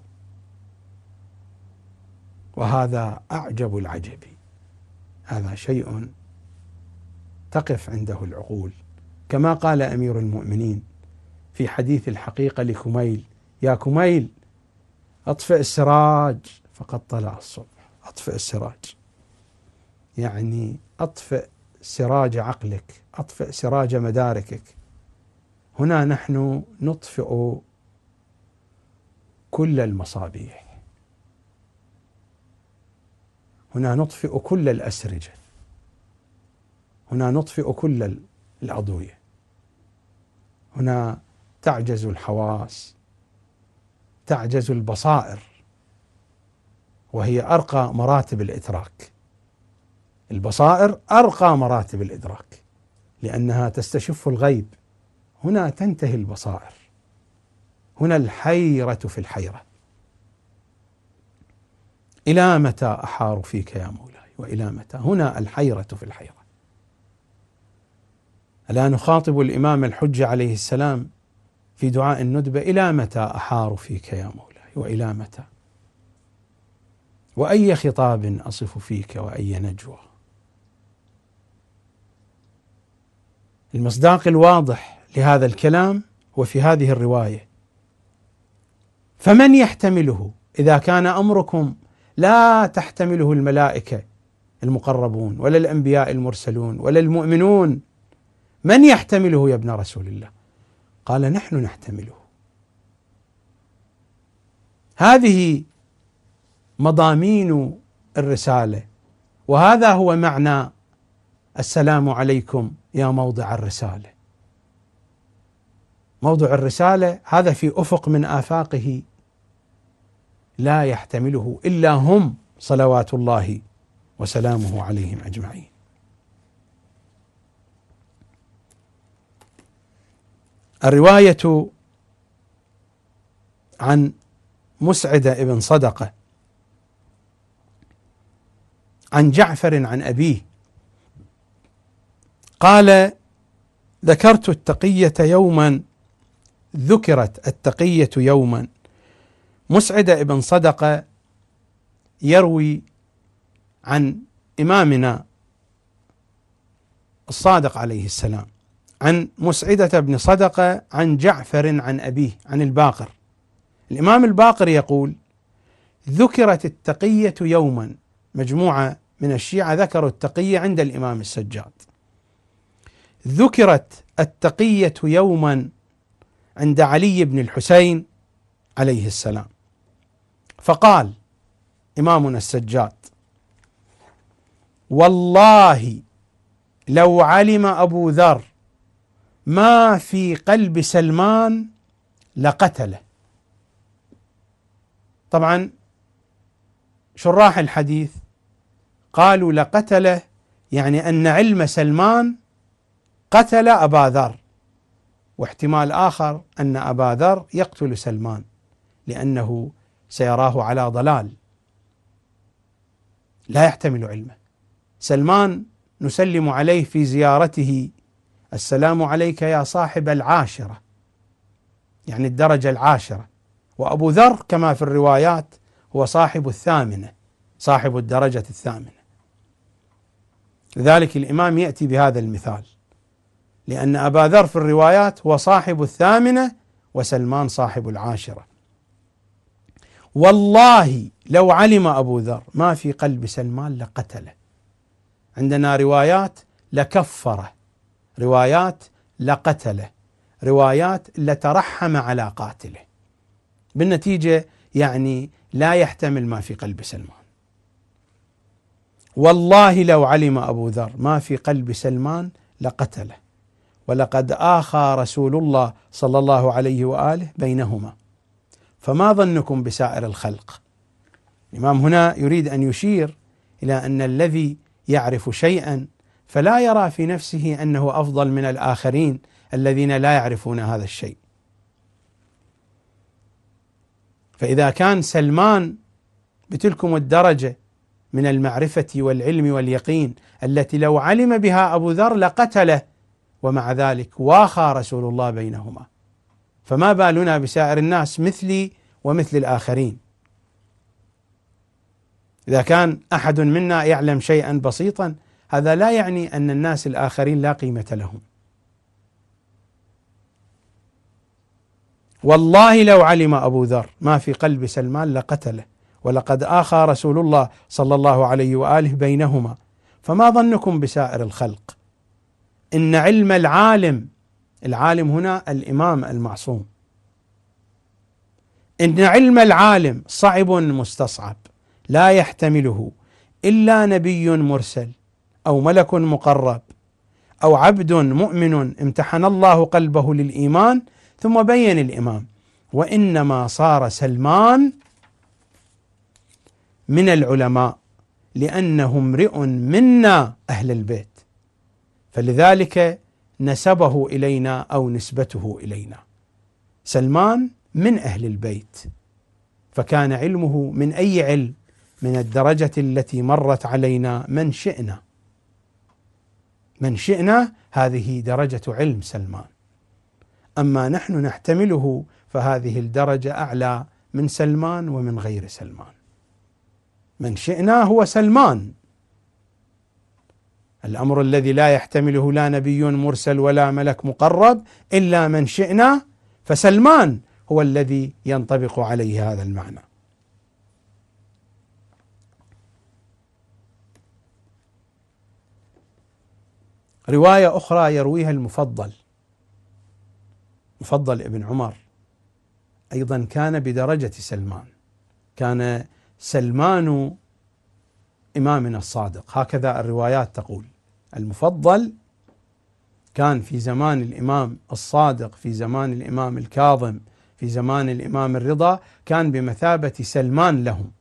وهذا أعجب العجب، هذا شيء تقف عنده العقول. كما قال أمير المؤمنين في حديث الحقيقة لكميل: يا كميل، أطفئ السراج فقد طلع الصبح. أطفئ السراج يعني أطفئ سراج عقلك، أطفئ سراج مداركك. هنا نحن نطفئ كل المصابيح، هنا نطفئ كل الأسرجة، هنا نطفئ كل الأضوية. هنا تعجز الحواس، تعجز البصائر، وهي أرقى مراتب الإدراك. البصائر أرقى مراتب الإدراك لأنها تستشف الغيب. هنا تنتهي البصائر، هنا الحيرة في الحيرة. إلى متى أحار فيك يا مولاي وإلى متى؟ هنا الحيرة في الحيرة. ألا نخاطب الإمام الحجة عليه السلام في دعاء الندبة: إلى متى أحار فيك يا مولاي وإلى متى؟ وأي خطاب أصف فيك وأي نجوى؟ المصداق الواضح لهذا الكلام وفي هذه الرواية: فمن يحتمله؟ إذا كان أمركم لا تحتمله الملائكة المقربون ولا الأنبياء المرسلون ولا المؤمنون، من يحتمله يا ابن رسول الله؟ قال: نحن نحتمله. هذه مضامين الرسالة، وهذا هو معنى السلام عليكم يا موضع الرسالة. موضع الرسالة هذا في أفق من آفاقه لا يحتمله إلا هم صلوات الله وسلامه عليهم أجمعين. الرواية عن مسعد ابن صدقة عن جعفر عن أبيه قال: ذكرت التقية يوما، ذكرت التقية يوما. مسعد بن صدقة يروي عن إمامنا الصادق عليه السلام عن مسعدة بن صدقة عن جعفر عن أبيه عن الباقر. الإمام الباقر يقول: ذكرت التقية يوما. مجموعة من الشيعة ذكروا التقية عند الإمام السجاد. ذكرت التقية يوما عند علي بن الحسين عليه السلام، فقال إمامنا السجاد: والله لو علم أبو ذر ما في قلب سلمان لقتله. طبعا شراح الحديث قالوا لقتله يعني أن علم سلمان قتل أبا ذر، واحتمال آخر أن أبا ذر يقتل سلمان لأنه سيراه على ضلال لا يحتمل علمه. سلمان نسلم عليه في زيارته: السلام عليك يا صاحب العاشرة، يعني الدرجة العاشرة، وأبو ذر كما في الروايات هو صاحب الثامنة، صاحب الدرجة الثامنة. لذلك الإمام يأتي بهذا المثال، لأن أبا ذر في الروايات هو صاحب الثامنة وسلمان صاحب العاشرة. والله لو علم أبو ذر ما في قلب سلمان لقتله. عندنا روايات لكفره، روايات لقتله، روايات لترحم على قاتله. بالنتيجة يعني لا يحتمل ما في قلب سلمان. والله لو علم أبو ذر ما في قلب سلمان لقتله، ولقد آخى رسول الله صلى الله عليه وآله بينهما، فما ظنكم بسائر الخلق. الإمام هنا يريد أن يشير إلى أن الذي يعرف شيئا فلا يرى في نفسه أنه أفضل من الآخرين الذين لا يعرفون هذا الشيء. فإذا كان سلمان بتلكم الدرجة من المعرفة والعلم واليقين التي لو علم بها أبو ذر لقتله، ومع ذلك واخى رسول الله بينهما، فما بالنا بسائر الناس مثلي ومثل الآخرين. إذا كان أحد منا يعلم شيئا بسيطا هذا لا يعني أن الناس الآخرين لا قيمة لهم. والله لو علم أبو ذر ما في قلب سلمان لقتله، ولقد آخى رسول الله صلى الله عليه وآله بينهما، فما ظنكم بسائر الخلق. إن علم العالم، العالم هنا الإمام المعصوم، إن علم العالم صعب مستصعب لا يحتمله إلا نبي مرسل أو ملك مقرب أو عبد مؤمن امتحن الله قلبه للإيمان. ثم بين الإمام: وإنما صار سلمان من العلماء لأنه امرئ منا أهل البيت، فلذلك نسبه إلينا أو نسبته إلينا. سلمان من أهل البيت، فكان علمه من أي علم؟ من الدرجة التي مرت علينا من شئنا، من شئنا هذه درجة علم سلمان. أما نحن نحتمله فهذه الدرجة أعلى من سلمان ومن غير سلمان. من شئنا هو سلمان، الأمر الذي لا يحتمله لا نبي مرسل ولا ملك مقرب إلا من شئنا، فسلمان هو الذي ينطبق عليه هذا المعنى. رواية أخرى يرويها المفضل ابن عمر، أيضا كان بدرجة سلمان، كان سلمان إمامنا الصادق، هكذا الروايات تقول. المفضل كان في زمان الإمام الصادق، في زمان الإمام الكاظم، في زمان الإمام الرضا، كان بمثابة سلمان لهم.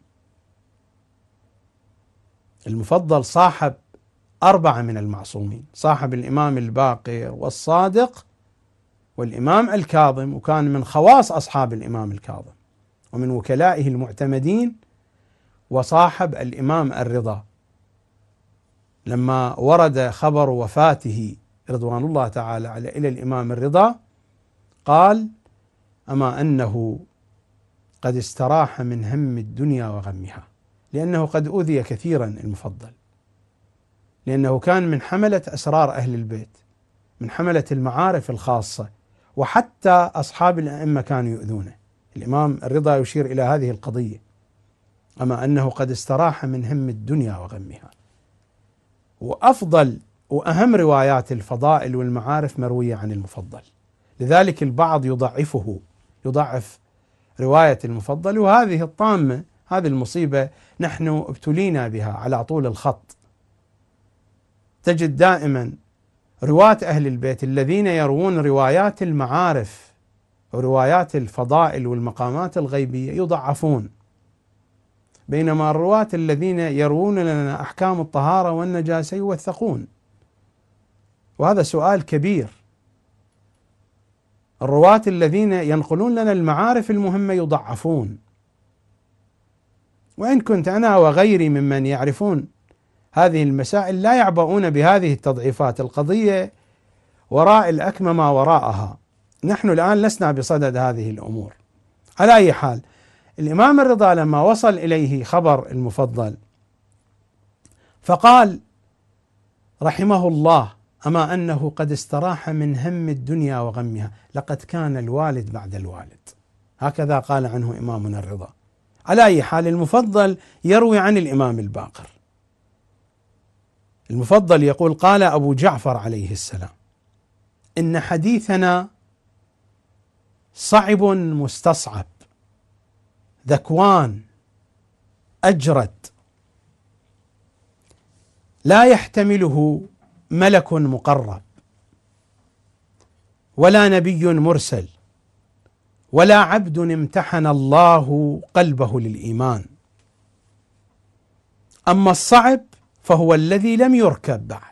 المفضل صاحب 4 من المعصومين، صاحب الإمام الباقر والصادق والإمام الكاظم، وكان من خواص أصحاب الإمام الكاظم ومن وكلائه المعتمدين، وصاحب الإمام الرضا لما ورد خبر وفاته رضوان الله تعالى عليه إلى الإمام الرضا قال: أما أنه قد استراح من هم الدنيا وغمها، لأنه قد أوذي كثيرا المفضل، لأنه كان من حملة أسرار أهل البيت، من حملة المعارف الخاصة، وحتى أصحاب الأئمة كانوا يؤذونه. الإمام الرضا يشير إلى هذه القضية: أما أنه قد استراح من هم الدنيا وغمها. وأفضل وأهم روايات الفضائل والمعارف مروية عن المفضل، لذلك البعض يضعف رواية المفضل، وهذه الطامة، هذه المصيبة نحن ابتلينا بها على طول الخط. تجد دائما رواة أهل البيت الذين يروون روايات المعارف وروايات الفضائل والمقامات الغيبية يضعفون، بينما الرواة الذين يروون لنا أحكام الطهارة والنجاسة يوثقون. وهذا سؤال كبير. الرواة الذين ينقلون لنا المعارف المهمة يضعفون، وإن كنت أنا وغيري ممن يعرفون هذه المسائل لا يعبؤون بهذه التضعيفات. القضية وراء الأكمة ما وراءها، نحن الآن لسنا بصدد هذه الأمور. على أي حال، الإمام الرضا لما وصل إليه خبر المفضل فقال رحمه الله: أما أنه قد استراح من هم الدنيا وغمها، لقد كان الوالد بعد الوالد. هكذا قال عنه إمامنا الرضا. على أي حال، المفضل يروي عن الإمام الباقر. المفضل يقول: قال أبو جعفر عليه السلام: إن حديثنا صعب مستصعب، ذكوان أجرد، لا يحتمله ملك مقرب، ولا نبي مرسل، ولا عبد امتحن الله قلبه للإيمان. أما الصعب فهو الذي لم يركب بعد،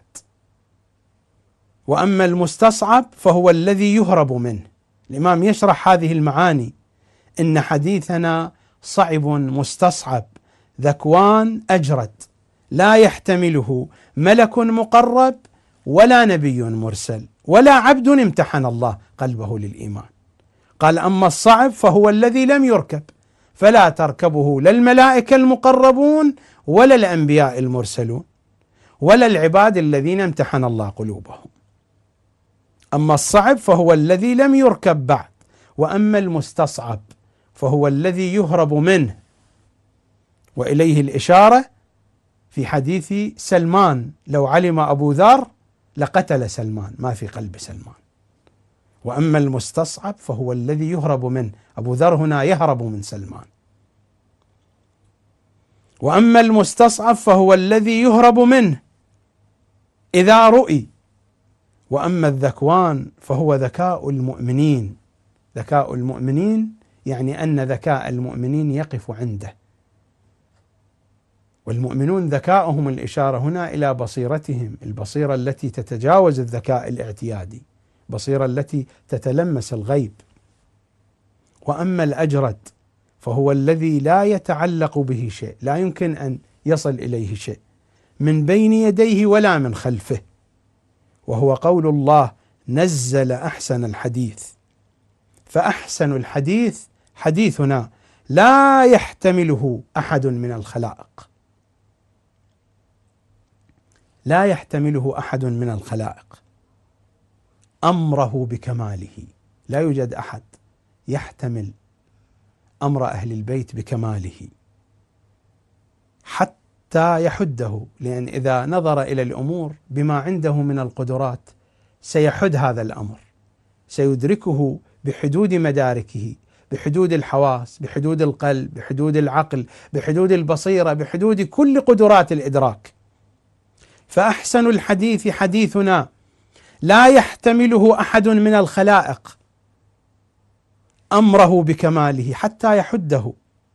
وأما المستصعب فهو الذي يهرب منه. الإمام يشرح هذه المعاني: إن حديثنا صعب مستصعب، ذكوان أجرد، لا يحتمله ملك مقرب، ولا نبي مرسل، ولا عبد امتحن الله قلبه للإيمان. قال: أما الصعب فهو الذي لم يركب، فلا تركبه لا الملائكة المقربون، ولا الأنبياء المرسلون، ولا العباد الذين امتحن الله قلوبهم. أما الصعب فهو الذي لم يركب بعد، وأما المستصعب فهو الذي يهرب منه. وإليه الإشارة في حديث سلمان: لو علم أبو ذر لقتل سلمان، ما في قلب سلمان. وأما المستصعب فهو الذي يهرب منه، أبو ذر هنا يهرب من سلمان. وأما المستصعب فهو الذي يهرب منه إذا رؤي. وأما الذكوان فهو ذكاء المؤمنين. ذكاء المؤمنين يعني أن ذكاء المؤمنين يقف عنده. والمؤمنون ذكاؤهم الإشارة هنا إلى بصيرتهم، البصيرة التي تتجاوز الذكاء الاعتيادي، البصيرة التي تتلمس الغيب. وأما الأجرد فهو الذي لا يتعلق به شيء، لا يمكن أن يصل إليه شيء من بين يديه ولا من خلفه، وهو قول الله: نزل أحسن الحديث. فأحسن الحديث حديثنا لا يحتمله أحد من الخلائق، لا يحتمله أحد من الخلائق. أمره بكماله، لا يوجد أحد يحتمل أمر أهل البيت بكماله حتى يحده، لأن إذا نظر إلى الأمور بما عنده من القدرات سيحد هذا الأمر، سيدركه بحدود مداركه، بحدود الحواس، بحدود القلب، بحدود العقل، بحدود البصيرة، بحدود كل قدرات الإدراك. فأحسن الحديث حديثنا لا يحتمله أحد من الخلائق، أمره بكماله حتى يحده.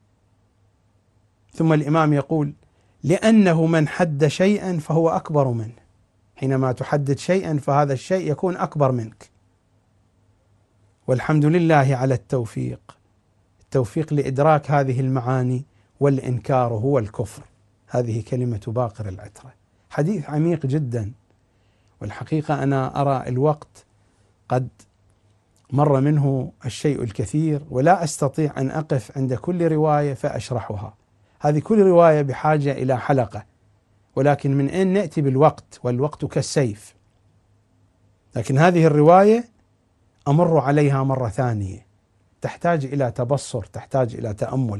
ثم الإمام يقول: لأنه من حد شيئا فهو أكبر منه. حينما تحدد شيئا فهذا الشيء يكون أكبر منك. والحمد لله على التوفيق، التوفيق لإدراك هذه المعاني، والإنكار هو الكفر. هذه كلمة باقر العترة: حديث عميق جدا، والحقيقة أنا أرى الوقت قد مر منه الشيء الكثير، ولا أستطيع أن أقف عند كل رواية فأشرحها. هذه كل رواية بحاجة إلى حلقة، ولكن من أين نأتي بالوقت؟ والوقت كالسيف. لكن هذه الرواية أمر عليها مرة ثانية، تحتاج إلى تبصر، تحتاج إلى تأمل.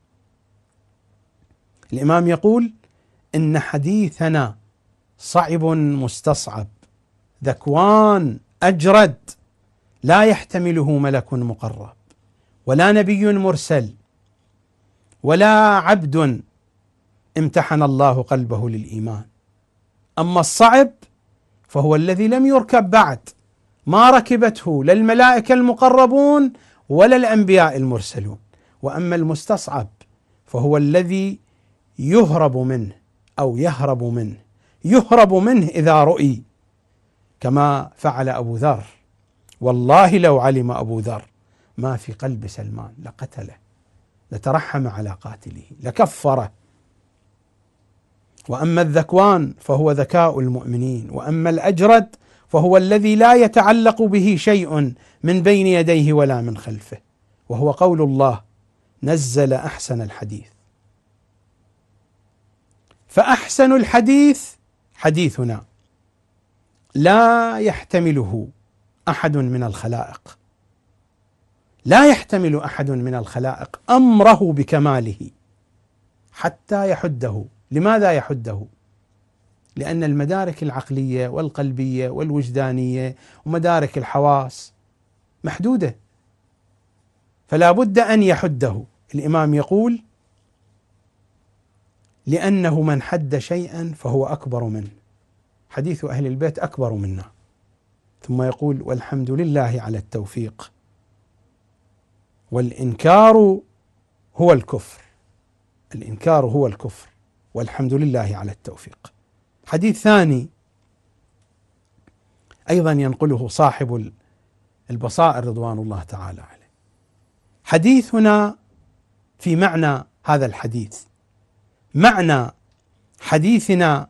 الإمام يقول: إن حديثنا صعب مستصعب، ذكوان أجرد، لا يحتمله ملك مقرب، ولا نبي مرسل، ولا عبد امتحن الله قلبه للإيمان. أما الصعب فهو الذي لم يركب بعد، ما ركبته لا الملائكة المقربون ولا الأنبياء المرسلون. وأما المستصعب فهو الذي يهرب منه أو يهرب منه، يهرب منه إذا رؤي، كما فعل أبو ذر. والله لو علم أبو ذر ما في قلب سلمان لقتله، لترحم على قاتله، لكفره. وأما الذكوان فهو ذكاء المؤمنين، وأما الأجرد فهو الذي لا يتعلق به شيء من بين يديه ولا من خلفه، وهو قول الله: نزل أحسن الحديث. فأحسن الحديث حديثنا، لا يحتمله أحد من الخلائق، لا يحتمل أحد من الخلائق أمره بكماله حتى يحده. لماذا يحده؟ لأن المدارك العقلية والقلبية والوجدانية ومدارك الحواس محدودة، فلا بد أن يحده. الإمام يقول: لأنه من حد شيئا فهو أكبر منه. حديث أهل البيت أكبر منا. ثم يقول: والحمد لله على التوفيق، والإنكار هو الكفر. الإنكار هو الكفر، والحمد لله على التوفيق. حديث ثاني أيضا ينقله صاحب البصائر رضوان الله تعالى عليه. حديثنا في معنى هذا الحديث، معنى حديثنا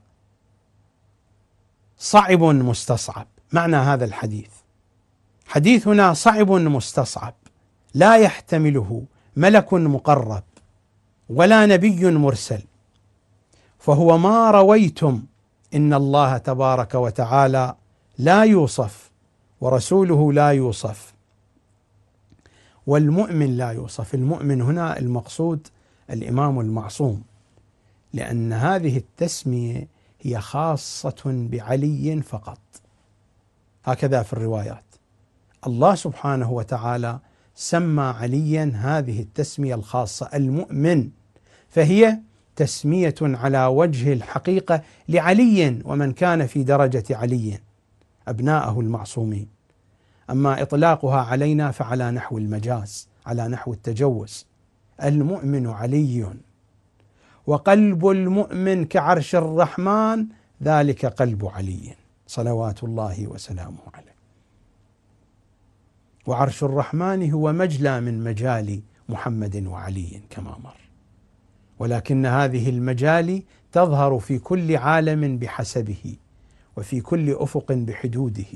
صعب مستصعب. معنى هذا الحديث: حديثنا صعب مستصعب، لا يحتمله ملك مقرب ولا نبي مرسل، فهو ما رويتم إن الله تبارك وتعالى لا يوصف، ورسوله لا يوصف، والمؤمن لا يوصف. المؤمن هنا المقصود الإمام المعصوم، لأن هذه التسمية هي خاصة بعلي فقط، هكذا في الروايات. الله سبحانه وتعالى سمى عليا هذه التسمية الخاصة المؤمن، فهي تسمية على وجه الحقيقة لعلي ومن كان في درجة علي أبناءه المعصومين. أما إطلاقها علينا فعلى نحو المجاز، على نحو التجوز. المؤمن علي، وقلب المؤمن كعرش الرحمن، ذلك قلب علي صلوات الله وسلامه عليه. وعرش الرحمن هو مجلى من مجال محمد وعلي كما مر، ولكن هذه المجالي تظهر في كل عالم بحسبه، وفي كل أفق بحدوده.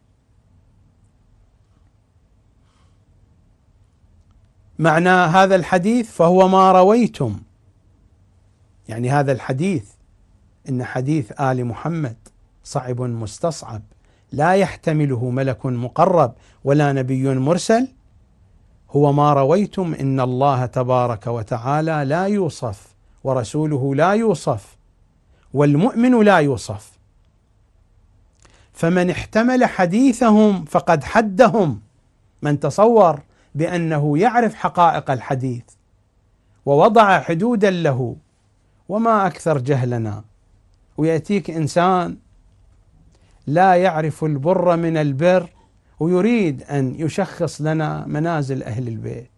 معنى هذا الحديث: فهو ما رويتم، يعني هذا الحديث، إن حديث آل محمد صعب مستصعب، لا يحتمله ملك مقرب ولا نبي مرسل، هو ما رويتم إن الله تبارك وتعالى لا يوصف، ورسوله لا يوصف، والمؤمن لا يوصف. فمن احتمل حديثهم فقد حدهم. من تصور بأنه يعرف حقائق الحديث ووضع حدودا له، وما أكثر جهلنا. ويأتيك إنسان لا يعرف البر من البر ويريد أن يشخص لنا منازل أهل البيت،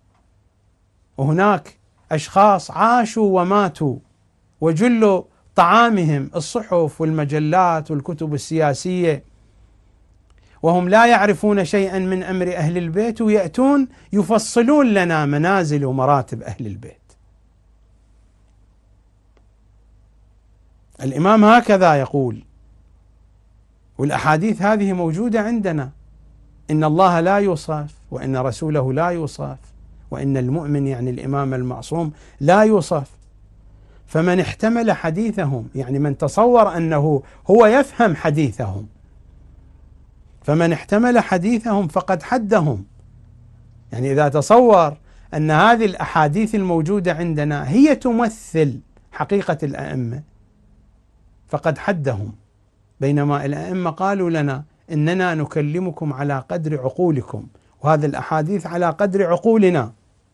وهناك أشخاص عاشوا وماتوا وجل طعامهم الصحف والمجلات والكتب السياسية، وهم لا يعرفون شيئا من أمر أهل البيت، ويأتون يفصلون لنا منازل ومراتب أهل البيت. الإمام هكذا يقول، والأحاديث هذه موجودة عندنا: إن الله لا يوصف، وإن رسوله لا يوصف، وإن المؤمن يعني الإمام المعصوم لا يوصف. فمن احتمل حديثهم، يعني من تصور أنه هو يفهم حديثهم، فمن احتمل حديثهم فقد حدهم. يعني إذا تصور أن هذه الأحاديث الموجودة عندنا هي تمثل حقيقة الأئمة فقد حدهم، بينما الأئمة قالوا لنا إننا نكلمكم على قدر عقولكم، وهذه الأحاديث على قدر عقولنا.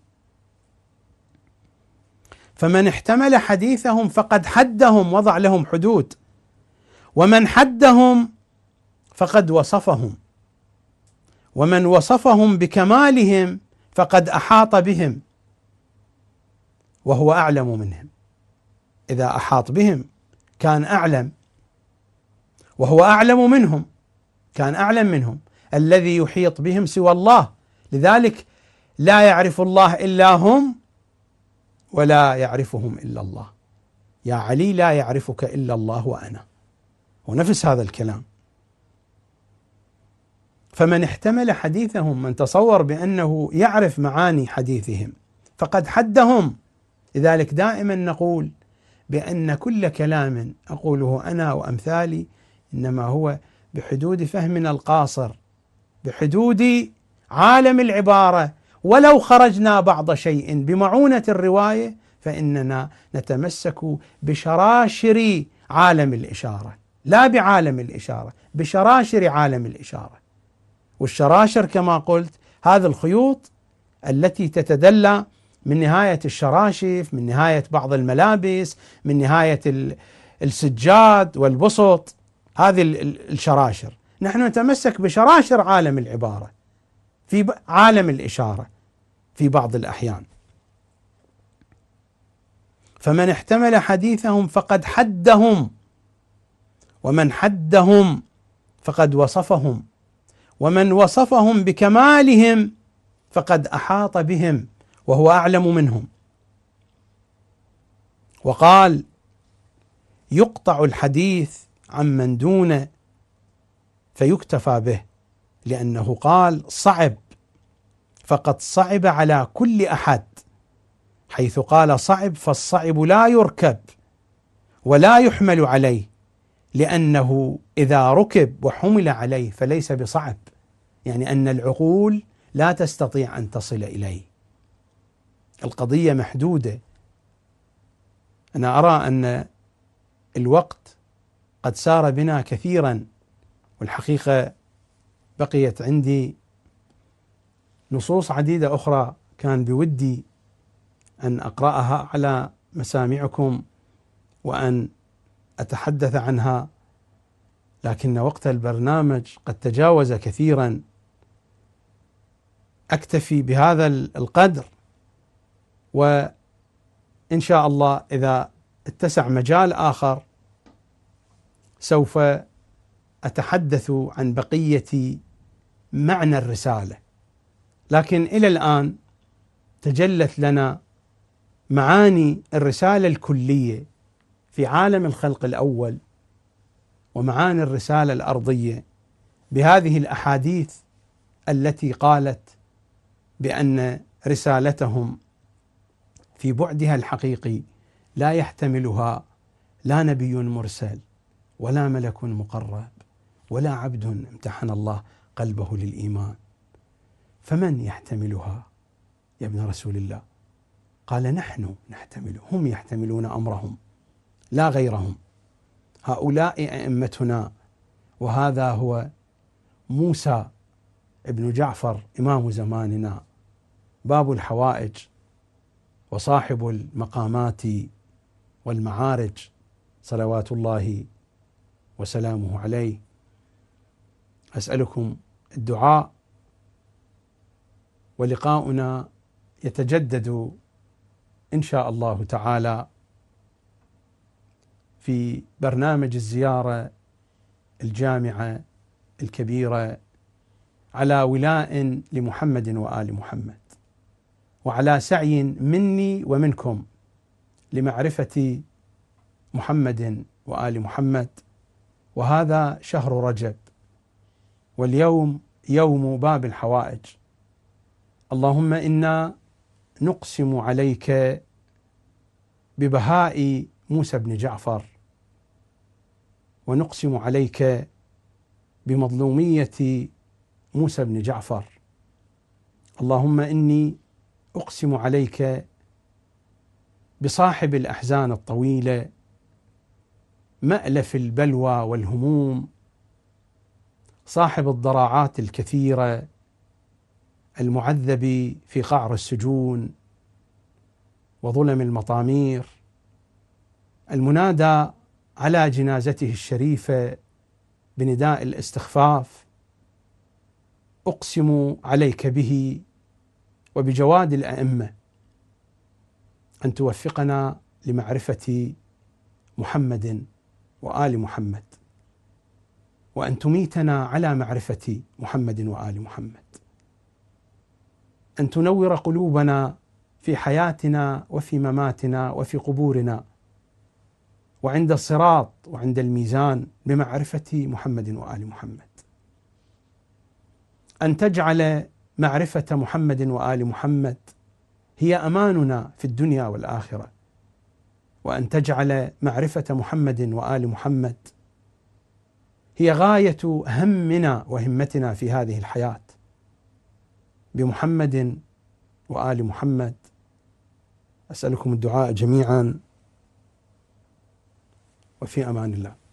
فمن احتمل حديثهم فقد حدهم، وضع لهم حدود، ومن حدهم فقد وصفهم، ومن وصفهم بكمالهم فقد أحاط بهم وهو أعلم منهم. إذا أحاط بهم كان أعلم، وهو أعلم منهم كان أعلم منهم. الذي يحيط بهم سوى الله، لذلك لا يعرف الله إلا هم ولا يعرفهم إلا الله. يا علي لا يعرفك إلا الله وأنا، ونفس هذا الكلام. فمن احتمل حديثهم، من تصور بأنه يعرف معاني حديثهم، فقد حدهم. لذلك دائما نقول بأن كل كلام أقوله أنا وأمثالي إنما هو بحدود فهمنا القاصر، بحدود عالم العبارة، ولو خرجنا بعض شيء بمعونة الرواية فإننا نتمسك بشراشر عالم الإشارة، لا بعالم الإشارة، بشراشر عالم الإشارة. والشراشر كما قلت هذه الخيوط التي تتدلى من نهاية الشراشف، من نهاية بعض الملابس، من نهاية السجاد والبسط، هذه الشراشر. نحن نتمسك بشراشر عالم العبارة في عالم الإشارة في بعض الأحيان. فمن احتمل حديثهم فقد حدهم، ومن حدهم فقد وصفهم، ومن وصفهم بكمالهم فقد أحاط بهم وهو أعلم منهم. وقال: يقطع الحديث عمن دونه فيكتفى به، لأنه قال صعب، فقد صعب على كل أحد، حيث قال صعب، فالصعب لا يركب ولا يحمل عليه، لأنه إذا ركب وحمل عليه فليس بصعب، يعني أن العقول لا تستطيع أن تصل إليه. القضية محدودة. أنا أرى أن الوقت قد سار بنا كثيرا، والحقيقة بقيت عندي نصوص عديدة أخرى كان بودي أن أقرأها على مسامعكم وأن أتحدث عنها، لكن وقت البرنامج قد تجاوز كثيرا. أكتفي بهذا القدر، وإن شاء الله إذا اتسع مجال آخر سوف أتحدث عن بقية معنى الرسالة. لكن إلى الآن تجلت لنا معاني الرسالة الكلية في عالم الخلق الأول، ومعاني الرسالة الأرضية بهذه الأحاديث التي قالت بأن رسالتهم في بعدها الحقيقي لا يحتملها لا نبي مرسل ولا ملك مقرب ولا عبد امتحن الله قلبه للإيمان. فمن يحتملها يا ابن رسول الله؟ قال: نحن نحتمل، هم يحتملون أمرهم لا غيرهم. هؤلاء أئمتنا، وهذا هو موسى ابن جعفر إمام زماننا، باب الحوائج وصاحب المقامات والمعارج، صلوات الله وسلامه عليه. أسألكم الدعاء، ولقاؤنا يتجدد إن شاء الله تعالى في برنامج الزيارة الجامعة الكبيرة على ولاء لمحمد وآل محمد، وعلى سعي مني ومنكم لمعرفة محمد وآل محمد، وهذا شهر رجب، واليوم يوم باب الحوائج. اللهم إنا نقسم عليك ببهاء موسى بن جعفر، ونقسم عليك بمظلومية موسى بن جعفر. اللهم إني أقسم عليك بصاحب الأحزان الطويلة، مألف البلوى والهموم، صاحب الضراعات الكثيرة، المعذب في قعر السجون وظلم المطامير، المنادى على جنازته الشريفة بنداء الاستخفاف. أقسم عليك به وبجواد الأئمة أن توفقنا لمعرفة محمد وآل محمد، وأن تميتنا على معرفة محمد وآل محمد، أن تنور قلوبنا في حياتنا وفي مماتنا وفي قبورنا وعند الصراط وعند الميزان بمعرفة محمد وآل محمد، أن تجعل معرفة محمد وآل محمد هي أماننا في الدنيا والآخرة، وأن تجعل معرفة محمد وآل محمد هي غاية همنا وهمتنا في هذه الحياة بمحمد وآل محمد. أسألكم الدعاء جميعا، وفي أمان الله.